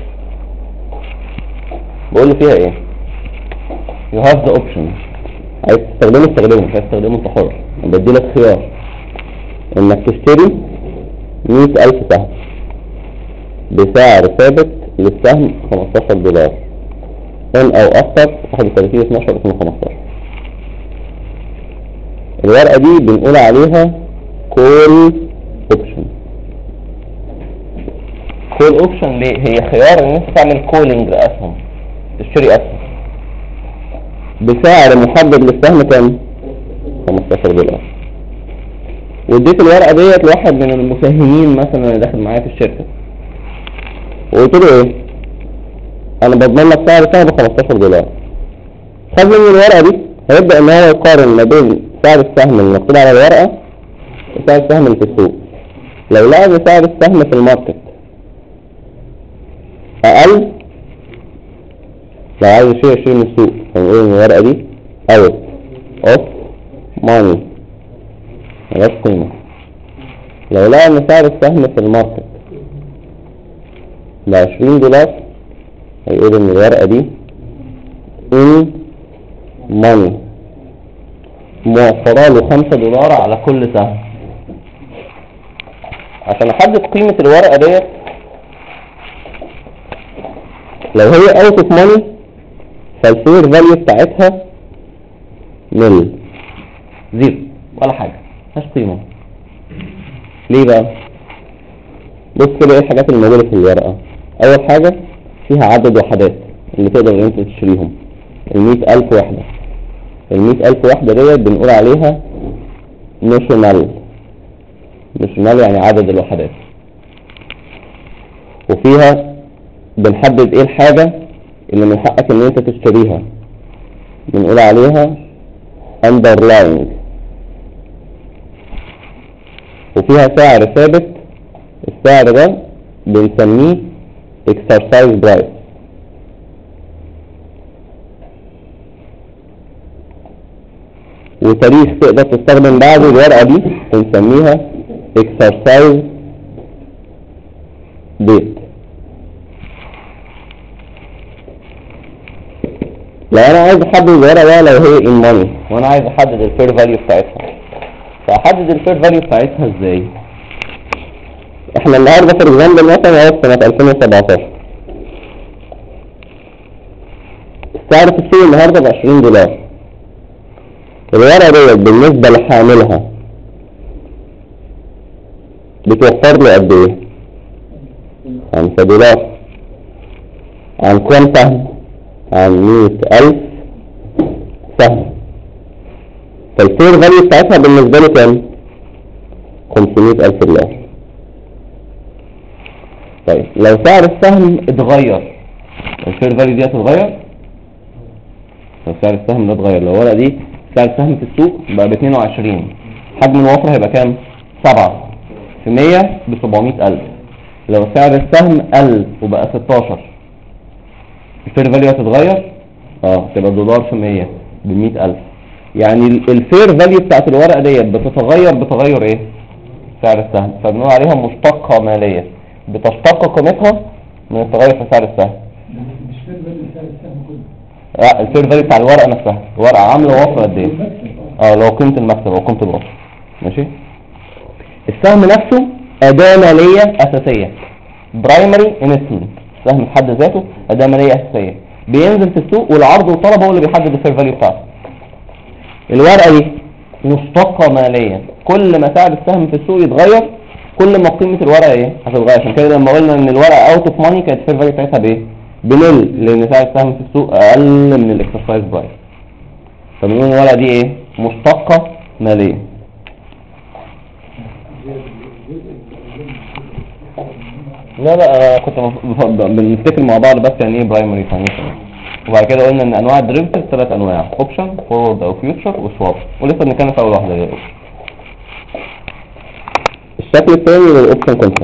بقول له فيها ايه؟ you have the option. عايز تستخدمه استخدمه، مش عايز تستخدمه انت حر. بديلك خيار انك تشتري 100,000 سهم بسعر ثابت للسهم $15 ان او اكتر 31/12/2015. الورقة دي بنقول عليها كول اوبشن. كول اوبشن ليه؟ هي خيار ان انت تعمل كولينج لاسهم، تشتري اسهم بسعر محدد للسهم كام؟ $15. واديت الورقة ديت لواحد من المساهمين مثلا اللي داخل معايا في الشركة، وقلت له ايه؟ انا بضمن لك سعر السهم $15. خد مني الورقة دي، هيبدأ ان هو يقارن ما بين سعر السهم اللي مكتوب على الورقة وسعر السهم اللي في السوق. لو لقى ان سعر السهم في الماركت اقل، لو عايز يشتري من السوق، فنقول ان الورقة دي out of money ملهاش قيمة. لو لقى ان سعر السهم في الماركت $20، هيقول ان الورقة دي in money، موفرة له $5 على كل سهم. عشان احدد قيمة الورقة ديت، لو هي out of money فالفير فاليو بتاعتها نل، زيرو، ولا حاجة، ملهاش قيمة. ليه بقى؟ بص كده ايه الحاجات اللي موجودة في الورقة. اول حاجة فيها عدد وحدات اللي تقدر ان انت تشتريهم، 100,000 وحدة. 100,000 وحدة ديت بنقول عليها نوشنال. نوشنال يعني عدد الوحدات. وفيها بنحدد ايه الحاجة اللي من حقك ان انت تشتريها، بنقول عليها underlying. وفيها سعر ثابت، السعر ده بنسميه exercise price. وتاريخ تقدر تستخدم بعد الورقة دي بنسميها exercise date. لو انا عايز احدد الورقة بقى، لو هي in money وانا عايز احدد الفير فاليو بتاعتها، فاحدد الفير فاليو بتاعتها ازاي؟ احنا النهارده في اكزامبل مثلا هو سنة 2017، السعر في السوق النهارده $20. الورقة ديت بالنسبة لحاملها بتوفر له قد ايه؟ $5 عن كام سهم؟ عن 100,000 سهم. فالفير فاليو بتاعتها بالنسبة له كام؟ $500,000. طيب لو سعر السهم اتغير، الفير فاليو دي هتتغير؟ لو سعر السهم ده اتغير، لو الورقة دي سعر السهم في السوق بقى ب22، حجم الوفرة هيبقى كام؟ 7 في 100 ب700,000. لو سعر السهم قل وبقى 16 الفير فاليو هتتغير؟ تبقى دولار في 100 ب100,000. يعني الفير فاليو بتاعت الورقة ديت بتتغير بتغير ايه؟ سعر السهم. فبنقول عليها مشتقة مالية، بتشتق قيمتها من التغير في سعر السهم. مش فير فاليو سعر السهم كله. لا، الفير فاليو بتاع الورقة نفسها، الورقة عاملة وفر قد ايه؟ لو قيمة المكسب او قيمة الوفر. ماشي. السهم نفسه أداة مالية أساسية، برايمري انسترومنت. السهم في حد ذاته أداة مالية أساسية، بينزل في السوق والعرض والطلب هو اللي بيحدد الفير فاليو بتاعته. الورقة دي مشتقة ماليا، كل ما سعر السهم في السوق يتغير كل ما قيمة الورقة ايه؟ هتتغير. عشان كده لما قلنا ان الورقة اوت اوف ماني كانت الفير فاليو بتاعتها بايه؟ بنل، لان سعر السهم في السوق اقل من الاكسرسايز برايس. فبنقول ان الورقة دي ايه؟ مشتقة ماليا. لا انا كنت بنفتكر مع بعض بس يعني ايه برايمري فاينانشال. وبعد كده قلنا ان انواع الديريفيتيف 3 انواع، اوبشن، فورورد او فيوتشر، وسواب. ولسه بنتكلم في اول واحده هي الاوبشن. الشكل الثاني للاوبشن كونتراكت،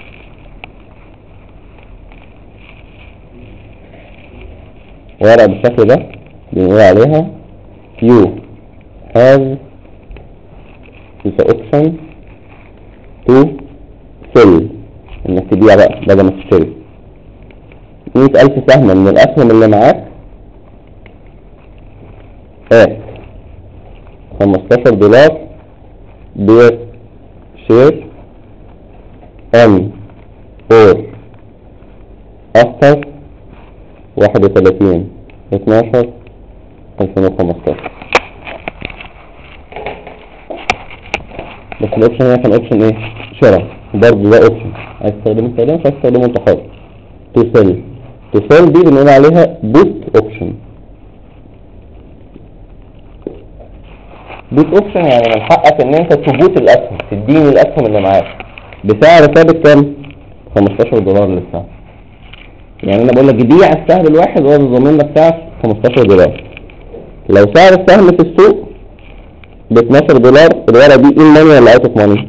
ورقه بالشكل ده بنقول عليها you have the option to sell، انك تبيع بقى بدل ما تشتري 100,000 سهم من الاسهم اللي معاك $15 بير شير on or after 31/12/2015. بس الاوبشن هنا كان اوبشن ايه؟ شراء. برضه ده اوبشن، عايز تستخدمه استخدمه، مش عايز تستخدمه انت حر. تو سيل دي بنقول عليها بوت اوبشن. بوت اوبشن يعني من حقك ان انت تبوت الاسهم، تديني الاسهم اللي معاك بسعر ثابت كام؟ $15 للسهم. يعني انا بقول لك بيع السهم الواحد وانا ضامن لك سعر $15. لو سعر السهم في السوق ب $12 الورقه دي ان ماني ولا اوت اوف ماني؟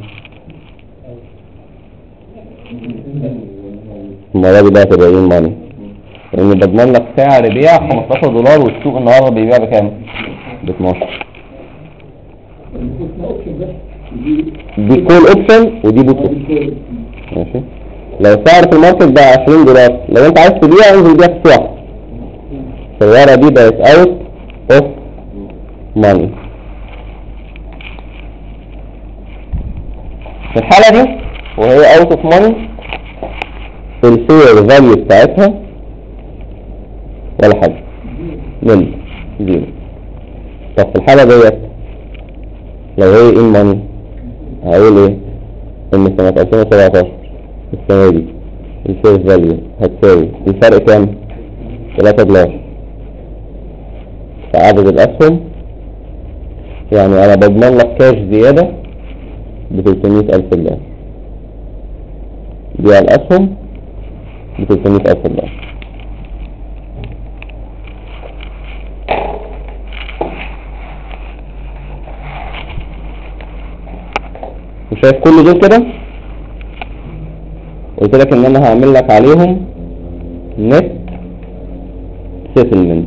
المره دي بقى تبقى ان ماني، لان بضمن لك سعر بيع $15 والسوق النهارده بيبيع بكام؟ ب 12. دي كول اوبشن ودي بوت اوبشن. ماشي. لو سعر في الماركت بقى $20، لو انت عايز تبيع انزل بيع في السوق، فالورقه دي بقت اوت اوف ماني. في الحاله دي وهي اوت اوف ماني الفير فاليو بتاعتها ولا حاجه، نل، زيرو. طب في الحاله ديت لو هي ان ماني هقول ايه؟ ان سنه 2017 السنه دي الفير فاليو هتساوي الفرق كام؟ $3 في عدد الاسهم. يعني انا بضمن لك كاش زياده ب $300,000. بيع الاسهم ب $300,000. وشايف كل دول كده قلت لك ان انا هعمل لك عليهم نت سيتلمنت.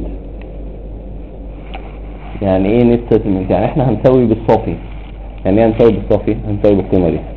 يعني ايه نت سيتلمنت؟ يعني احنا هنسوي بالصافي. يعني ايه هنسوي بالصافي؟ هنسوي بالقيمه دي.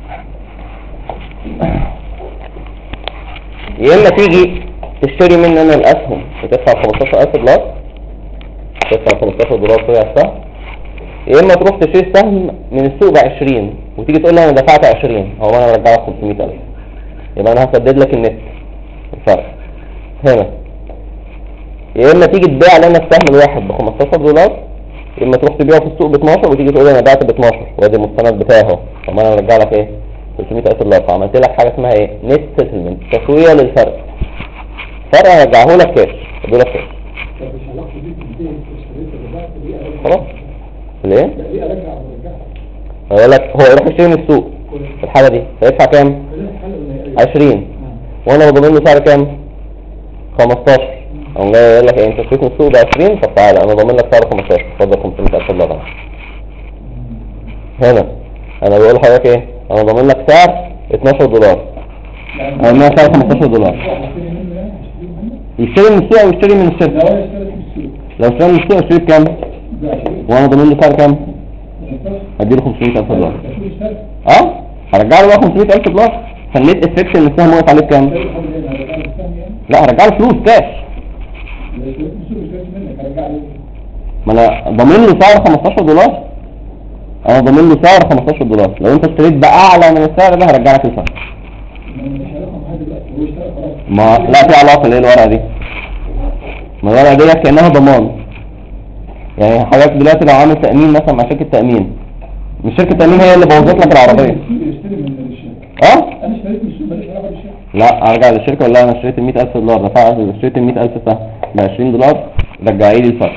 يا اما تيجي تشتري مني انا الاسهم وتدفع $15,000، تدفع $15 طلع السهم، يا اما تروح تشتري سهم من السوق ب20 وتيجي تقول لي انا دفعت 20 او انا برجع لك 500,000، يبقى انا هسدد لك النت الفرق هنا. يا اما تيجي تبيع لنا السهم الواحد ب $15، يا اما تروح تبيعه في السوق ب 12 وتيجي تقول لي انا بعت ب 12 وادي المستند بتاعي اهو، طب انا هرجع لك ايه؟ $300,000. فعملت لك حاجه اسمها ايه؟ نت سيتلمنت، تسويه للفرق. فرق هرجعه لك كاش، ادي لك كاش. خلاص ليه؟ هقول لك هو يروح يشتري من السوق في الحاله دي هيدفع كام؟ 20 وانا بضمن له سعر كام؟ 15. اقوم جاي يقول لك ايه؟ انت اشتريت من السوق ب 20، طب تعالى انا ضامن لك سعر 15، اتفضل $500,000. هنا انا بقول لحضرتك ايه؟ انا ضامن لك سعر $12، انا سعر 15 دولار. يشتري من السوق او يشتري من الشركه؟ لو اشتري من السوق اشتري بكام؟ وانا ضامن له سعر كام؟ هديله 500,000 دولار. هرجع له بقى 500,000 دولار. فالنت افكت ان السهم واقف عليه بكام؟ لا هرجع له فلوس كاش. ما انا ضامن له سعر 15 دولار. انا ضامن له سعر 15 دولار. لو انت اشتريت باعلى من السعر ده هرجع لك الفرق. ما لا في علاقه. ليه الورقه دي؟ ما الورقه دي كانها ضمان. يعني حضرتك دلوقتي لو عامل تامين مثلا مع شركه تامين، مش شركه تامين هي اللي بوظت لك العربيه. انا اشتريت من السوق ماليش علاقه بالشركه. لا ارجع للشركه ولا انا اشتريت ال 100,000 دولار دفعت اشتريت ال 100,000 سهم ب 20 دولار رجعي لي الفرق.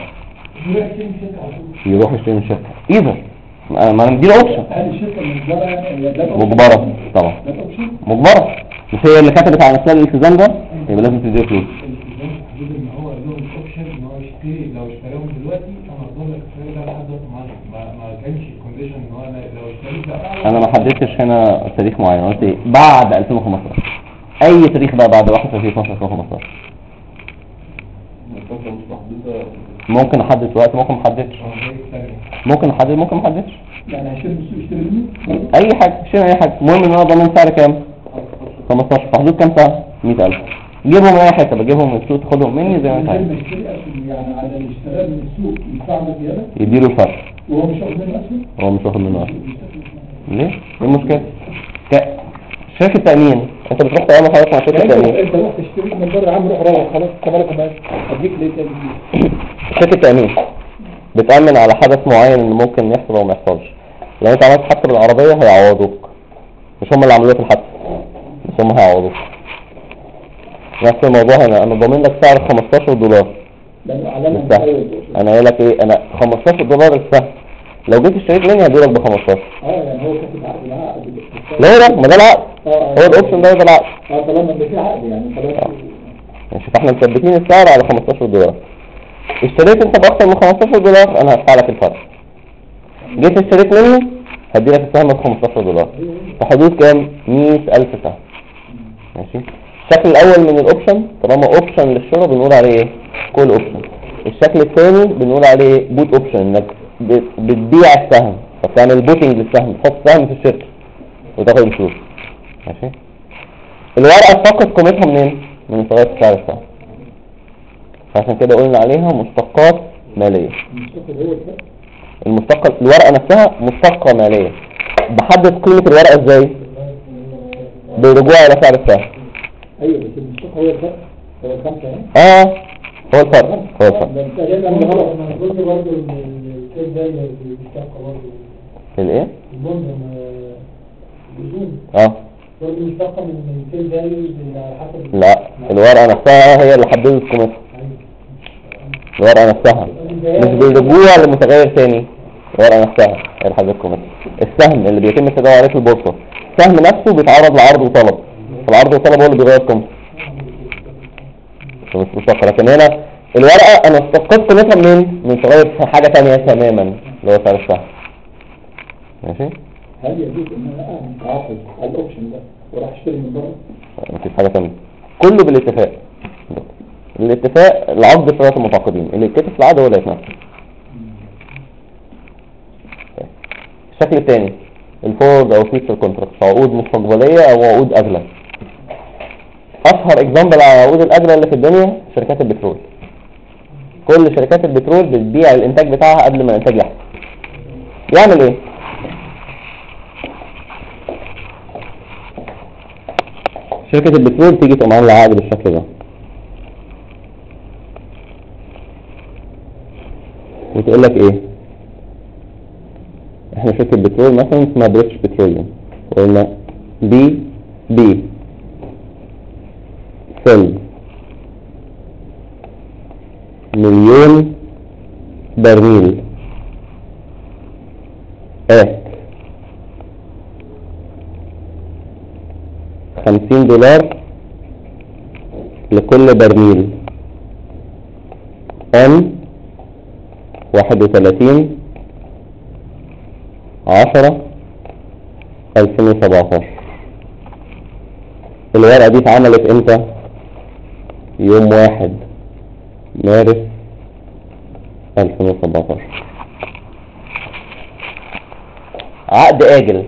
يروح يشتري من الشركه اذا ما انا مديله اوبشن. هل الشركه مجبره طبعا. مجبره. مش هي اللي كتبت على نفسها الالتزام ده يبقى لازم تديله فلوس. ان هو لهم الاوبشن ان هو يشتري. لو اشتراهم دلوقتي انا هفضل لك الشركه ده لحد ما كانش الكونديشن ان هو لو اشتريت ده. انا ما حددتش هنا تاريخ معين. قلت ايه؟ بعد 2015. اي تاريخ بقى بعد 31/12/2015. ممكن احدد وقت ممكن ما احددش. ممكن احدد ممكن ما احددش. يعني هشتري من السوق اشتري منه اي حاجه اشتري اي حاجه. المهم ان انا ضامن سعر كام؟ 15 في حدود كام سعر؟ 100,000. جيبهم من اي حته بجيبهم من السوق تاخدهم مني زي ما انت عايز. يعني على الاشتراك من السوق يدفع له زياده يديله الفرق. وهو مش واخد منه اصلا. هو مش واخد منه اصلا. ليه؟ ايه المشكله؟ شركه تامين انت بتروح تعمل حضرتك مع شركه تامين. انت رحت تشتري من بره يا عم روح خلاص كمالك بقى اديك ليه تاني. شركه تامين بتامن على حدث معين ان ممكن يحصل او ما يحصلش. لو انت عملت حادثه بالعربيه هيعوضوك. مش هم اللي عملوا لك الحادثه بس هم هيعوضوك. نفس الموضوع هنا. انا ضامن لك سعر 15 دولار السهم. انا قايل لك ايه؟ انا 15 دولار السهم. لو جيت اشتريت مني هديلك ب 15. يعني هو كاتب عقد. لا ما ده العقد. هو الاوبشن ده العقد. طالما ان في عقد يعني خلاص. ماشي. فاحنا مثبتين السعر على 15 دولار. اشتريت انت باكتر من 15 دولار انا هدفع لك الفرق. جيت اشتريت مني هديلك السهم ب 15 دولار في حدود كام؟ 100,000 سهم. ماشي. الشكل الاول من الاوبشن طالما اوبشن للشراء بنقول عليه ايه؟ كول اوبشن. الشكل الثاني بنقول عليه بوت اوبشن. انك بتبيع السهم فبتعمل بوتنج للسهم. تحط سهم في الشركه وتاخد الفلوس. ماشي. الورقه فقط قيمتها منين؟ من صغير سعر السهم. فعشان كده قلنا عليها مشتقات ماليه. المشتقه الورقه نفسها مشتقه ماليه. بحدد قيمه الورقه ازاي؟ بالرجوع الى سعر السهم. ايوه بس المشتق هو الفرق. هو الخمسه اهي. هو الفرق. هو الفرق. انا قلت برضه ان الكيس ده المشتق برضه. الايه؟ البوند بدون. برضه مشتقه من الكيس ده على حسب. لا الورقه نفسها هي اللي حددت قيمتها. الورقه نفسها مش بالرجوع لمتغير ثاني. الورقه نفسها هي اللي حددت قيمتها. السهم اللي بيتم التداول عليه في البورصه السهم نفسه بيتعرض لعرض وطلب. العرض والطلب هو اللي بيغير قيمته. مش مشتقه. لكن هنا الورقه انا استقطت قيمتها منين؟ من تغير حاجه ثانيه تماما اللي هو سعر السهم. ماشي. هل يجوز ان انا اعمل تعاقد على الاوبشن ده وراح اشتري من بره؟ مفيش حاجه ثانيه. كله بالاتفاق. الاتفاق العقد في صلاه المتعاقدين. اللي يتكتب في العقد هو اللي يتنفذ. الشكل الثاني الفورد او فيتشر كونتراكت. عقود مستقبليه او عقود اجله. اشهر اكزامبل على العقود الاجله اللي في الدنيا شركات البترول. كل شركات البترول بتبيع الانتاج بتاعها قبل ما الانتاج يحصل. يعمل ايه؟ شركة البترول تيجي تقوم عاملة عقد بالشكل ده وتقول لك ايه؟ احنا شركة بترول مثلا اسمها بريتش بتروليوم. قلنا بي سل 1,000,000 برميل $50 لكل برميل 31/10/2017. الورقة دي اتعملت امتى؟ يوم 1 مارس 2017. عقد آجل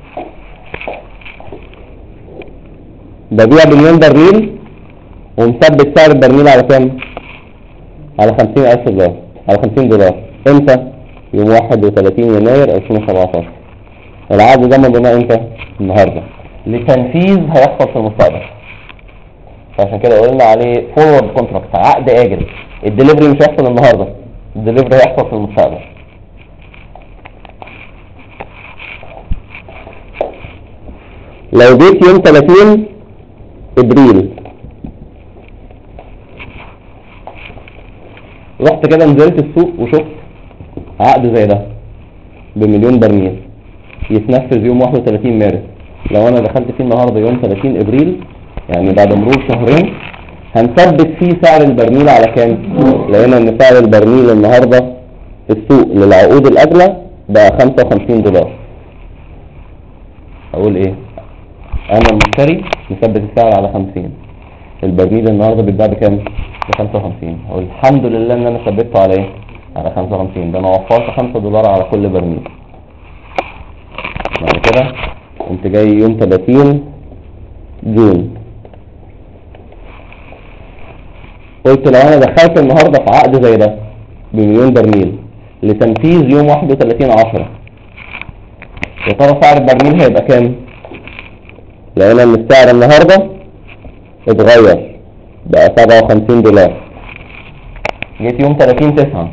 ببيع بمليون برميل ومثبت سعر البرميل على كام؟ على 50,000 دولار، على 50 دولار. امتى؟ يوم 31 يناير 2017. العقد ده مضيناه امتى؟ النهارده. لتنفيذ هيحصل في المستقبل، فعشان كده قلنا عليه فورورد كونتراكت، عقد آجل. الدليفري مش هيحصل النهارده، الدليفري هيحصل في المستقبل. لو جيت يوم 30 ابريل رحت كده نزلت السوق وشفت عقد زي ده بمليون برميل يتنفذ يوم 31 مارس، لو انا دخلت فيه النهارده يوم 30 ابريل يعني بعد مرور شهرين هنثبت فيه سعر البرميل على كام؟ لقينا ان سعر البرميل النهارده في السوق للعقود الاجله بقى 55 دولار. اقول ايه؟ انا المشتري مثبت السعر على 50، البرميل النهارده بيتباع بكام؟ ب 55. اقول الحمد لله ان انا ثبته على ايه؟ على 55. ده انا وفرت 5 دولار على كل برميل. بعد كده قمت جاي يوم 30 جون قلت لو انا دخلت النهارده في عقد زي ده بمليون برميل لتنفيذ يوم 31/10 يا ترى سعر البرميل هيبقى كام؟ لقينا ان السعر النهارده اتغير بقى 57 دولار. جيت يوم 30/9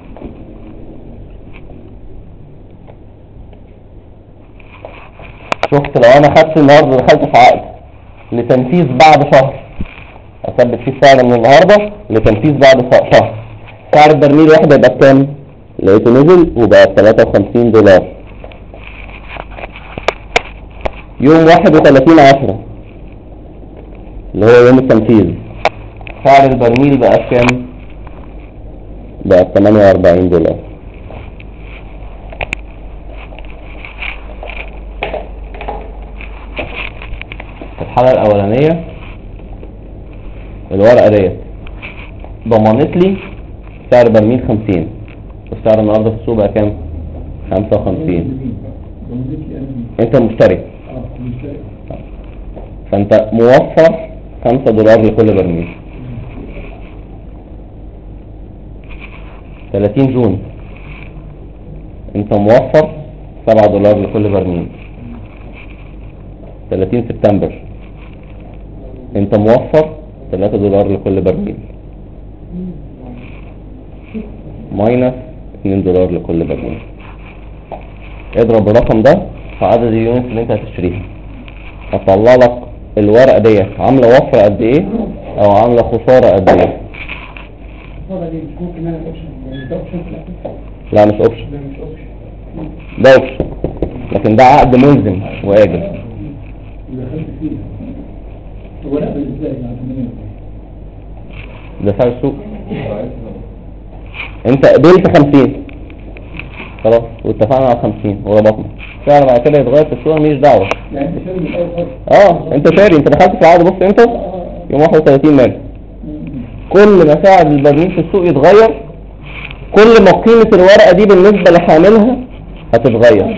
شفت لو انا خدت النهارده دخلت في عقد لتنفيذ بعد شهر، اثبت فيه السعر من النهارده لتنفيذ بعد شهر، سعر البرميل واحد هيبقى بكام؟ لقيته نزل وبقى 53 دولار. يوم 31/10 اللي هو يوم التنفيذ سعر البرميل بقى بكام؟ بقى 48 دولار. في الحالة الأولانية الورقة ديت ضمنت لي سعر برميل 50، والسعر النهارده في السوق بقى كام؟ 55. انت مشتري فانت موفر 5 دولار لكل برميل. 30 جون انت موفر 7 دولار لكل برميل. 30 سبتمبر انت موفر 3 دولار لكل برميل ماينس 2 دولار لكل برميل. اضرب الرقم ده في عدد اليونتس اللي انت هتشتريها، هطلع لك الورقة ديت عاملة وفرة قد ايه او عاملة خسارة قد ايه. لا مش اوبشن، ده اوبشن لكن ده عقد ملزم واجب. ده سعر السوق، انت قبلت 50 خلاص واتفقنا على 50 وربطنا سعر، بعد كده يتغير في السوق ماليش دعوه. يعني انت شاري من الاول انت شاري، انت دخلت في العقد. بص انت يوم 31 مارس كل ما سعر البرميل في السوق يتغير كل ما قيمة الورقة دي بالنسبة لحاملها هتتغير.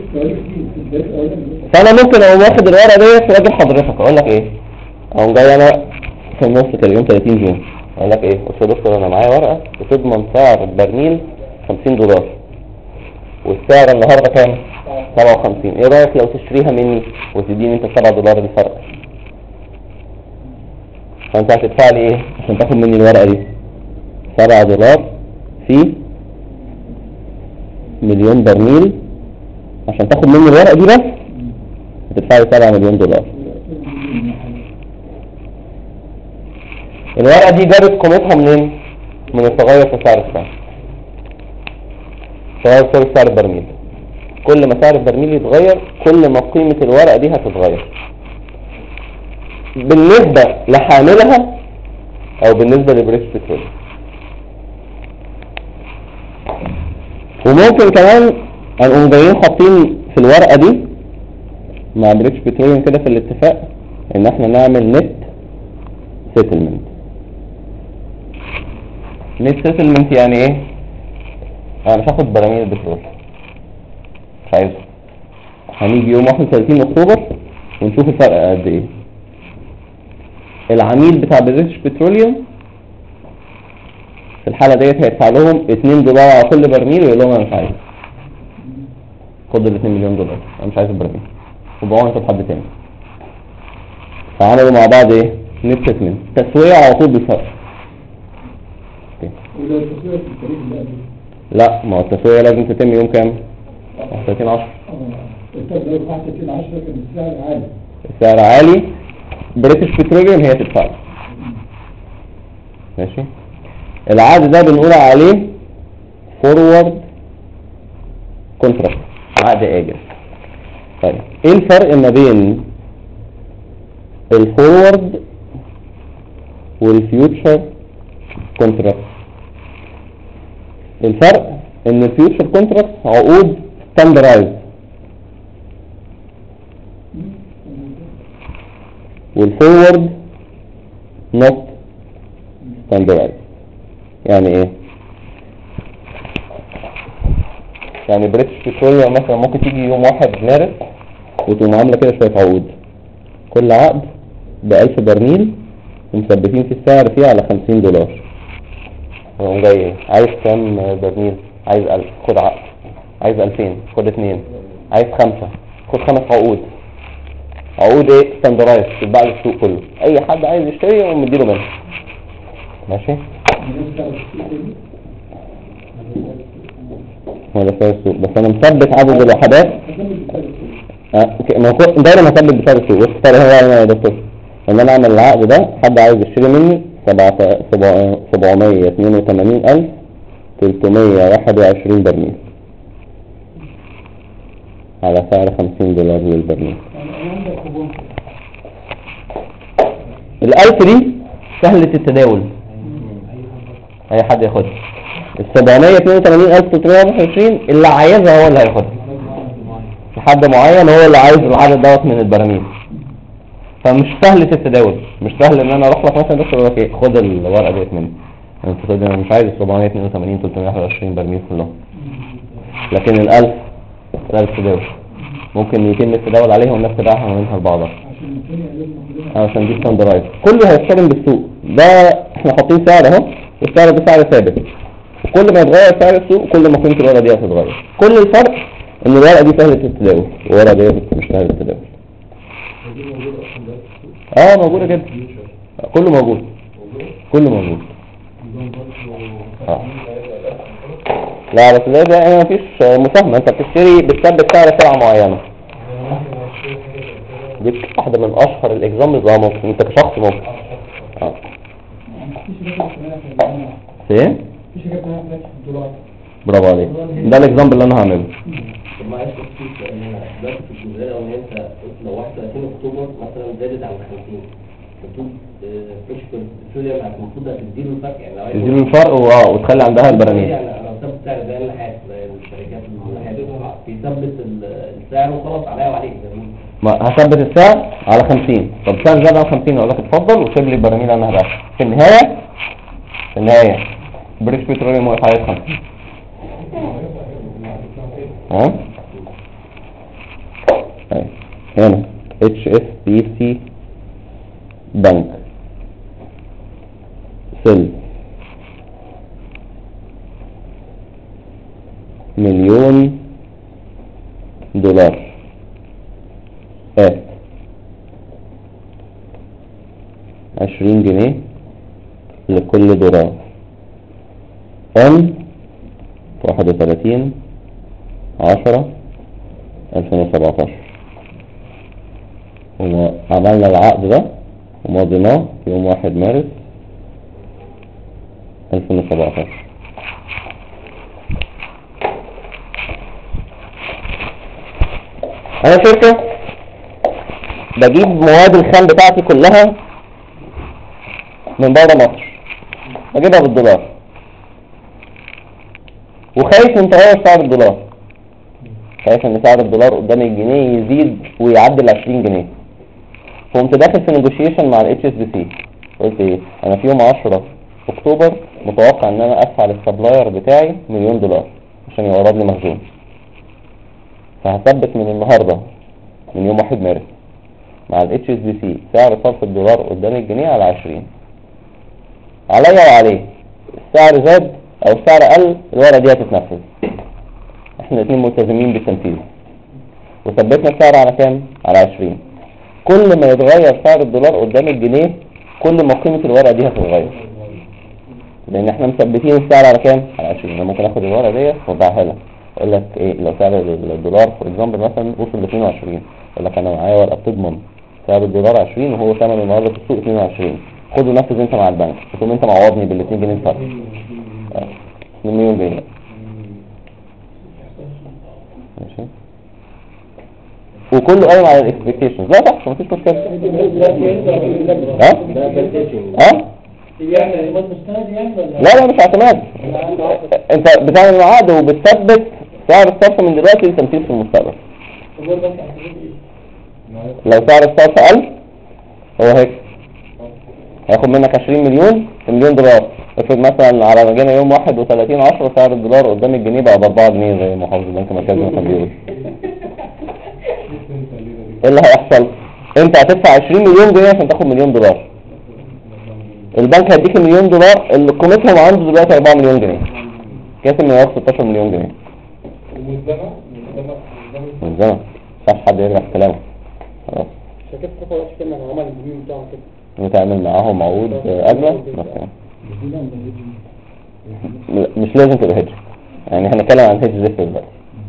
فانا ممكن اقوم واخد الورقة دي راجل حضرتك اقول لك ايه، اقوم جاي انا في النص كده يوم 30 جون اقول لك ايه، قلت له دكتور انا معايا ورقة بتضمن سعر البرميل 50 دولار والسعر النهارده كام؟ 57. ايه رايك لو تشتريها مني وتديني انت 7 دولار الفرق؟ فانت هتدفع لي ايه عشان تاخد مني الورقة دي؟ 7 دولار في مليون برميل عشان تاخد مني الورقة دي بس هتدفع لي 7 مليون دولار. الورقة دي جابت قيمتها منين؟ من التغير في سعر السهم، تغير في سعر البرميل. كل ما سعر البرميل يتغير كل ما قيمة الورقة دي هتتغير بالنسبة لحاملها او بالنسبة لبريكس بترول. وممكن كمان هنقوم جايين حاطين في الورقة دي مع بريكس بترول كده في الاتفاق ان احنا نعمل نت سيتلمنت. نت سيتلمنت يعني ايه؟ انا مش هاخد براميل البترول، مش عايزه. هنيجي يوم 31 اكتوبر ونشوف الفرق قد ايه. العميل بتاع بريتش بتروليوم في الحالة ديت هيدفع لهم $2 على كل برميل ويقول لهم انا مش عايز، خد ال $2 مليون، انا مش عايز البرميل، وبقوا انتوا بحد تاني. فعملوا مع بعض ايه؟ نت سيتلمنت، تسوية على طول بالفرق. وده التسوية في التاريخ اللي قبل. لا، ما هو التسوية لازم تتم يوم كام؟ 31/10. التسوية في 31/10 كان السعر عالي. السعر عالي، بريتش بتروليوم هي تدفع. ماشي. العقد ده بنقول عليه فورورد كونتراكت، عقد آجل. طيب ايه الفرق ما بين الفورورد والفيوتشر كونتراكت؟ الفرق ان الفيوتشر كونتراكت عقود ستاندرايز، والفورورد نوت ستاندرايز. يعني ايه؟ يعني بريتش بتروليوم مثلا ممكن تيجي يوم 1 مارس وتقوم عامله كده شويه عقود، كل عقد ب1000 برميل ومثبتين في السعر فيه على $50. ويقوم جاي عايز كام برميل؟ عايز 1000، خد عقد. عايز 2000، خد 2. عايز 5، خد 5 عقود. عقود ايه؟ ستاندرايز، تتباع للسوق كله، اي حد عايز يشتري يقوم مديله منه. ماشي. هو ده سعر السوق، بس انا مثبت عدد الوحدات. دايما مثبت بسعر السوق. بس الفرق هو يا دكتور ان انا اعمل العقد ده، حد عايز يشتري مني 782,321 برميل على سعر $50 للبرميل. ال1000 دي سهلة التداول، اي حد ياخدها. ال 782,321 اللي عايزها هو اللي هياخدها، لحد معين هو اللي عايز العدد دوت من البراميل. فمش سهل التداول، مش سهل ان انا اروح لك مثلا بس اقول لك ايه، خد الورقه ديت مني، انت تقول انا مش عايز 782,321 برميل كلهم. لكن ال1000 تداول، ممكن يتم التداول عليها والناس تبيعها منها لبعضها عشان دي ستاندرايز، كله هيستخدم بالسوق. ده احنا حاطين سعر اهو، والسعر ده سعر ثابت، كل ما يتغير سعر السوق كل ما قيمه الورقه دي هتتغير. كل الفرق ان الورقه دي سهله التداول والورقه دي مش سهله التداول. موجوده جدا، كله موجود، كله موجود. لا بس ده يعني مفيش مساهمه، انت بتثبت سعر سلعه معينه. دي واحده من اشهر الاكزامبلز. ممكن انت كشخص ممكن ايه؟ برافو عليك، ده الاكزامبل اللي انا هعمله. ما عايز تفصيل دلوقتي في الجزئيه ان انت لو 31 اكتوبر مثلا زادت عن 50 مكتوب بتروليوم المفروض هتديله الفرق، يعني لو تديله الفرق وتخلي عندها البراميل. يعني لو ثبت سعر زي النحاس زي الشركات النحاس بيثبت السعر وخلاص عليها وعليك. ما هثبت السعر على 50، طب السعر زاد على 50 اقول لك اتفضل وسيب لي البراميل انا هبيعها. في النهايه بريتش بتروليوم واقف على 50. هنا HSBC بنك سيل $1,000,000 $20 لكل دولار on 31/10/2017. وعملنا العقد ده ومضيناه يوم 1 مارس 2017. انا شركة بجيب مواد الخام بتاعتي كلها من بره مصر، بجيبها بالدولار وخايف من تغير سعر الدولار، خايف ان سعر الدولار قدام الجنيه يزيد ويعدي ال 20 جنيه. فقمت داخل في نيجوشيشن مع الاتش اس بي سي. قلت ايه؟ انا في يوم 10 اكتوبر متوقع ان انا ادفع للسبلاير بتاعي $1,000,000 عشان يورد لي مخزون، فهثبت من النهارده من يوم 1 مارس مع الاتش اس بي سي سعر صرف الدولار قدام الجنيه على 20. عليا وعليه، السعر زاد او السعر قل الورقه دي هتتنفذ، احنا الاثنين ملتزمين بالتنفيذ، وثبتنا السعر على كام؟ على 20. كل ما يتغير سعر الدولار قدام الجنيه كل ما قيمه الورقه دي هتتغير، لان احنا مثبتين السعر على كام؟ على 20. انا ممكن اخد الورقه دي واوضعها لك، اقول لك ايه لو سعر الدولار فور اكزامبل مثلا وصل ل 22، اقول لك انا معايا ورقه بتضمن سعر الدولار 20 وهو ثمن النهارده في السوق 22، خده نفذ انت مع البنك، تقوم انت معوضني بال 2 جنيه فرق، 2 مليون جنيه. ماشي، وكله قايم على الاكسبكتيشنز. لا صح، مفيش مشكله. ها لا مش اعتماد، انت بتعمل عقد وبتثبت سعر الصرف من دلوقتي للتنفيذ في المستقبل. لو سعر الصرف قل هو هيك هياخد منك 20 مليون في $1,000,000. افرض مثلا على ما جينا يوم 31/10 سعر الدولار قدام الجنيه بقى ب 4 جنيه زي محافظ البنك المركزي مثلا بيقول، ايه اللي هيحصل؟ انت هتدفع 20 مليون جنيه عشان تاخد $1,000,000. البنك هيديك $1,000,000 اللي قيمتهم عنده دلوقتي 4 مليون جنيه، كاسب من 16 مليون جنيه. من زمن صح، حد يرجع في كلامه. خلاص شركات الكفر وقت كلمة عن عمل الجميل بتاعه كده نتعامل معاهم عقود أجمل مثلا. مش لازم تبقى هيدج، يعني احنا نتكلم عن هيدج لسه دلوقتي.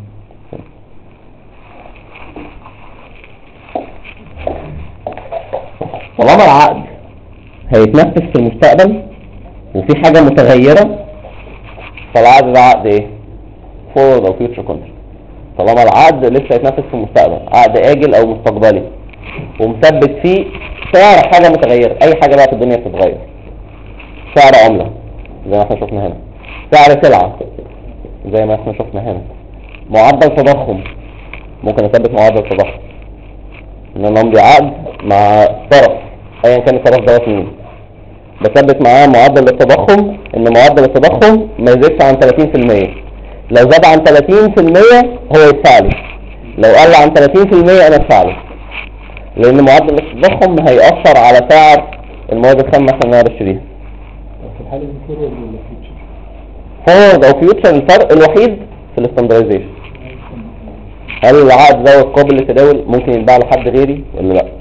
طالما العقد هيتنفذ في المستقبل وفي حاجة متغيرة فالعقد ده عقد ايه؟ فورورد او فيوتشر كونتراكت. طالما العقد لسه هيتنفذ في المستقبل، عقد آجل او مستقبلي ومثبت فيه سعر حاجة متغيرة، اي حاجة بقى في الدنيا بتتغير، سعر عملة زي ما احنا شفنا هنا، سعر سلعة زي ما احنا شفنا هنا، معدل تضخم ممكن اثبت معدل تضخم، ان انا امضي عقد مع طرف ايا كان الطرف دوت مين، بثبت معاه معدل التضخم ان معدل التضخم ما يزيدش عن 30%. لو زاد عن 30% هو يدفع لي، لو قل عن 30% انا ادفع له، لان معدل التضخم هيأثر على سعر المواد الخام مثلا اللي انا بشتريها. في الحالة دي فورورد ولا فيوتشر؟ فورورد او فيوتشر الفرق الوحيد في الاستاندرايزيشن. هل العقد ده قابل للتداول ممكن يتباع لحد غيري ولا لا؟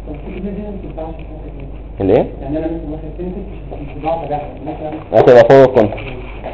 الايه؟ يعني انا مثلا واخد سنتك مش بضاعة جاهزة مثلا هتبقى فورورد كونتراكت.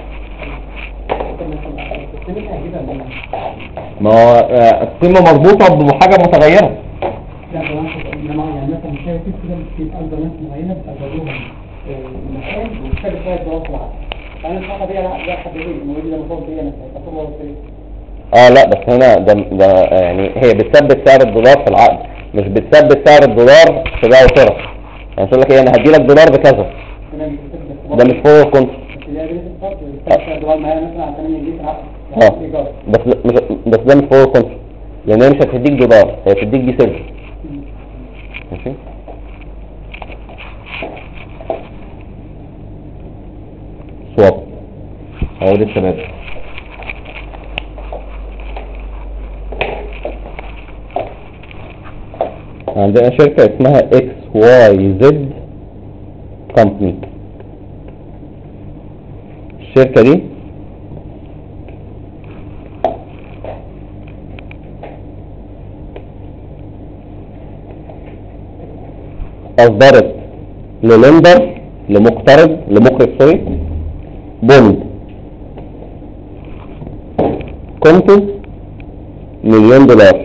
ما هو القيمة مربوطة بحاجة متغيرة. لا يعني مثلا شايف كده في أكبر ناس معينة بتقدروها المكان وبتشتري فيها الدراسة العقد. أنا الصراحة دي لا حد يقول المواد اللي مفروض هي مثلا أطلع وصلت. لا بس هنا ده يعني هي بتثبت سعر الدولار في العقد، مش بتثبت سعر الدولار في بيع وشراء. يعني مش هقول لك ايه انا هديلك دولار بكذا، ده مش فورورد كونتراكت. بس ده مش فورورد كونتراكت، لان هي مش هتديك دولار، هي هتديك دي سيلفر. ماشي، سواب عقود التبادل. عندنا شركة اسمها XYZ Company. الشركة دي أصدرت للندر لمقترض لمقرض سوري بوند قيمته $1,000,000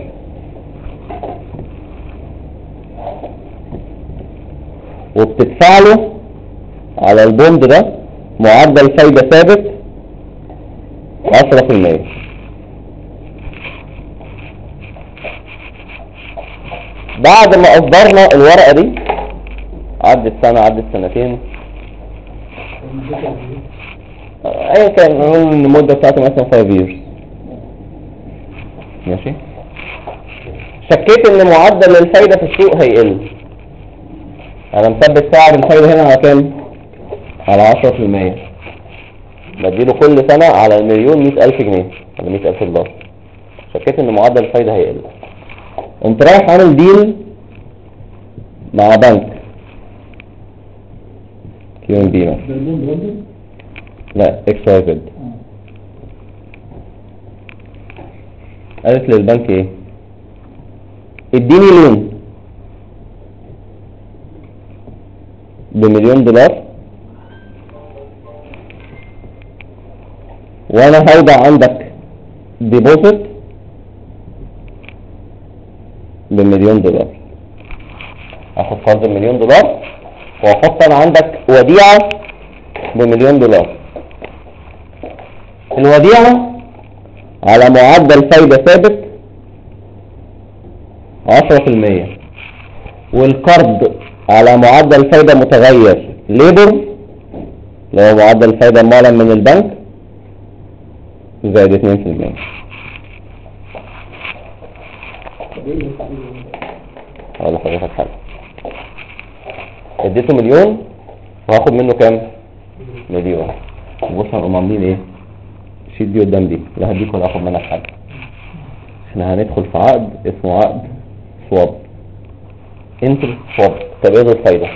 وبتدفع له على البوند ده معدل فايدة ثابت 10%. بعد ما أصدرنا الورقة دي عدت سنة عدت سنتين ايا كان، نقول ان المدة بتاعته مثلا 5 years. ماشي، شكيت ان معدل الفايدة في السوق هيقل، انا مثبت سعر الفايدة هنا على كام؟ على 10%. بديله كل سنة على المليون 100,000 جنيه ولا 100,000 دولار. شكيت ان معدل الفايدة هيقل. قمت رايح عامل ديل مع بنك كيو ام بي مثلا. ده البوند برضه؟ لا اكس واي زد. قالت للبنك ايه؟ اديني لون ب1,000,000 دولار وانا هودع عندك ديبوزيت ب1,000,000 دولار. اخد قرض ب1,000,000 دولار واحط انا عندك وديعة ب1,000,000 دولار. الوديعة على معدل فايدة ثابت 10%، والقرض على معدل فايدة متغير ليبر اللي هو معدل الفايدة المعلن من البنك زائد 2%. اقول لحضرتك حاجة، اديته 1,000,000 وهاخد منه كام؟ 1,000,000. بص هنقوم عاملين ايه؟ شيل دي قدام دي، لا هديك ولا اخد منك حاجة. احنا هندخل في عقد اسمه عقد سواب، انترست سواب، تبادل فايدة.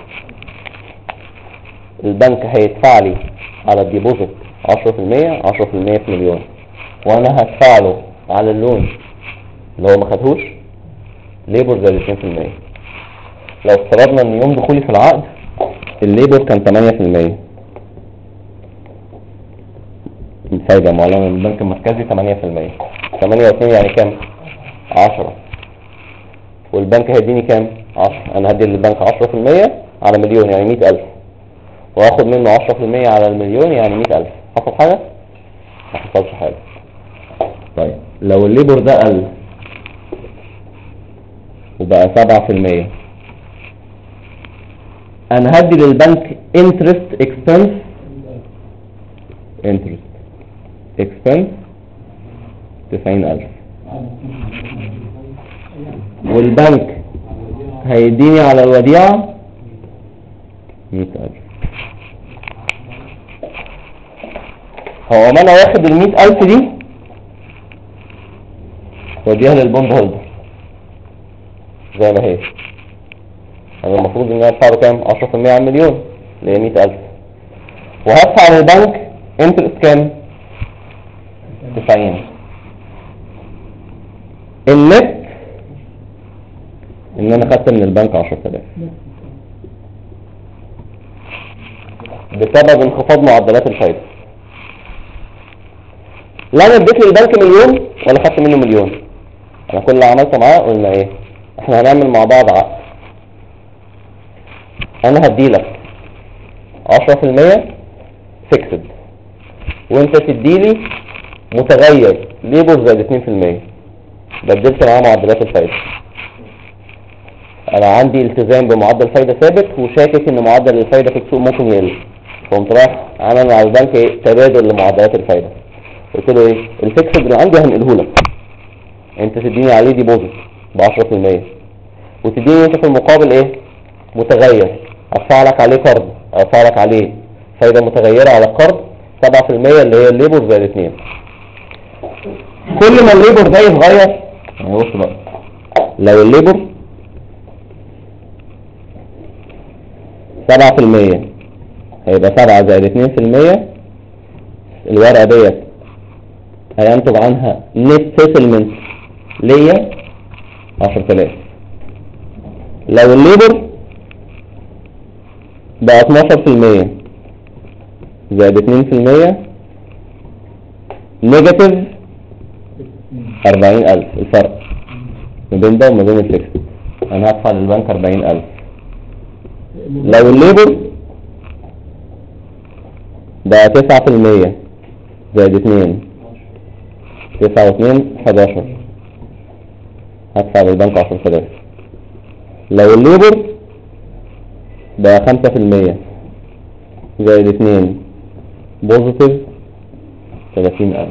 البنك هيدفع لي على الديبوزيت 10%، 10% في 1,000,000، وانا هدفع له على اللون اللي هو ما خدهوش ليبر زي 2%. لو افترضنا ان يوم دخولي في العقد الليبر كان 8%، الفايدة معلنة من البنك المركزي 8%، 8 و2 يعني كام؟ 10. والبنك هيديني كام؟ 10. انا هدي للبنك 10% على مليون يعني 100,000، واخد منه 10% على المليون يعني 100,000. حصل حاجة؟ ما حصلش حاجة. طيب لو الليبر ده قل وبقى 7%، انا هدي للبنك interest expense 90,000، والبنك هيديني على الوديعة 100,000. هو ما انا واخد 100,000 دي وديها للبوند هولدر زي ما هي. انا المفروض ان انا ادفع له كام؟ 10% على المليون اللي هي 100,000، وهدفع للبنك انترست كام؟ 90. النت ان انا خدت من البنك 10,000 بسبب انخفاض معدلات الفايدة. لا انا اديت للبنك 1,000,000 ولا خدت منه 1,000,000. انا كل اللي عملته معاه قلنا ايه؟ احنا هنعمل مع بعض عقد، انا هديلك 10% فيكسد وانت تديلي متغير ليبر زائد 2%. بدلت معاه معدلات الفايدة. انا عندي التزام بمعدل فايدة ثابت وشاكك ان معدل الفايدة في السوق ممكن يقل، فقمت رايح عمل مع البنك ايه؟ تبادل لمعدلات الفايدة. قلت له ايه؟ الفيكسد اللي عندي هنقله لك، انت تديني عليه ديبوزيت ب 10% وتديني انت في المقابل ايه؟ متغير ادفع لك عليه قرض، ادفع لك عليه فايدة متغيرة على القرض 7% اللي هي الليبر زائد 2. كل ما الليبر ده يتغير، يعني بص بقى، لو الليبر 7% هيبقى 7 زائد 2%، الورقة ديت هينتج عنها نت سيتلمنت ليا 10,000. لو الليبر بقى 12% زائد 2% نيجاتيف 40,000. الفرق ما بين ده وما بين الفيكس، انا هدفع للبنك 40,000. لو الليبر بقى 9% زائد 2، 9 و2 11، هدفع للبنك 10,000. لو الليبر بقى 5% زائد 2 بوزيتيف 30,000.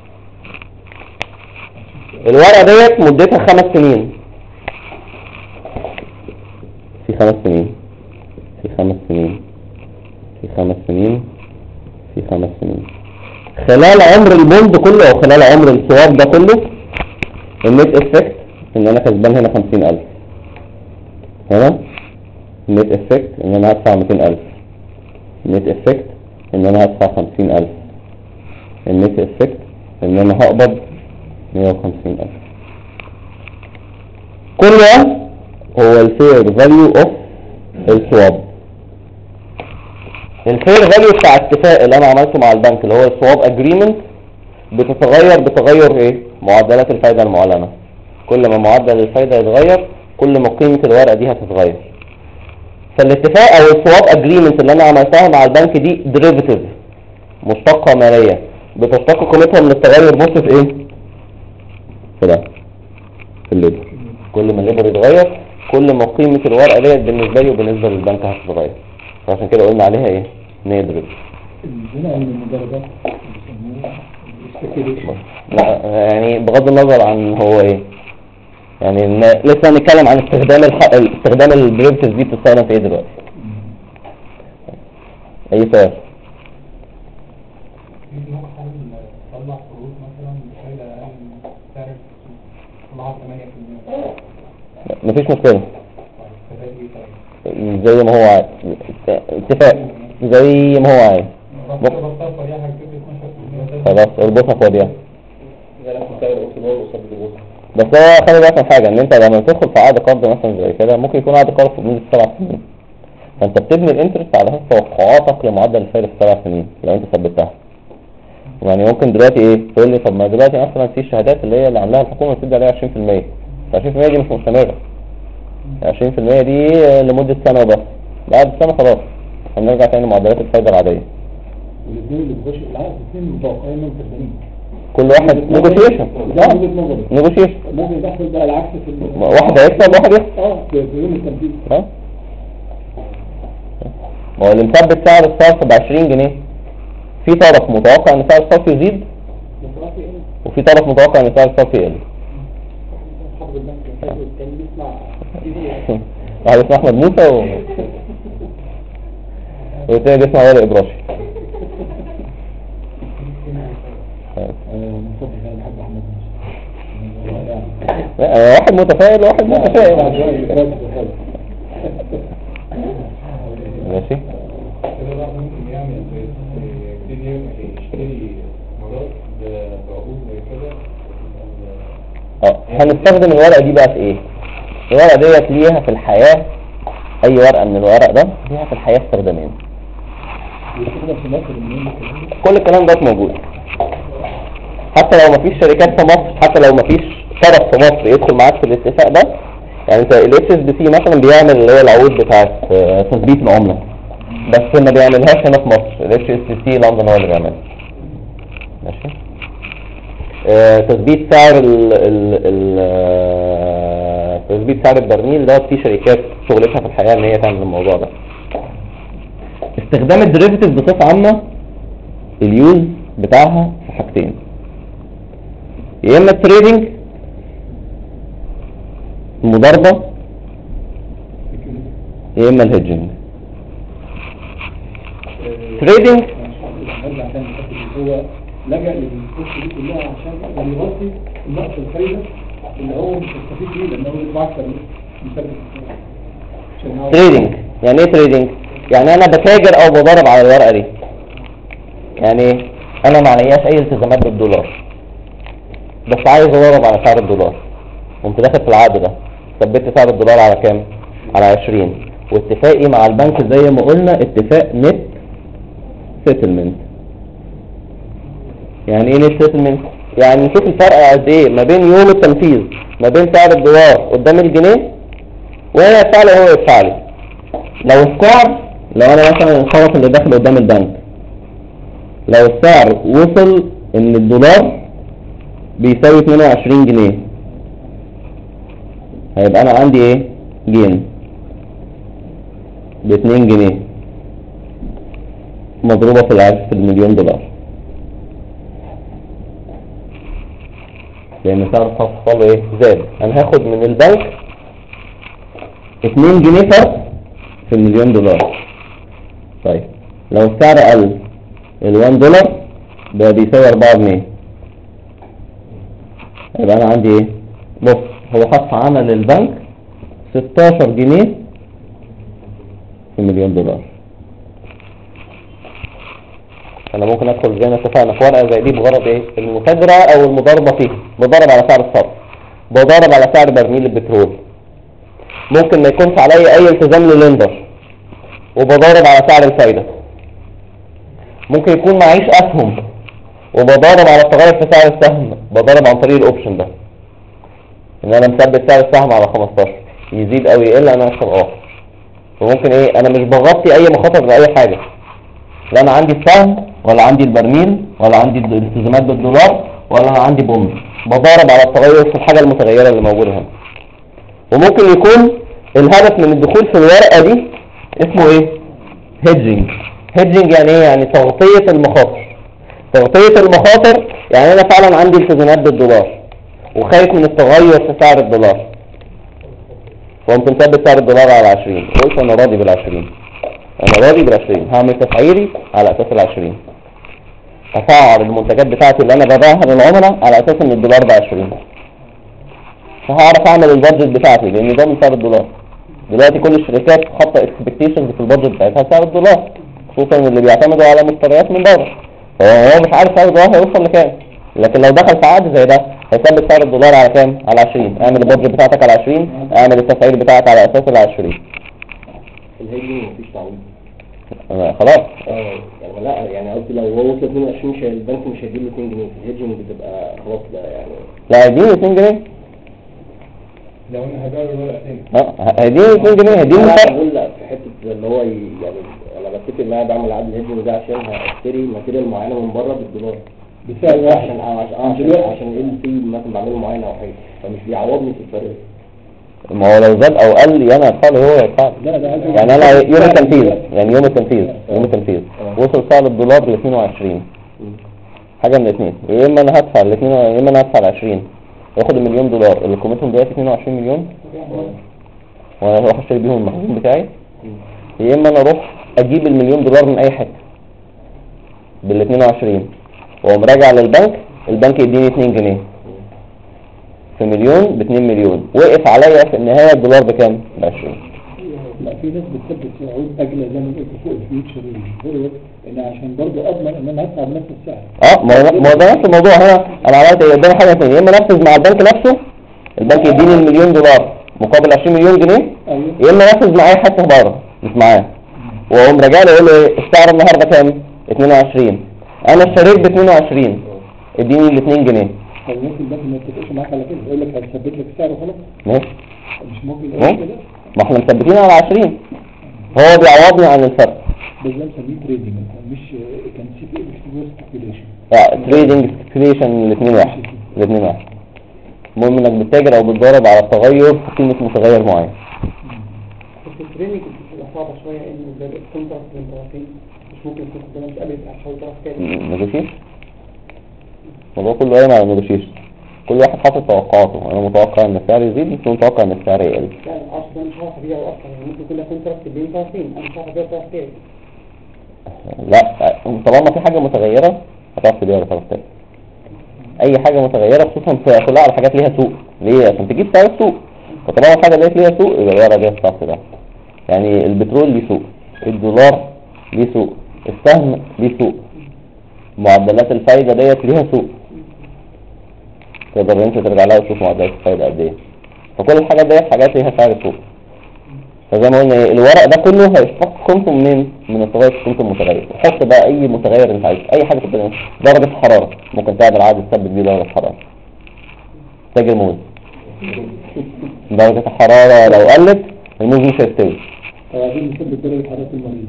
الورقة ديت مدتها 5 سنين، في 5 سنين في 5 سنين في 5 سنين في 5 سنين. خلال عمر البوند كله او خلال عمر السواب ده كله النت افكت ان انا كسبان هنا 50,000، هنا النت افكت ان انا هدفع 200,000، النت افكت ان انا هدفع 50,000، النت افكت ان انا هقبض 150,000. كل ده هو الفير فاليو اوف السواب. الفير فاليو بتاع الاتفاق اللي انا عملته مع البنك اللي هو السواب اجريمنت بتتغير بتغير ايه؟ معدلات الفايدة المعلنة. كل ما معدل الفايدة يتغير كل ما قيمة الورقة دي هتتغير. فالاتفاق او السواب اجريمنت اللي انا عملتها مع البنك دي ديريفيتيف، مشتقة مالية بتشتق قيمتها من التغير. بص في ايه؟ في ده، في الليبر. كل ما الليبر يتغير كل ما قيمة الورقة ديت بالنسبة لي وبالنسبة للبنك هتتغير. فعشان كده قلنا عليها ايه؟ نيدريف. البناء من المدرجات بيسموه لا يعني بغض النظر عن هو ايه، يعني لسه هنتكلم عن استخدام الديريفيتيف دي بتستخدم في ايه دلوقتي. اي سؤال؟ طلع فروض مثلا بفايدة اقل من سعر السوق طلعها 8%. مفيش مشكلة، زي ما هو عايز، اتفاق زي ما هو عايز. خلاص اربطها فاضية. بس هو خلي بالك من حاجة، ان انت لما تدخل في عقد قرض مثلا زي كده ممكن يكون عقد قرض في مدة 7 سنين، فانت بتبني الانترست على اساس توقعاتك لمعدل الفايدة في 7 سنين لو انت ثبتها. يعني ممكن دلوقتي ايه تقول لي طب ما دلوقتي مثلا في الشهادات اللي هي اللي عاملاها الحكومة بتدي عليها 20%، ف 20% دي مش مستمرة، 20% دي لمدة سنة وبس، بعد السنة خلاص هنرجع تاني معدلات الفايدة العادية. والاثنين اللي بيخشوا العقد الاثنين متوقعين انهم كسبانين. كل واحد نيجوشيشن، نيجوشيشن ممكن يحصل بقى العكس في واحد هيكسب واحد يخسر. في يوم التنفيذ. ما هو اللي مثبت سعر الصرف ب 20 جنيه في طرف متوقع ان سعر الصرف يزيد وفي طرف متوقع ان سعر الصرف يقل. حافظ البنك كان بيسمع واحد اسمه احمد موسى والتاني بيسمع وائل ابراشي. واحد متفائل وواحد متفائل. ماشي. كده بقى ممكن يعمل يشتري مرات بعقود زي كده. هنستخدم الورقة دي بقى في ايه؟ الورقة ديت ليها في الحياة، اي ورقة من الورق ده ليها في الحياة استخدامين. كل الكلام ده موجود حتى لو مفيش شركات في مصر، حتى لو مفيش طرف في مصر يدخل معاك في الاتفاق ده. يعني انت ال HSBC مثلا بيعمل اللي هي العقود بتاعت تثبيت العملة، بس ما بيعملهاش هنا في مصر. ال HSBC لندن هو اللي بيعملها. ماشي. تثبيت سعر تثبيت سعر البرميل ده في شركات شغلتها في الحقيقة ان هي تعمل الموضوع ده. استخدام الديريفيتيف بصفة عامة اليوز بتاعها في حاجتين، يا اما التريدنج المضاربة يا اما الهيدجنج. تريدنج هو لجأ للفلوس دي كلها عشان يغطي نقص الفايدة اللي هو مش هيستفيد بيه لان هو يطلع اكتر من تريدنج. يعني ايه تريدنج؟ يعني انا بتاجر او بضارب على الورقة دي. يعني انا ما علياش اي التزامات بالدولار بس عايز اضرب على سعر الدولار، قمت داخل في العقد ده ثبت سعر الدولار على كام؟ على 20. واتفاقي مع البنك زي ما قلنا اتفاق نت سيتلمنت. يعني ايه نت سيتلمنت؟ يعني نشوف الفرق قد ايه ما بين يوم التنفيذ ما بين سعر الدولار قدام الجنيه وهي يدفع لي وهو يدفع لي. لو السعر، لو انا مثلا الخرط اللي داخل قدام البنك لو السعر وصل ان الدولار بيساوي 22 جنيه هيبقى انا عندي ايه؟ جين ب 2 جنيه مضروبة في المليون دولار، لان سعر الصرف ايه؟ زاد. انا هاخد من البنك 2 جنيه فرق في المليون دولار. طيب لو السعر قل ال1 دولار بقى بيساوي 4 جنيه، يبقى انا عندي ايه؟ بص، هو حط عمل البنك 16 جنيه في مليون دولار. انا ممكن ادخل زي ما اتفقنا في ورقه زي دي بغرض ايه؟ المتاجره او المضاربه فيها. بضرب على سعر الصرف، بضرب على سعر برميل البترول، ممكن ما يكونش عليا اي التزام للندر، وبضارب على سعر الفايده. ممكن يكون معيش اسهم وبضارب على التغير في سعر السهم، بضارب عن طريق الاوبشن ده، ان انا مثبت سعر السهم على 15 يزيد او يقل انا اكسب. وممكن ايه؟ انا مش بغطي اي مخاطر لاي حاجه، لا انا عندي السهم ولا عندي البرميل ولا عندي الالتزامات بالدولار ولا انا عندي بوند، بضارب على التغير في الحاجه المتغيره اللي موجوده هنا. وممكن يكون الهدف من الدخول في الورقه دي اسمه ايه؟ هيدجنج. هيدجنج يعني ايه؟ يعني تغطيه المخاطر. تغطيه المخاطر يعني انا فعلا عندي التزامات بالدولار وخايف من التغير في سعر الدولار، فقمت مثبت سعر الدولار على 20، قلت انا راضي بال20، انا راضي بال20، هعمل تسعيري على اساس ال20، هسعر المنتجات بتاعتي اللي انا ببيعها للعملاء على اساس ان الدولار ب20، فهعرف اعمل البادجت بتاعتي لان ده من سعر الدولار. دلوقتي كل الشركات حاطه اكسبكتيشنز في البادجت بتاعتها سعر الدولار، خصوصا اللي بيعتمدوا على مشتريات من بره، فهو مش عارف سعر الدولار هيوصل لكام. لكن لو دخل في عقد زي ده هيثبت سعر الدولار على كام؟ على 20، اعمل البادجت بتاعتك على 20، اعمل التسعير بتاعك على اساس ال20. الهيدجنج مفيش تعويض خلاص. يعني لا، يعني قصدي لو هو وصل 22 البنك مش هيديله 2 جنيه، الهيدجنج بتبقى خلاص لا يعني. لا هيديني 2 جنيه. لو انا هبيع له ورقه تاني هيديني 2 جنيه، هيديني انا فرق. بقول لا في حته اللي هو يعني انا بتفق معاه بعمل عقد الهيدجنج ده عشان هشتري ماتيريال معينه من بره بالدولار بسعر واحد عشان ال سي مثلا بعمله معينه او حاجه، فمش بيعوضني في الفرق. ما هو لو زاد او قل انا هدفع له هو يدفع. يعني انا يوم التنفيذ، يعني يوم التنفيذ وصل سعر الدولار ل 22 حاجه من الاثنين، يا اما انا هدفع ال 2 يا اما انا هدفع ال 20 واخد المليون دولار اللي قيمتهم دلوقتي 22 مليون وانا اروح اشتري بيهم المخزون بتاعي، يا اما انا اروح اجيب المليون دولار من اي حته بال 22 واقوم راجع للبنك، البنك يديني 2 جنيه في مليون ب 2 مليون، وقف عليا في النهايه الدولار بكام؟ ب 20. لا في ناس بتثبت عقود اجله زي ما قلت فوق الفيوتشر والفورورد، ان عشان برضه اضمن ان انا هدفع بنفس السعر. ما هو ده نفس الموضوع هنا. انا عملت ايه؟ قدامي حاجه ثانيه، يا اما انفذ مع البنك نفسه، البنك يديني المليون دولار مقابل 20 مليون جنيه، يا اما انفذ معايا حتى بره مش معاه، واقوم راجع له اقول له ايه السعر النهارده كام؟ 22، انا اشتريت ب 22 اديني ال 2 جنيه. طب ممكن البنك ما يتفقش معاك على كده، يقول لك هتثبت لك السعر وخلاص؟ ماشي، مش ممكن يقول كده؟ ما احنا مثبتين على 20، هو بيعوضني عن الفرق. بس ده مسميه تريدنج، مش كان سي بي مش سبيكيوليشن. تريدنج سبيكيوليشن الاثنين واحد. المهم انك بتتاجر او بتضارب على التغير في قيمه متغير معين. بس التريدنج بتبقى صعبه شويه ان الكونتراكت بين طرفين مش ممكن يكون ده مش قابل عشان طرف تاني. نيجوشيشن، الموضوع كله قايم على النيجوشيشن، كل واحد حاطط توقعاته، انا متوقع ان السعر يزيد، انت متوقع ان السعر يقل. لا العصر ده مش هعرف ابيعه اصلا، يعني ممكن يكون كونتراكت بين طرفين انا مش هعرف ابيعه طرف تاني. لا طالما في حاجه متغيره هتعرف تبيع لطرف تاني. اي حاجه متغيره خصوصا كلها على حاجات ليها سوق، ليه؟ عشان تجيب سعر السوق، فطالما الحاجه ديت ليها سوق يبقى الورقه ديت تعرف تبيع. يعني البترول ليه سوق، الدولار ليه سوق، السهم ليه سوق، معدلات الفايده ديت ليها سوق، تقدر انت ترجع لها وتشوف معدلات الفايده قد ايه. فكل الحاجات ديت حاجات ليها سعر سوق. فزي ما قلنا ايه، الورق ده كله هيشتق قيمته منين؟ من التغير في قيمه المتغير. حط بقى اي متغير انت عايزه، اي حاجه في الدنيا، درجه الحراره ممكن تعمل عقد تثبت بيه درجه الحراره. تاجر موز، درجه الحراره لو قلت الموز مش هيستوي. عايزين نثبت درجه حراره المريض.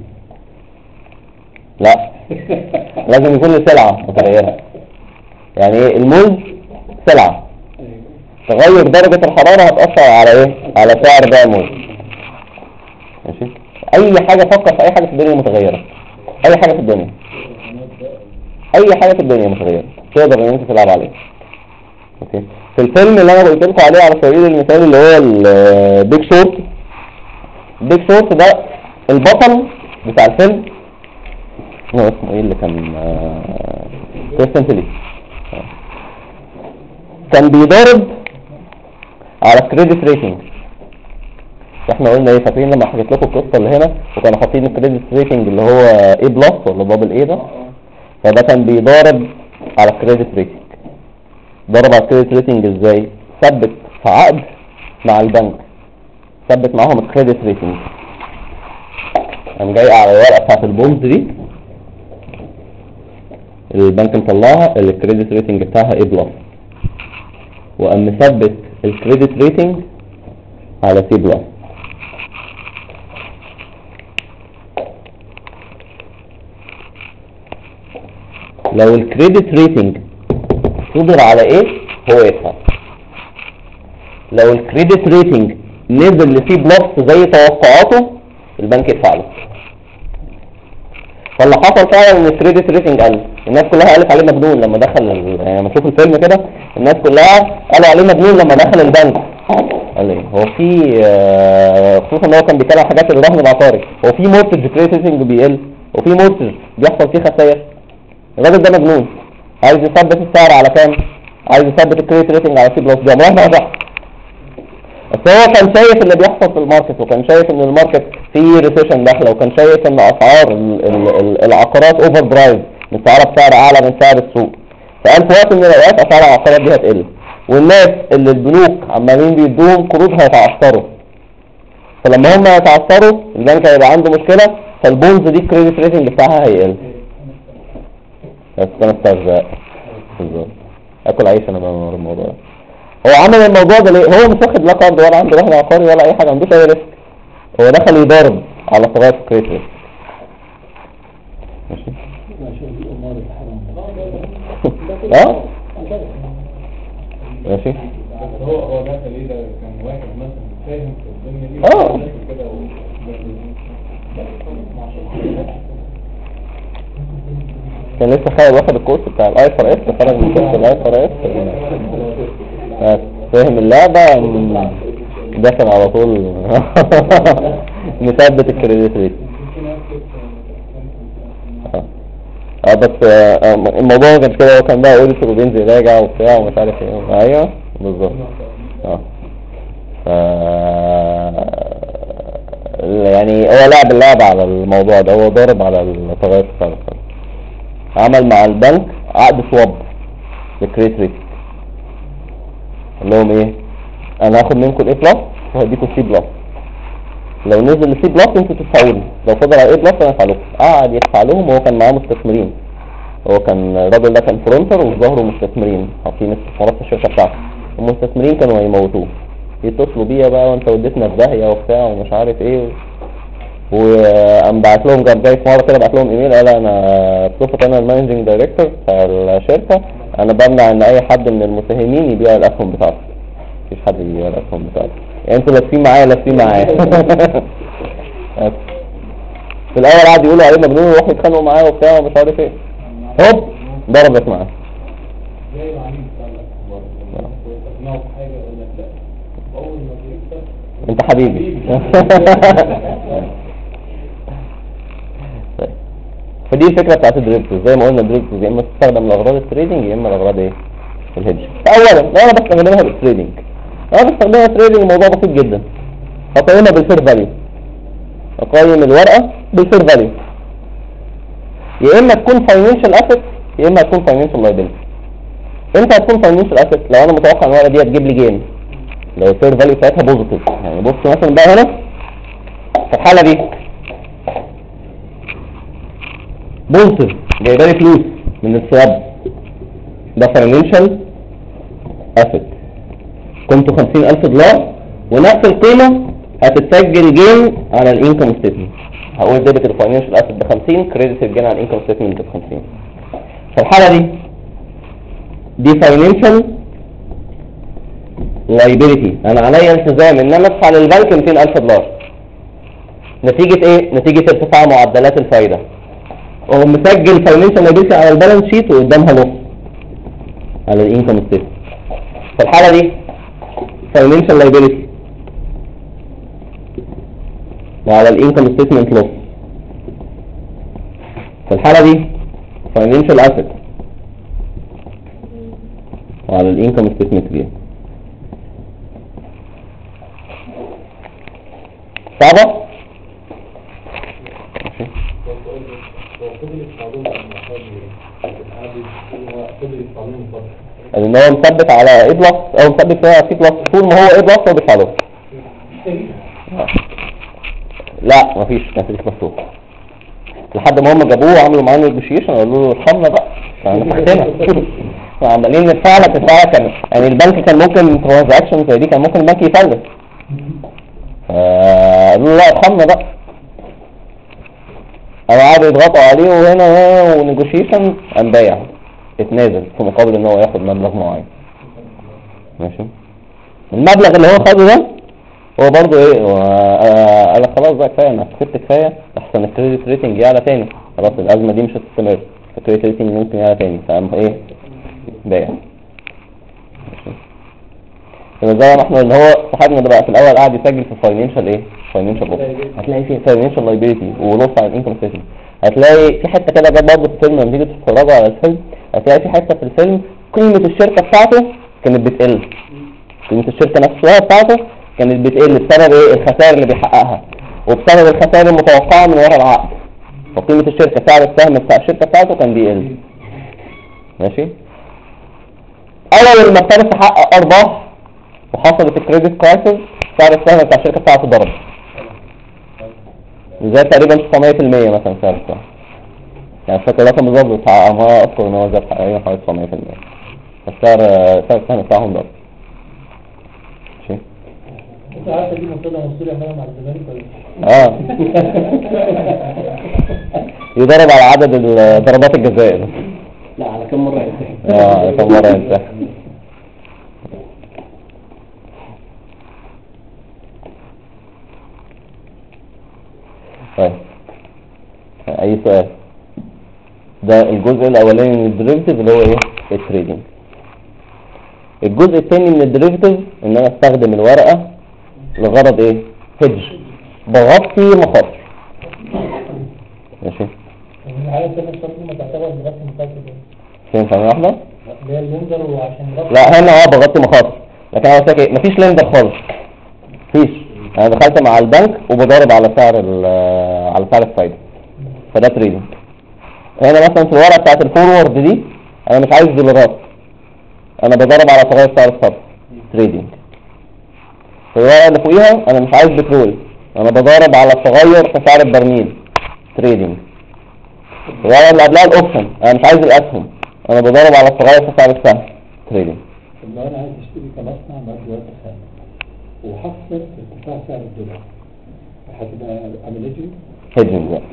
لا لازم يكون له سلعه متغيره. يعني ايه الموز؟ سلعه، تغير درجه الحراره هتاثر على ايه؟ على سعر بقى الموز. ماشي، اي حاجه، فكر في اي حاجه في الدنيا متغيره، اي حاجه في الدنيا، اي حاجه في الدنيا متغيره تقدر ان انت تلعب عليها. اوكي، في الفيلم اللي انا قلت لكم عليه على سبيل المثال اللي هو البيج شورت، البيج شورت ده البطل بتاع الفيلم هو اسمه ايه اللي كان كريستيان فيلي كان بيضارب على كريدت ريتنج. احنا قلنا ايه؟ فاكرين لما حكيت لكم القصه اللي هنا وكانوا حاطين الكريدت ريتنج اللي هو A بلس ولا دبل ايه ده؟ فده كان بيضارب على كريدت ريتنج. ضرب على الكريدت ريتنج ازاي؟ ثبت في عقد مع البنك، ثبت معاهم الكريدت ريتنج. قام جاي على الورقه بتاعت البوند دي البنك مطلعها الكريدت ريتنج بتاعها A بلس، وقام مثبت الكريدت ريتنج على C بلس. لو الكريدت ريتنج صدر على ايه هو يدفع. لو الكريدت ريتنج نزل لسي بلس زي توقعاته البنك يدفع له. فاللي حصل فعلا ان الكريدت ريتنج قل. الناس كلها قالت عليه مجنون لما دخل يعني لما تشوف الفيلم كده الناس كلها قالوا عليه مجنون لما دخل البنك. قال ايه هو في خصوصا ان هو كان بيتكلم عن حاجات الرهن العقاري، هو في مورتج كريدت ريتنج بيقل وفي مورتج بيحصل فيه خسائر. الراجل ده مجنون عايز يثبت السعر على كام؟ عايز يثبت الكريدت ريتنج على سي بلس. ده عمره ما نجح. بس هو كان شايف اللي بيحصل في الماركت وكان شايف ان الماركت فيه ريسيشن داخله وكان شايف ان اسعار العقارات اوفر درايف مستعاره بسعر اعلى من سعر السوق. فقال في وقت من الاوقات اسعار العقارات دي هتقل والناس اللي البنوك عمالين بيدوهم قروض هيتعثروا. فلما هم يتعثروا البنك هيبقى عنده مشكله فالبونز دي الكريدت ريتنج بتاعها هيقل. بس انا استرزق بالظبط اكل عيش انا من الموضوع ده. هو عمل الموضوع ده ليه؟ هو مش واخد لا قرض ولا عنده رهن عقاري ولا اي حاجه، ما عندوش اي ريسك. هو دخل يضارب على صغير كريدت ريسك. ماشي اه ماشي. بس هو دخل ايه ده؟ كان واحد مثلا فاهم في الدنيا دي كده كان لسه خايف واخد الكورس بتاع الاي فار اس، خرج من كورس الاي فار اس فاهم اللعبه داخل على طول مثبت الكريدت ريت. بس الموضوع كان كده، هو كان بقى اوديتور وبينزل راجع وبتاع ومش عارف ايه. ايوه بالظبط. يعني هو لعب اللعبه على الموضوع ده، هو ضارب على التغير في السعر. عمل مع البنك عقد سواب للكريدت ريت، قال لهم ايه؟ انا هاخد منكم الاي بلس وهديكم السي بلس. لو نزل السي بلس انتوا تدفعوا لي، لو فضل على الاي بلس انا هدفع لكم. قعد يدفع لهم وهو كان معاه مستثمرين. هو كان الراجل ده كان فرونتر وفي ظهره مستثمرين حاطين استثمارات في الشركه بتاعته. المستثمرين كانوا هيموتوه، يتصلوا بيا بقى وانت وديتنا في داهيه وبتاع ومش عارف ايه. وقام بعت لهم جاي في مره كده بعت لهم ايميل قال انا بصفتي انا المانجنج دايركتور بتاع الشركه انا بمنع ان اي حد من المساهمين يبيع الاسهم بتاعته. مفيش حد يبيع الاسهم بتاعته، يعني انتوا لابسين معايا لابسين معايا. في الاول قعدوا يقولوا عليه مجنون ويروحوا يتخانقوا معاه وبتاع ومش عارف ايه، هوب ضربت معاه. انت حبيبي. فدي الفكره بتاعت الدريفترز. زي ما قلنا الدريفترز يا اما تستخدم لاغراض التريدنج يا اما لاغراض ايه؟ الهيدج. اولا انا بستخدمها للتريدنج، انا بستخدمها للتريدنج الموضوع بسيط جدا. هقيمها بالفير فاليو، اقيم الورقه بالفير فاليو، يا اما تكون فاينانشال اسيت يا اما تكون فاينانشال لايبيلتي. امتى هتكون فاينانشال اسيت؟ لو انا متوقع ان الورقه دي هتجيب لي جيم، لو الفير فاليو بتاعتها بوزيتيف. يعني بص مثلا بقى هنا في الحاله دي بوزيتيف جايبه لي فلوس من السواب، ده فاينانشال اسيت، قيمته $50,000 ونفس القيمه هتتسجل جين على الانكم ستيتمنت. هقول ديبت الفاينانشال اسيت ب 50 كريدت الجين على الانكم ستيتمنت ب 50. في الحاله دي فاينانشال لايبيليتي، انا عليا التزام ان انا ادفع للبنك $200,000 نتيجه ايه؟ نتيجه ارتفاع معدلات الفايده. هو مسجل فاينانشال لايبيليتي على البالانس شيت وقدامها نص على الانكم ستيتمنت. في الحاله دي فاينانشال لايبيليتي وعلى الانكم ستيتمنت لوس. في الحالة دي فاينانشال اسيت وعلى الانكم ستيتمنت جين. صعبة؟ ماشي. ان هو مثبت على اي بلس او مثبت فيها سي بلس، طول ما هو اي بلس هو بيدفع له. لا مفيش، كان في مفتوح لحد ما هم جابوه وعملوا معاه نيجوشيشن قالوا له ارحمنا بقى يعني تحتنا عمالين ندفع لك يعني البنك كان ممكن ترانزاكشن زي دي كان ممكن البنك يفلس، قالوا له لا ارحمنا بقى. قعدوا يضغطوا عليه وهنا ونيجوشيشن قام بايع، اتنازل في مقابل ان هو ياخد مبلغ معين. ماشي. المبلغ اللي هو خده ده هو برضه ايه، قال خلاص بقى كفايه، انا كسبت كفايه احسن الكريدت ريتنج يعلى تاني، خلاص الازمه دي مش هتستمر، الكريدت ريتنج ممكن يعلى تاني، فقام ايه بايع. ماشي. زي ما احنا اللي هو صاحبنا ده بقى في الاول قاعد يسجل في فاينانشال ايه، فاينانشال لوس، هتلاقي فيه فاينانشال لايبيلتي ولوس على الانكم ستيتمنت، هتلاقي في حته كده جت برضه في الفيلم لما تيجي تتفرجوا على الفيلم هتلاقي في حته في الفيلم قيمه الشركه بتاعته كانت بتقل، قيمه الشركه نفسها بتاعته كانت بتقل بسبب ايه، الخسائر اللي بيحققها وبسبب الخسائر المتوقعه من وراء العقد، فقيمه الشركه سعر السهم بتاع الشركه بتاعته كان بيقل. ماشي. اول ما ابتدت تحقق ارباح وحصلت الكريدت كرايسيس سعر السهم بتاع الشركه بتاعته ضرب، زاد تقريبا 900% مثلا سعر السهم، يعني مش فاكر الرقم بالظبط بس ما اذكر ان هو زاد تقريبا حوالي 900%، فالسعر السهم بتاعهم ضرب. ماشي. انت عارفه دي منطقه مصريه عملها مع الزمالك ولا يضرب على عدد ضربات الجزاء. لا على كم مرة ينتهي؟ على كم مرة ينتهي. طيب اي سؤال؟ ده الجزء الاولاني من الديريفيتيف اللي هو ايه، التريدنج. الجزء الثاني من الديريفيتيف ان انا استخدم الورقة لغرض ايه، هيدج، بغطي مخاطر. ماشي. الحاله الثانيه الشرط ما تعتبر بغطي مخاطر فين ثانية واحدة؟ اللي هي الليندر، وعشان لا هنا بغطي مخاطر، لكن انا قلت لك ايه، مفيش ليندر خالص، مفيش. انا دخلت مع البنك وبضرب على سعر الفايدة، فده تريدنج. هنا مثلا في الورقة بتاعت الفورورد دي انا مش عايز دولارات، انا بضرب على تغير سعر الصرف، تريدنج. في الورقة اللي فوقيها انا مش عايز بترول، انا بضرب على التغير في سعر البرميل، تريدنج. في الورقة اللي قبلها الاوبشن انا مش عايز الاسهم، انا بضرب على التغير في سعر السهم، تريدنج. طب لو انا عايز اشتري كمصنع مادة خام وحصل ارتفاع سعر الدولار هتبقى عملية هيدجنج بقى،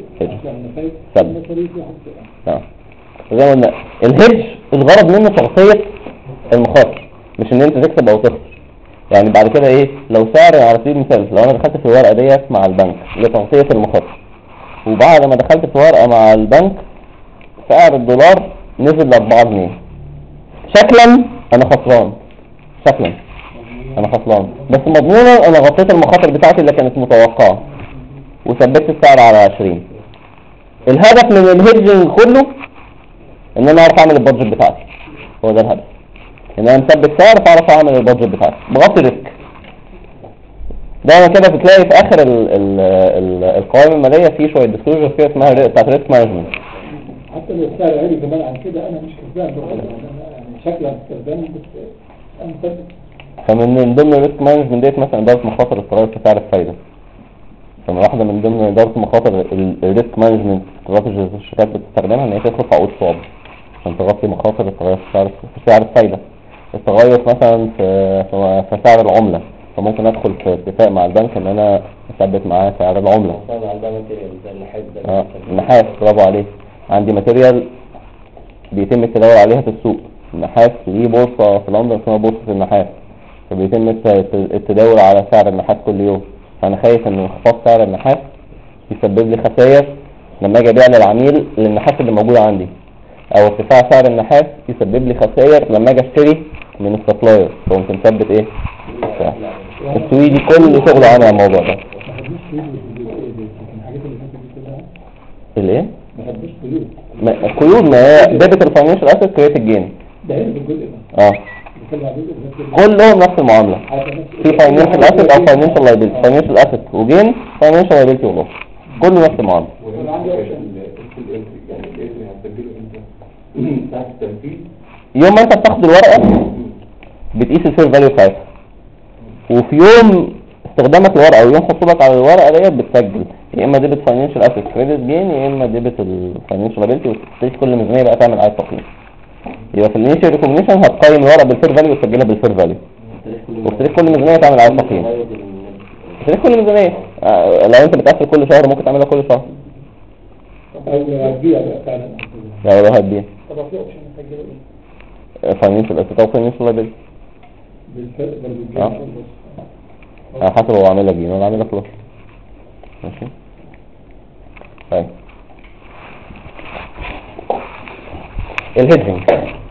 هيدج. زي ما قلنا الهيدج الغرض منه تغطية المخاطر، مش ان انت تكسب او تخسر. يعني بعد كده ايه، لو سعر على سبيل المثال لو انا دخلت في الورقة ديت مع البنك لتغطية المخاطر، وبعد ما دخلت في ورقة مع البنك سعر الدولار نزل ل4 جنيه، شكلا انا خسران، شكلا انا خسران، بس مضمونا انا غطيت المخاطر بتاعتي اللي كانت متوقعة وثبت السعر على 20. الهدف من الهيدجنج كله ان انا اعرف اعمل البادجت بتاعتي، هو ده الهدف، ان انا مثبت سعر فاعرف اعمل البادجت بتاعتي، بغطي ريسك. دايما كده بتلاقي في اخر القوائم الماليه في شويه ديسكلوجر كده اسمها بتاعت ريسك مانجمنت. حتى لو السعر عالي كمان عن كده انا مش كسبان برضه، يعني شكلا كسبان بس انا مثبت. فمن ضمن الريسك مانجمنت ديت مثلا اداره مخاطر التغير في سعر الفايده، واحده من ضمن اداره مخاطر الريسك مانجمنت استراتيجيز الشركات بتستخدمها ان هي تدخل في عقود صعب عشان تغطي مخاطر التغير في سعر الفايده، التغير مثلا في سعر العمله، فممكن ادخل في اتفاق مع البنك ان انا اثبت معاه سعر العمله. النحاس، برافو عليك، عندي ماتيريال بيتم التداول عليها في السوق، النحاس ليه بورصه في لندن اسمها بورصه النحاس، فبيتم التداول على سعر النحاس كل يوم، فانا خايف ان انخفاض سعر النحاس يسبب لي خسائر لما اجي ابيع للعميل النحاس اللي موجود عندي، او ارتفاع سعر النحاس يسبب لي خسائر لما اجي اشتري من السبلاير، فممكن نثبت ايه السويدي كل شغل عن الموضوع ده. الحاجات اللي فاتت دي كلها الايه؟ ما خدوش قيود. القيود ما هي ديبت الفاينانشال اسيت كريت الجين. ده هنا بالجزء ده اه بنتكلم على جزء كلهم نفس المعامله. في فاينانشال اسيت او فاينانشال لايبيلتي، فاينانشال اسيت وجين، فاينانشال لايبيلتي ولوس، كله نفس المعامله. وانا عندي اوبشن يعني الاسم هتسجله امتى؟ ساعة التنفيذ؟ يوم ما انت بتاخد الورقه بتقيس الفير فاليو بتاعتها، وفي يوم استخدامك للورقه ويوم حصولك على الورقه ديت بتسجل يا اما ديبت فاينانشال اسيت كريدت جين يا اما ديبت الفاينانشال لايبيلتي، وتبتدي كل ميزانيه بقى تعمل عليها تقييم. يبقى في الانيشال ريكوجنيشن هتقيم الورقه بالفير فاليو وتسجلها بالفير فاليو، وبتاريخ كل ميزانيه تعمل عليها تقييم. تاريخ كل ميزانيه لو انت بتقفل كل شهر ممكن تعملها كل شهر. او هتبيع بقى فعلا. يعني لو هتبيع طب في اوبشن نسجله ايه؟ فاينانشال اسيت او فاينانشال لايبيلتي بالفرق اه على حسب هو عاملها جين ولا عاملها فلوس. ماشي طيب الهيدجنج.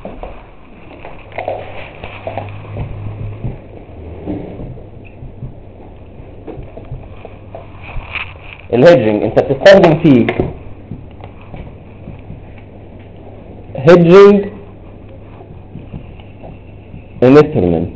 الهيدجنج انت بتستخدم فيه هيدجنج انسترومنت،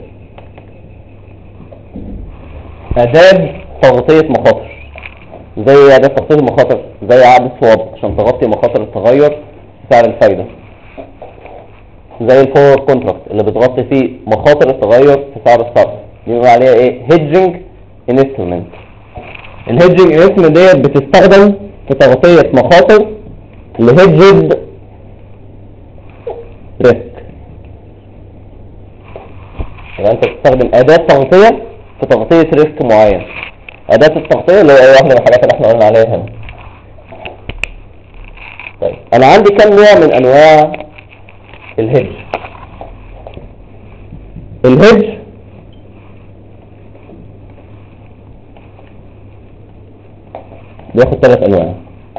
أداة تغطية مخاطر، زي أداة تغطية المخاطر زي عقد السواب عشان تغطي مخاطر التغير في سعر الفايدة، زي الفورورد كونتراكت اللي بتغطي فيه مخاطر التغير في سعر الصرف، بيقولوا عليها ايه؟ هيدجنج انسترومنت. الهيدجنج انسترومنت ديت بتستخدم في تغطية مخاطر لهيدجد ريسك. يبقى انت بتستخدم أداة تغطية في تغطية ريسك معين. أداة التغطية اللي هي واحدة من الحاجات اللي احنا قلنا عليها هنا. طيب أنا عندي كم نوع من أنواع الهيدج؟ الهيدج بياخد 3 أنواع.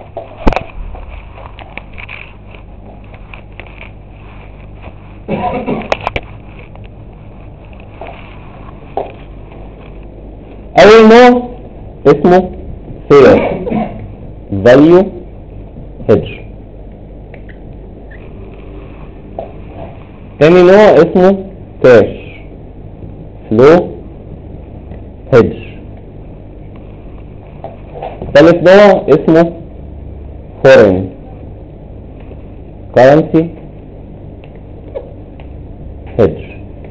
أول نوع اسمه fair value hedge. تاني نوع اسمه cash flow hedge. ثالث نوع اسمه foreign currency hedge.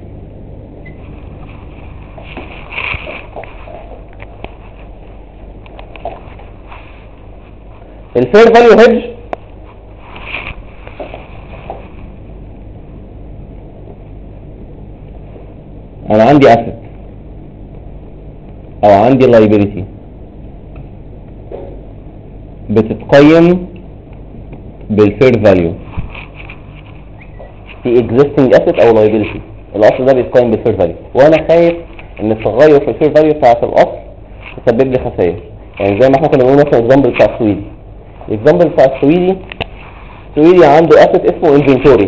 الفير فاليو هيدج انا عندي اسيت او عندي لايبيليتي بتتقيم بالفير فاليو في existing asset او liability. الاصل ده بيتقيم بالفير فاليو، وانا خايف ان التغير في الفير فاليو بتاعت الاصل يسبب لي خسائر. يعني زي ما احنا كنا بنقول مثلا الاكزامبل بتاع السويدي، الاكزامبل بتاع السويدي عنده asset اسمه inventory.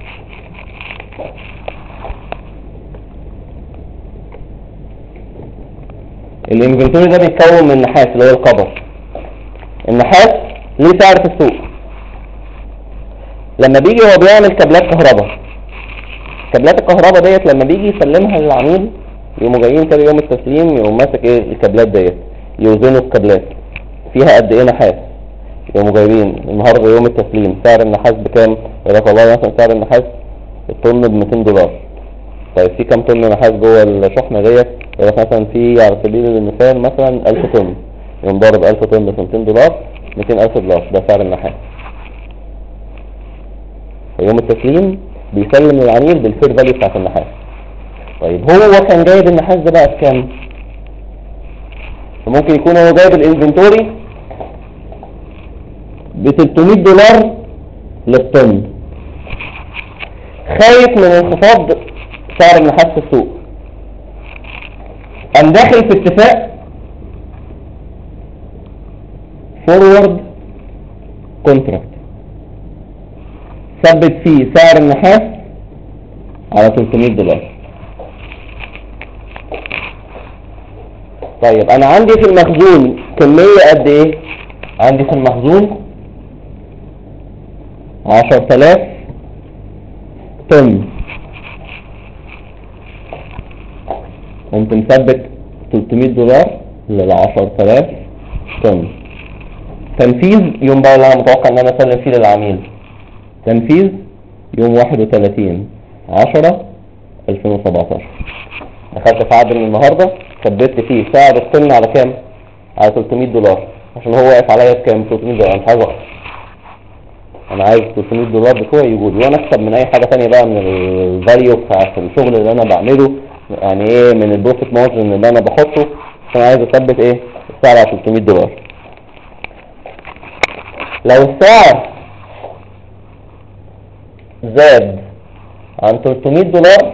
الانفنتوري ده بيتكون من نحاس اللي هو الكبر. النحاس ليه سعر في السوق. لما بيجي هو بيعمل كابلات كهرباء، كابلات الكهرباء ديت لما بيجي يسلمها للعميل يقوموا جايين كده يوم التسليم يقوم ماسك ايه الكابلات ديت يوزنوا الكابلات فيها قد ايه نحاس، يقوموا جايبين النهارده يوم التسليم سعر النحاس بكام، يقول لك والله مثلا سعر النحاس الطن ب $200. طيب في كام طن نحاس جوه الشحنه ديت؟ يقول لك مثلا في على سبيل المثال مثلا 1000 طن، يقوم ضارب 1000 طن في $200 $200,000 ده سعر النحاس. يوم التسليم بيسلم للعميل بالفير فاليو بتاعت النحاس. طيب هو كان جايب النحاس ده بقى بكام؟ فممكن يكون هو جايب الانفنتوري ب $300 للطن، خايف من انخفاض سعر النحاس في السوق، قام داخل في اتفاق فورورد كونتراكت ثبت فيه سعر النحاس على $300. طيب انا عندي في المخزون كمية قد ايه؟ عندي في المخزون 10,000 طن. قمت مثبت $300 لل 10,000 طن. تنفيذ يوم بقى اللي انا متوقع ان انا اسلم فيه للعميل، تنفيذ يوم 31/10/2017. دخلت في عقد من النهارده، ثبت فيه سعر الطن على كام؟ على $300، عشان هو واقف عليا بكام؟ $300. انا مش عايز اخسر، انا عايز $300 بتوعي يجولي، وانا اكسب من اي حاجه ثانيه بقى، من الفاليو بتاع الشغل اللي انا بعمله، يعني ايه، من البروفيت مارجن اللي انا بحطه. فانا عايز اثبت ايه؟ السعر على $300. لو السعر زاد عن $300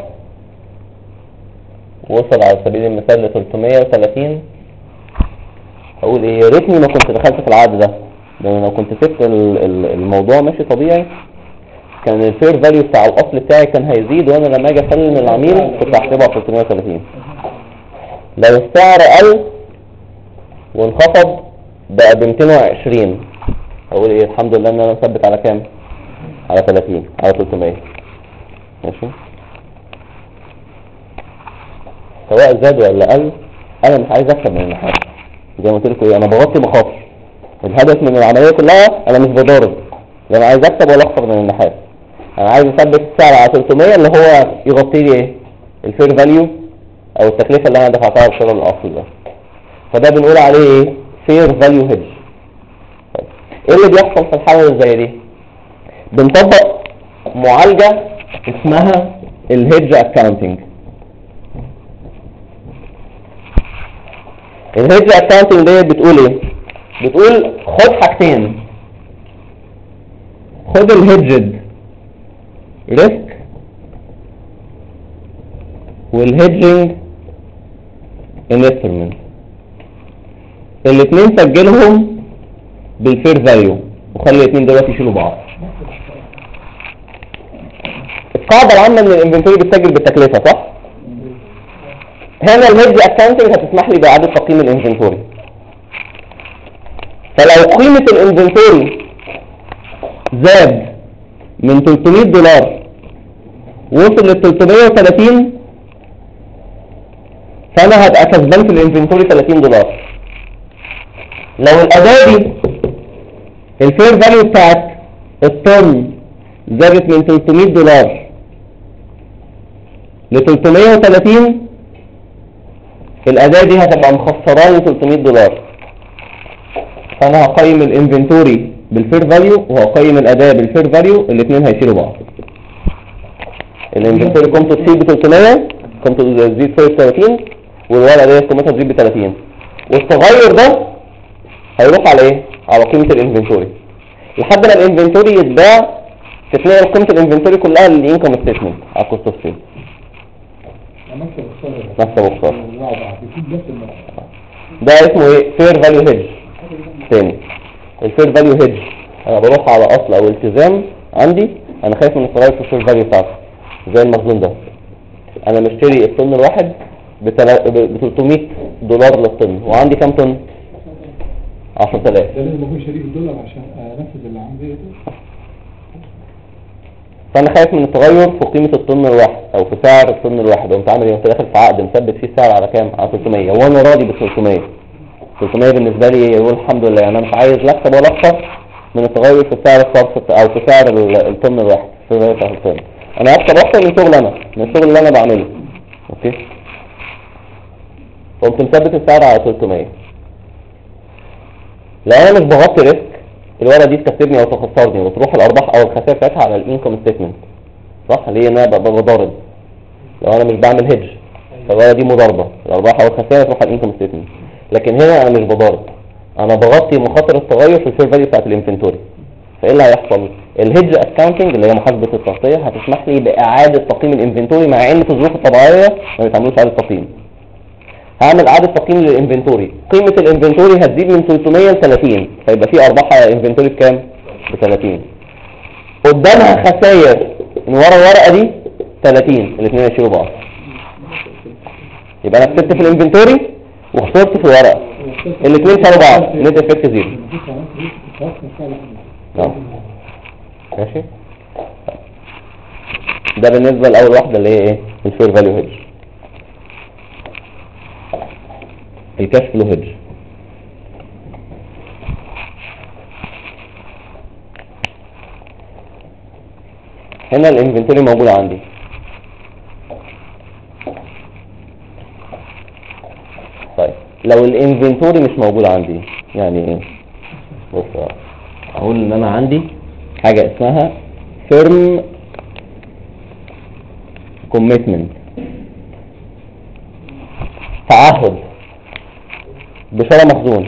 وصل على سبيل المثال ل 330، اقول ايه؟ يا ريتني ما كنت دخلت في العقد ده، لان لو كنت سبت الموضوع ماشي طبيعي كان الفير فاليو بتاع الاصل بتاعي كان هيزيد، وانا لما اجي اسلم للعميل كنت هحسبها 330. لو السعر قل وانخفض بقى ب 220، اقول ايه؟ الحمد لله ان انا مثبت على كام؟ على 30، على 300. ماشي، سواء زاد ولا قل انا مش عايز اكسب من النحاس. زي ما قلت لكم ايه، انا بغطي مخاطر. الهدف من العمليه كلها انا مش بضارب، لا انا عايز اكسب ولا اخسر من النحاس. انا عايز اثبت السعر على 300 اللي هو يغطي لي ايه؟ الفير فاليو او التكلفه اللي انا دفعتها بشراء الاصل ده. فده بنقول عليه ايه؟ فير فاليو هيدج. ايه اللي بيحصل في الحاله اللي زي دي؟ بنطبق معالجه اسمها الهيدج اكاونتنج. الهيدج اكاونتنج دي بتقول ايه؟ بتقول خد حاجتين، خد الهيدجد ريسك والهيدجنج انسترومنت، الاثنين سجلهم بالفير فاليو وخلي الاثنين دلوقتي يشيلوا بعض. القاعده العامه ان الانفنتوري بتسجل بالتكلفه، صح؟ هنا الهيدج اكاونتنج هتسمح لي باعاده تقييم الانفنتوري. فلو قيمه الانفنتوري زاد من $300 وصل لل 330، فانا هبقى كسبان في الانفنتوري $30. لو الاداه دي الفير فاليو بتاعت الطن زادت من $300 ل 330، الاداه دي هتبقى مخسراني $300. فانا هقيم الانفنتوري بالفير فاليو وهقيم الاداه بالفير فاليو، الاثنين هيشيلوا بعض. الانفنتوري قيمته تزيد ب 300، قيمته تزيد فوق 30، والورقه دي قيمتها تزيد ب 30، والتغير ده هيروح على ايه؟ على قيمه الانفنتوري لحد ما الانفنتوري يتباع، تتنقل قيمه الانفنتوري كلها للانكم ستيتمنت على كوست اوف سيل. مكسب وخساره. ده اسمه ايه؟ فير فاليو هيدج. تاني، الفير فاليو هيدج انا بروح على اصل او التزام عندي، انا خايف من التغير في الفير فاليو بتاعته. زي المخزون ده، انا مشتري الطن الواحد ب $300 للطن، وعندي كام طن؟ 10,000. ده لازم اكون شريك الدولار عشان انفذ اللي عندي. فانا خايف من التغير في قيمه الطن الواحد او في سعر الطن الواحد. قمت عامل ايه؟ قمت داخل في عقد مثبت فيه السعر على كام؟ على 300، وانا راضي ب 300. 300 بالنسبه لي يقول الحمد لله، انا مش عايز لا اكسب ولا اخسر من التغير في سعر الصرف او في سعر الطن الواحد، في سعر الطن. انا اكسب اكتر من شغل انا، من الشغل اللي انا بعمله. اوكي، قمت مثبت السعر على 300. لو انا مش بغطي ريسك، الورقه دي تكسبني او تخسرني وتروح الارباح او الخسائر بتاعتها على الانكم ستيتمنت، صح؟ ليه؟ انا ببقى بضارب. لو انا مش بعمل هيدج فالورقه دي مضاربه، الارباح او الخسائر تروح على الانكم ستيتمنت. لكن هنا انا مش بضارب، انا بغطي مخاطر التغير في الفير فاليو بتاعت الانفنتوري. فايه اللي هيحصل؟ الهيدج اكاونتنج اللي هي محاسبه التغطيه هتسمح لي باعاده تقييم الانفنتوري، مع ان في الظروف الطبيعيه ما بيتعملوش اعاده تقييم. هعمل اعاده تقييم للانفنتوري، قيمه الانفنتوري هتزيد من 300 ل 30، فيبقى في ارباح على الانفنتوري بكام؟ ب 30. قدامها خسائر من ورا الورقه دي 30، الاثنين هيشيلوا بعض. يبقى انا كسبت في الانفنتوري وخسرت في الورقه، الاثنين شالوا بعض، نت افكت زيرو. ماشي. ده بالنسبه لاول واحده اللي هي ايه؟ الفير فاليو هيدج، الكاش فلو هيدج. هنا الانفنتوري موجود عندي، طيب لو الانفنتوري مش موجود عندي يعني ايه؟ بص اقول ان انا عندي حاجه اسمها فيرم كوميتمنت، تعهد بشراء مخزون.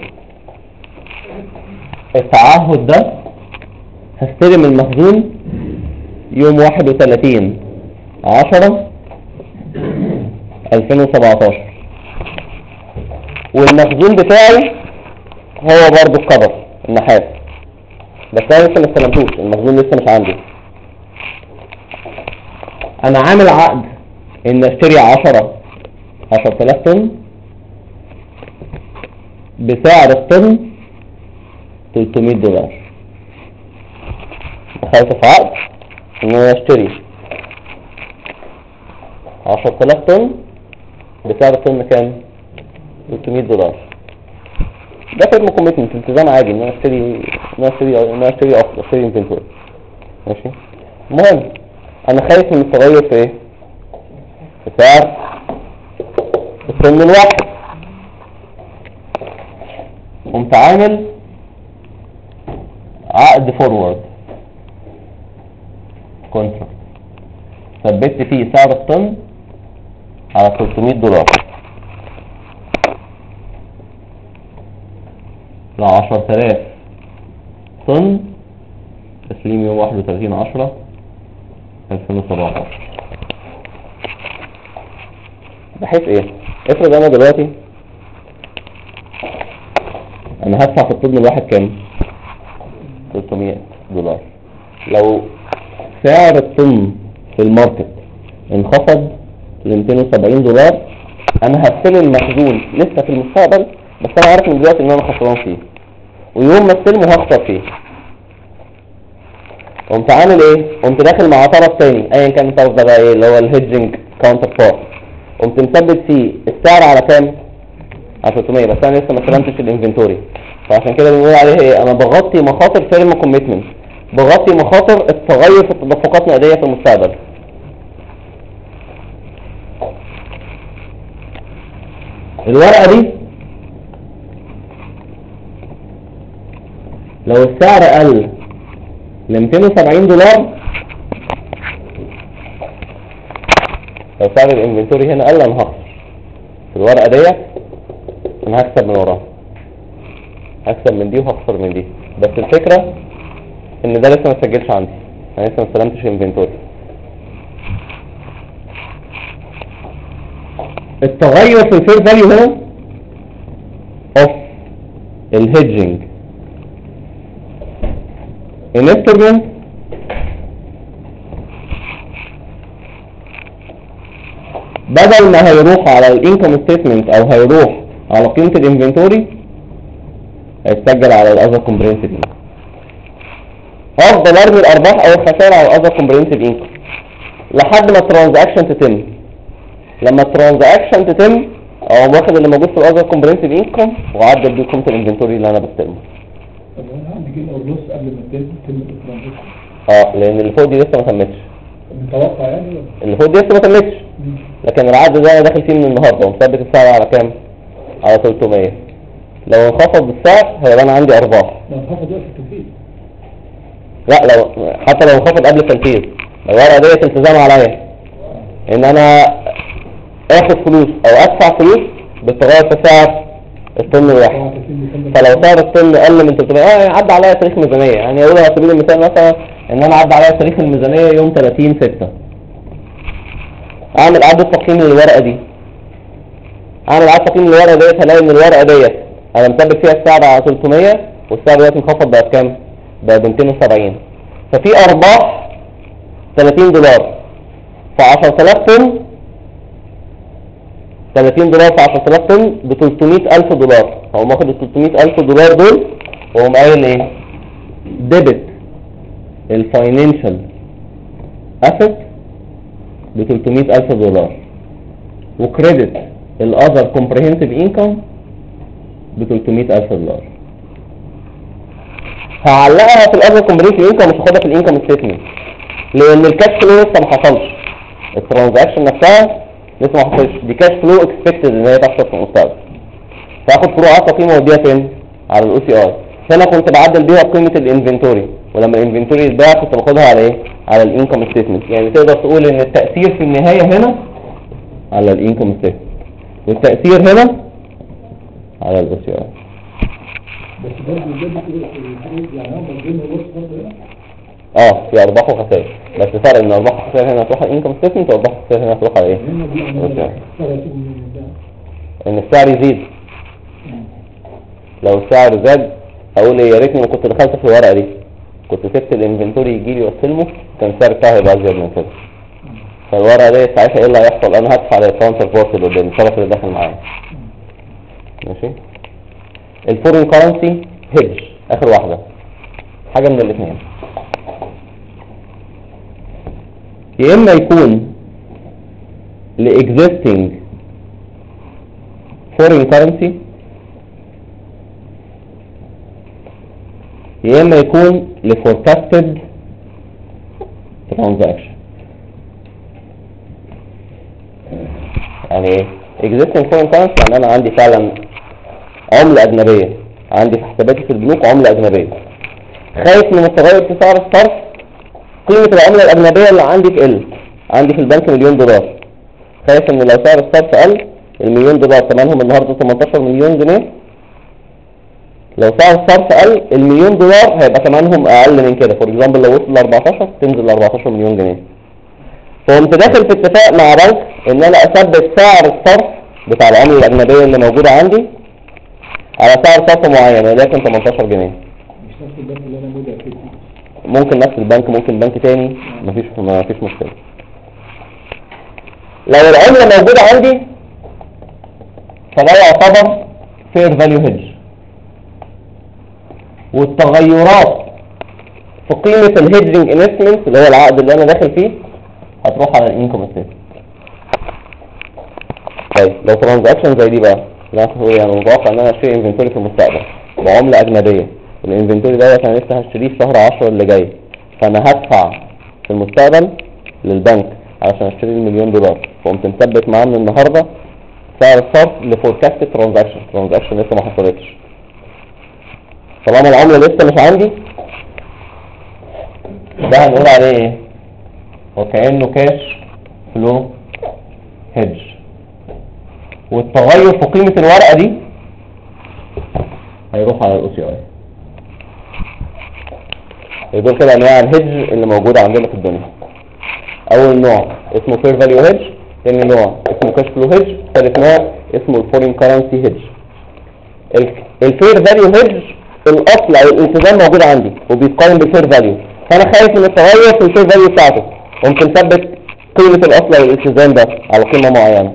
التعهد ده هستلم المخزون يوم 31/10/2017، والمخزون بتاعي هو برضو الكبر النحاس، بس انا لسه ما استلمتوش، المخزون لسه مش عندي. انا عامل عقد ان اشتري 10,000 طن بسعر الطن $300. دخلت في عقد ان انا اشتري 10,000 طن بسعر الطن كام؟ $300. ده فيرم كوميتمنت، التزام عادي ان انا اشتري انفنتوري. ماشي. المهم انا خايف من التغير في ايه؟ في سعر الطن الواحد. قمت عامل عقد فورورد كونتراكت، ثبت فيه سعر الطن على $300 ل10,000 طن، تسليم يوم 31/10/2017. بحيث ايه؟ افرض انا دلوقتي انا هدفع في الطن الواحد كام؟ $300. لو سعر الطن في الماركت انخفض ل $270، انا هستلم المخزون لسه في المستقبل، بس انا عارف من دلوقتي ان انا خسران فيه، ويوم ما استلمه هخسر فيه. قمت عامل ايه؟ قمت داخل مع طرف تاني ايا كان الطرف ده بقى ايه، اللي هو الهيدجنج كاونتر بارت، قمت مثبت فيه السعر على كام؟ على 300، بس انا لسه ما استلمتش الانفنتوري. فعشان كده بنقول عليه ايه؟ انا بغطي مخاطر فيرم كوميتمنت، بغطي مخاطر التغير في التدفقات النقديه في المستقبل. الورقه دي لو السعر قل ل $270، لو سعر الانفنتوري هنا قل انا هخسر في الورقه ديت، انا هكسب من وراها، هكسب من دي وهخسر من دي. بس الفكره ان ده لسه ما سجلش عندي، انا لسه ما استلمتش انفنتوري. التغير في الفير فاليو هنا اوف الهيدجنج انسترومنت بدل ما هيروح على الانكم ستيتمنت او هيروح على قيمه الانفنتوري، هيتسجل على الاذر كومبريهنسيف انكم. افضل ارمي الارباح او الخساره على الاذر كومبريهنسيف انكم لحد ما الترانزاكشن تتم. لما الترانزاكشن تتم او واخد اللي موجود في الاذر كومبريهنسيف انكم وعدل بيه قيمه الانفنتوري اللي انا بستلمه. طب انا عندي جيم او لوس قبل ما تتم الترانزاكشن؟ لان اللي فوق دي لسه ما تمتش. متوقع يعني؟ اللي فوق دي لسه ما تمتش، لكن العقد ده انا داخل فيه من النهارده ومثبت السعر على كام؟ على 300. لو انخفض السعر هيبقى انا عندي ارباح. لو انخفض وقت التنفيذ؟ لا، حتى لو انخفض قبل التنفيذ، الورقه ديت التزام عليا ان انا اخد فلوس او ادفع فلوس بالتغير في سعر الطن الواحد. فلو سعر الطن قل من 300 عدى عليا تاريخ ميزانيه، يعني اقول على سبيل المثال مثلا ان انا عدى عليا تاريخ الميزانيه يوم 30/6، اعمل اعاده تقييم للورقه دي. اعمل اعاده تقييم للورقه ديت، هلاقي ان الورقه ديت انا مثبت فيها السعر على 300 والسعر دلوقتي انخفض بقى بكام؟ بقى ب 270. ففي ارباح $30 ف 10,000 طن 30 دولار في 10000 طن ب 300000 دولار. هو واخد ال 300000 دولار دول وهو قايل ايه؟ ديبت الفاينانشال اسيت ب 300000 دولار وكريدت الاذر كومبريهنسيف انكم ب 300000 دولار. هعلقها في الاذر كومبريهنسيف انكم، مش هاخدها في الانكم ستيتمنت لان الكاش فلو لسه ما حصلش، الترانزاكشن نفسها لسه ما حصلش، دي كاش فلو اكسبكتد ان هي تحصل في المستقبل. فاخد فروعات تقييم واديها فين؟ على الاو سي اي. هنا كنت بعدل بيها قيمه الانفنتوري، ولما الانفنتوري يتباع كنت باخدها على ايه؟ على الانكم ستيتمنت. يعني تقدر تقول ان التاثير في النهايه هنا على الانكم ستيتمنت والتاثير هنا على الاو سي اي. بس برضه الحاجات يعني هم بيجيبوا نص برضه. في ارباح وخسائر، بس فرق ان ارباح وخسائر هنا تروح على الانكم ستيتمنت وارباح وخسائر هنا تروح على ايه؟ ان السعر يزيد. لو السعر زاد اقول ايه؟ يا ريتني ما كنت دخلت في الورقه دي، كنت سبت الانفنتوري يجي لي واستلمه، كان السعر بتاعه هيبقى ازيد من كده. فالورقه دي ساعتها ايه اللي هيحصل؟ انا هدفع للكاونتر بارت اللي قدامي، الطرف اللي داخل معايا. ماشي. الفورين كرنسي هيدج اخر واحده، حاجه من الاثنين، يا اما يكون لاكزيستنج فورين كرنسي يا اما يكون لفوركاستد ترانزاكشن. يعني ايه existing foreign currency؟ يعني انا عندي فعلا عملة اجنبية، عندي في حساباتي في البنوك عملة اجنبية، خايف من التغير في سعر الصرف، قيمة العملة الاجنبية اللي عندي تقل. عندي في البنك $1,000,000، خايف ان لو سعر الصرف قل $1,000,000 ثمنهم النهارده 18 مليون جنيه، لو سعر الصرف قل $1,000,000 هيبقى ثمنهم اقل من كده. فور اكزامبل لو وصل ل 14 تنزل ل 14 مليون جنيه. فقمت داخل في اتفاق مع بنك ان انا اثبت سعر الصرف بتاع العملة الاجنبية اللي موجودة عندي على سعر صرف معين ولكن 18 جنيه. مش نفس البنك اللي انا موجود فيه. ممكن نفس البنك، ممكن بنك تاني، مفيش مشكلة. لو العملة موجودة عندي فده يعتبر fair value hedge، والتغيرات في قيمة الهيدجنج انستمنت اللي هو العقد اللي انا داخل فيه هتروح على الانكم ستيتمنت. طيب لو ترانزاكشن زي دي بقى، يعني متوقع ان انا اشتري انفنتوري في المستقبل بعملة اجنبية، والانفنتوري دوت انا لسه هشتريه في شهر 10 اللي جاي، فانا هدفع في المستقبل للبنك علشان اشتري $1,000,000، فقمت مثبت معاه من النهارده سعر الصرف لفوركاست ترانزاكشن لسه ما حصلتش. طالما العملة لسه مش عندي، ده هنقول عليه ايه؟ وكأنه كاش فلو هيدج، والتغير في قيمة الورقة دي هيروح على الاو سي اي. يدول كده انواع الهيدج اللي موجودة عندنا في الدنيا. اول نوع اسمه فير فاليو هيدج، ثاني نوع اسمه كاش فلو هيدج، ثالث نوع اسمه الفورين كرنسي هيدج. الفير فاليو هيدج الاصل او الالتزام موجود عندي وبيتقارن بالفير فاليو، فانا خايف من التغير في الفير فاليو بتاعته، ممكن نثبت قيمة الاصل او الالتزام ده على قيمة معينة.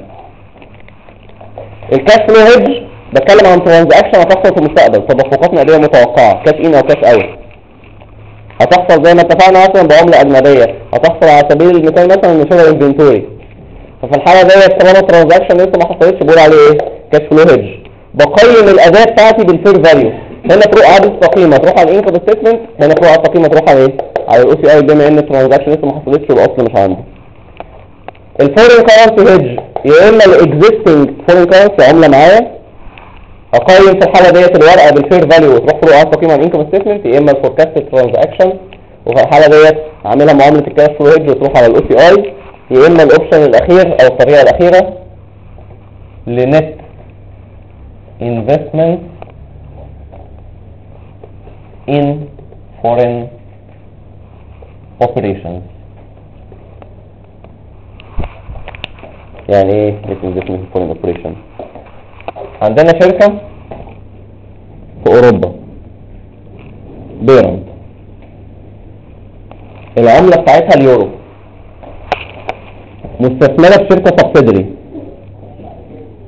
الكاش فلو هيدج بتكلم عن ترانزاكشن هتحصل في المستقبل، تدفقات نقدية متوقعة، كاش ان او كاش اوت، هتحصل زي ما اتفقنا مثلا بعملة اجنبية، هتحصل على سبيل المثال مثلا من شغل انفنتوري. ففي الحالة ديت طالما ترانزاكشن لسه ما حصلتش بقول عليه ايه؟ كاش فلو هيدج. بقيم الاداة بتاعتي بالفير فاليو، هنا فروق عادة تقييمها تروح على الانكم ستيتمنت، هنا فروق عادة تقييمها تروح على ايه؟ على الاو سي اي، بما ان الترانزاكشن لسه ما حصلتش والاصل مش عندي. الفورين كرنسي هيدج يا اما الاكزيستنج فورين كرنسي عملة معايا، اقيم في الحالة ديت الورقة بالفير فاليو وتروح فروق عادة تقييمها على الانكم ستيتمنت، يا اما الفوركاست ترانزاكشن وفي الحالة ديت اعملها معاملة الكاش فلو هيدج وتروح على الاو سي اي، يا اما الاوبشن الاخير او الطريقة الاخيرة لنت investment in foreign operations. يعني ايه net investment in foreign operations؟ عندنا شركة في اوروبا بيرن، العملة بتاعتها اليورو، مستثمرة في شركة سبسيدري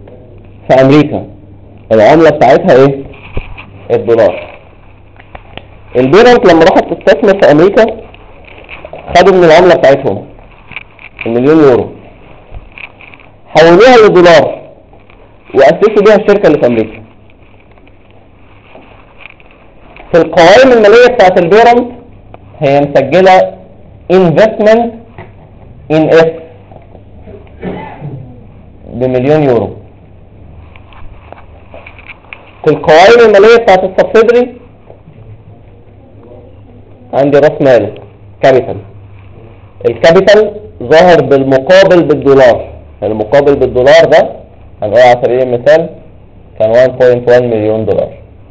في امريكا العملة بتاعتها ايه؟ الدولار. البيرنت لما راحت تستثمر في امريكا خدوا من العملة بتاعتهم المليون يورو، حولوها للدولار واسسوا بيها الشركة اللي في امريكا. في القوائم المالية بتاعت البيرنت هي مسجلة investment in F بمليون يورو. في القوائم المالية بتاعت السبسيدري عندي راس مال كابيتال. الكابيتال ظاهر بالمقابل بالدولار. المقابل بالدولار ده هنقول على سبيل المثال كان 1.1 مليون دولار.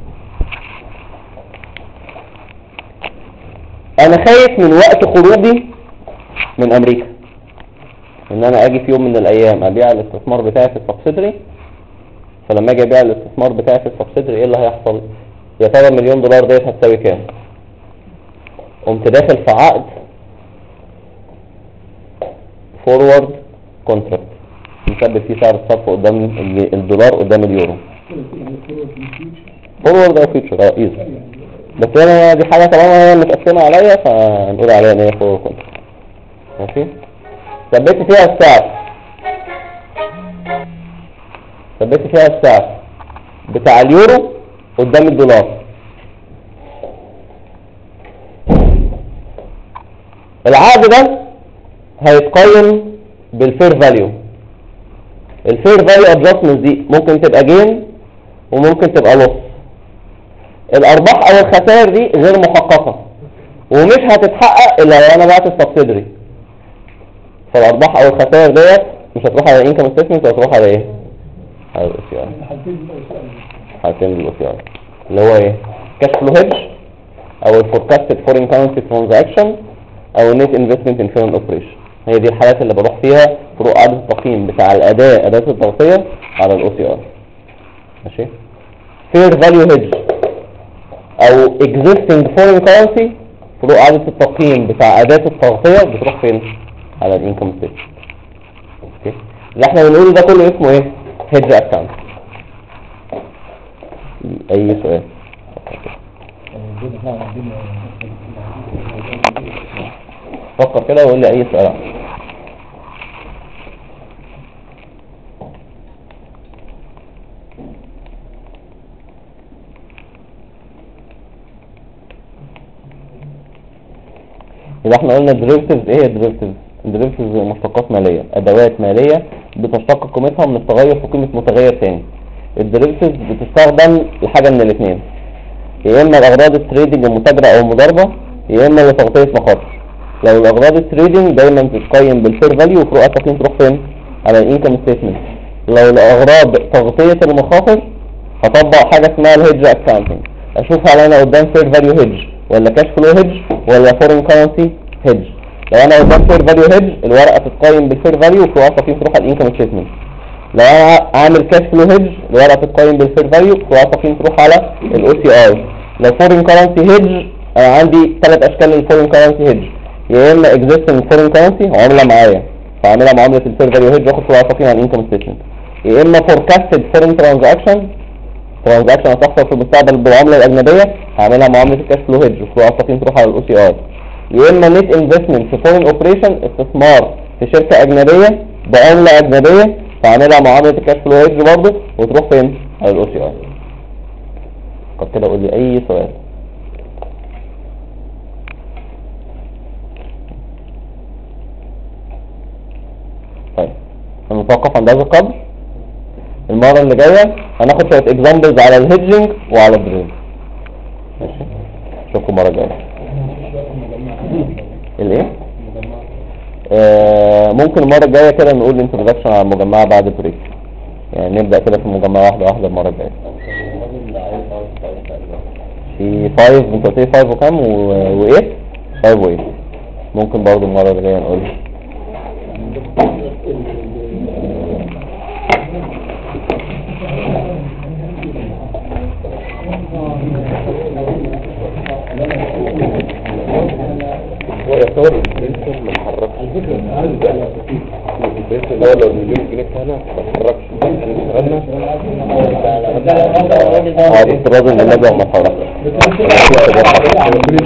انا خايف من وقت خروجي من امريكا ان انا اجي في يوم من الايام ابيع الاستثمار بتاعي في السبسيدري. فلما اجي ابيع الاستثمار بتاعي في السبسيدري ايه اللي هيحصل؟ يا ترى المليون دولار ديت هتساوي كام؟ قمت داخل في عقد فورورد كونتراكت مثبت فيه سعر الصرف قدام الدولار قدام اليورو. فورورد او فيوتشر ايزي. بس انا دي حاجه طالما هي متقسمه عليا فنقول عليها ان هي فورورد كونتراكت. ماشي. ثبت فيها السعر بتاع اليورو قدام الدولار. العقد ده هيتقيم بالفير فاليو. الفير فاليو ادجستمنت دي ممكن تبقى جين وممكن تبقى لوس. الارباح او الخسائر دي غير محققه ومش هتتحقق الا لو انا بعت السبسيدري. فالارباح او الخسائر ديت مش هتروح على الانكم ستيتمنت، هتروح على ايه؟ على الاو سي ار. حالتين الاو سي ار اللي هو ايه؟ كاش فلو هيدج او الفوركاستد فورين كارنسي ترانزاكشن او النت انفستمنت ان فورين اوبريشن. هي دي الحالات اللي بروح فيها فروق عدد التقييم بتاع الاداء التغطيه على الاو سي ار. ماشي. فير فاليو هيدج او اكزيستنج فورين كارنسي فروق عدد التقييم بتاع اداة التغطيه بتروح فين؟ على الانكم ستيتمنت. اوكي. اللي احنا بنقوله ده كله اسمه ايه؟ هيدج اكاونت. اي سؤال؟ فكر كده وقول لي اي سؤال. يبقى احنا قلنا derivatives. ايه هي derivatives؟ مشتقات مالية، ادوات مالية بتشتق قيمتها من التغير في قيمة متغير تاني. الديريفيتيفز بتستخدم لحاجة من الاثنين، يا اما الاغراض التريدنج المتاجرة او المضاربة، يا اما لتغطية مخاطر. لو الاغراض التريدنج دايما تتقيم بالفير فاليو وفروق التقييم تروح فين؟ على الانكم ستيتمنت. لو الاغراض تغطية المخاطر هطبق حاجة اسمها الهيدج اكاونتنج، اشوف هل انا قدام فير فاليو هيدج ولا كاش فلو هيدج ولا فورين كرنسي هيدج. لو انا قدام فير فاليو هيدج الورقة تتقيم بالفير فاليو وفروق التقييم تروح على الانكم ستيتمنت. لو انا عامل كاش فلو هيدج الورقة تتقيم بالفير فاليو وفروق التقييم تروح على الاو سي اي. لو فورين كرنسي هيدج انا عندي 3 اشكال للفورين كرنسي هيدج، يا اما اكزيستنج فورين كرنسي عاملة معايا فاعملها معاملة الفير فاليو هيدج واخد فروق التقييم على الانكم ستيتمنت، يا اما فوركاستد فورين ترانزاكشن هتحصل في المستقبل بالعملة الأجنبية هعملها معاملة الكاش فلو هيدج وفروق التقييم تروح على الاو سي اي، يا اما نت انفستمنت في فورين اوبريشن استثمار في شركة أجنبية بعملة أجنبية فاعملها معاملة الكاش فلو هيدج برضه وتروح فين؟ على الاو سي اي. قد كده قول لي أي سؤال. طيب هنتوقف عند هذا القدر. المرة اللي جاية هناخد شوية اكزامبلز على الهيدجنج وعلى الدريل. ماشي. اشوفكم المرة الجاية. الايه؟ ممكن المرة الجاية كده نقول انترودكشن على المجمعة بعد بريك. يعني نبدأ كده في المجمعة واحدة المرة الجاية. في 5 انت قلت لي 5 وكام و8 5 و8 ممكن برضه المرة اللي جاية نقول هو يا صور الانسان محرك بس اللي هو لو المليون جنيه بتاعنا ما تتحركش احنا اشتغلنا اه بس لازم بالنبي وما تحركش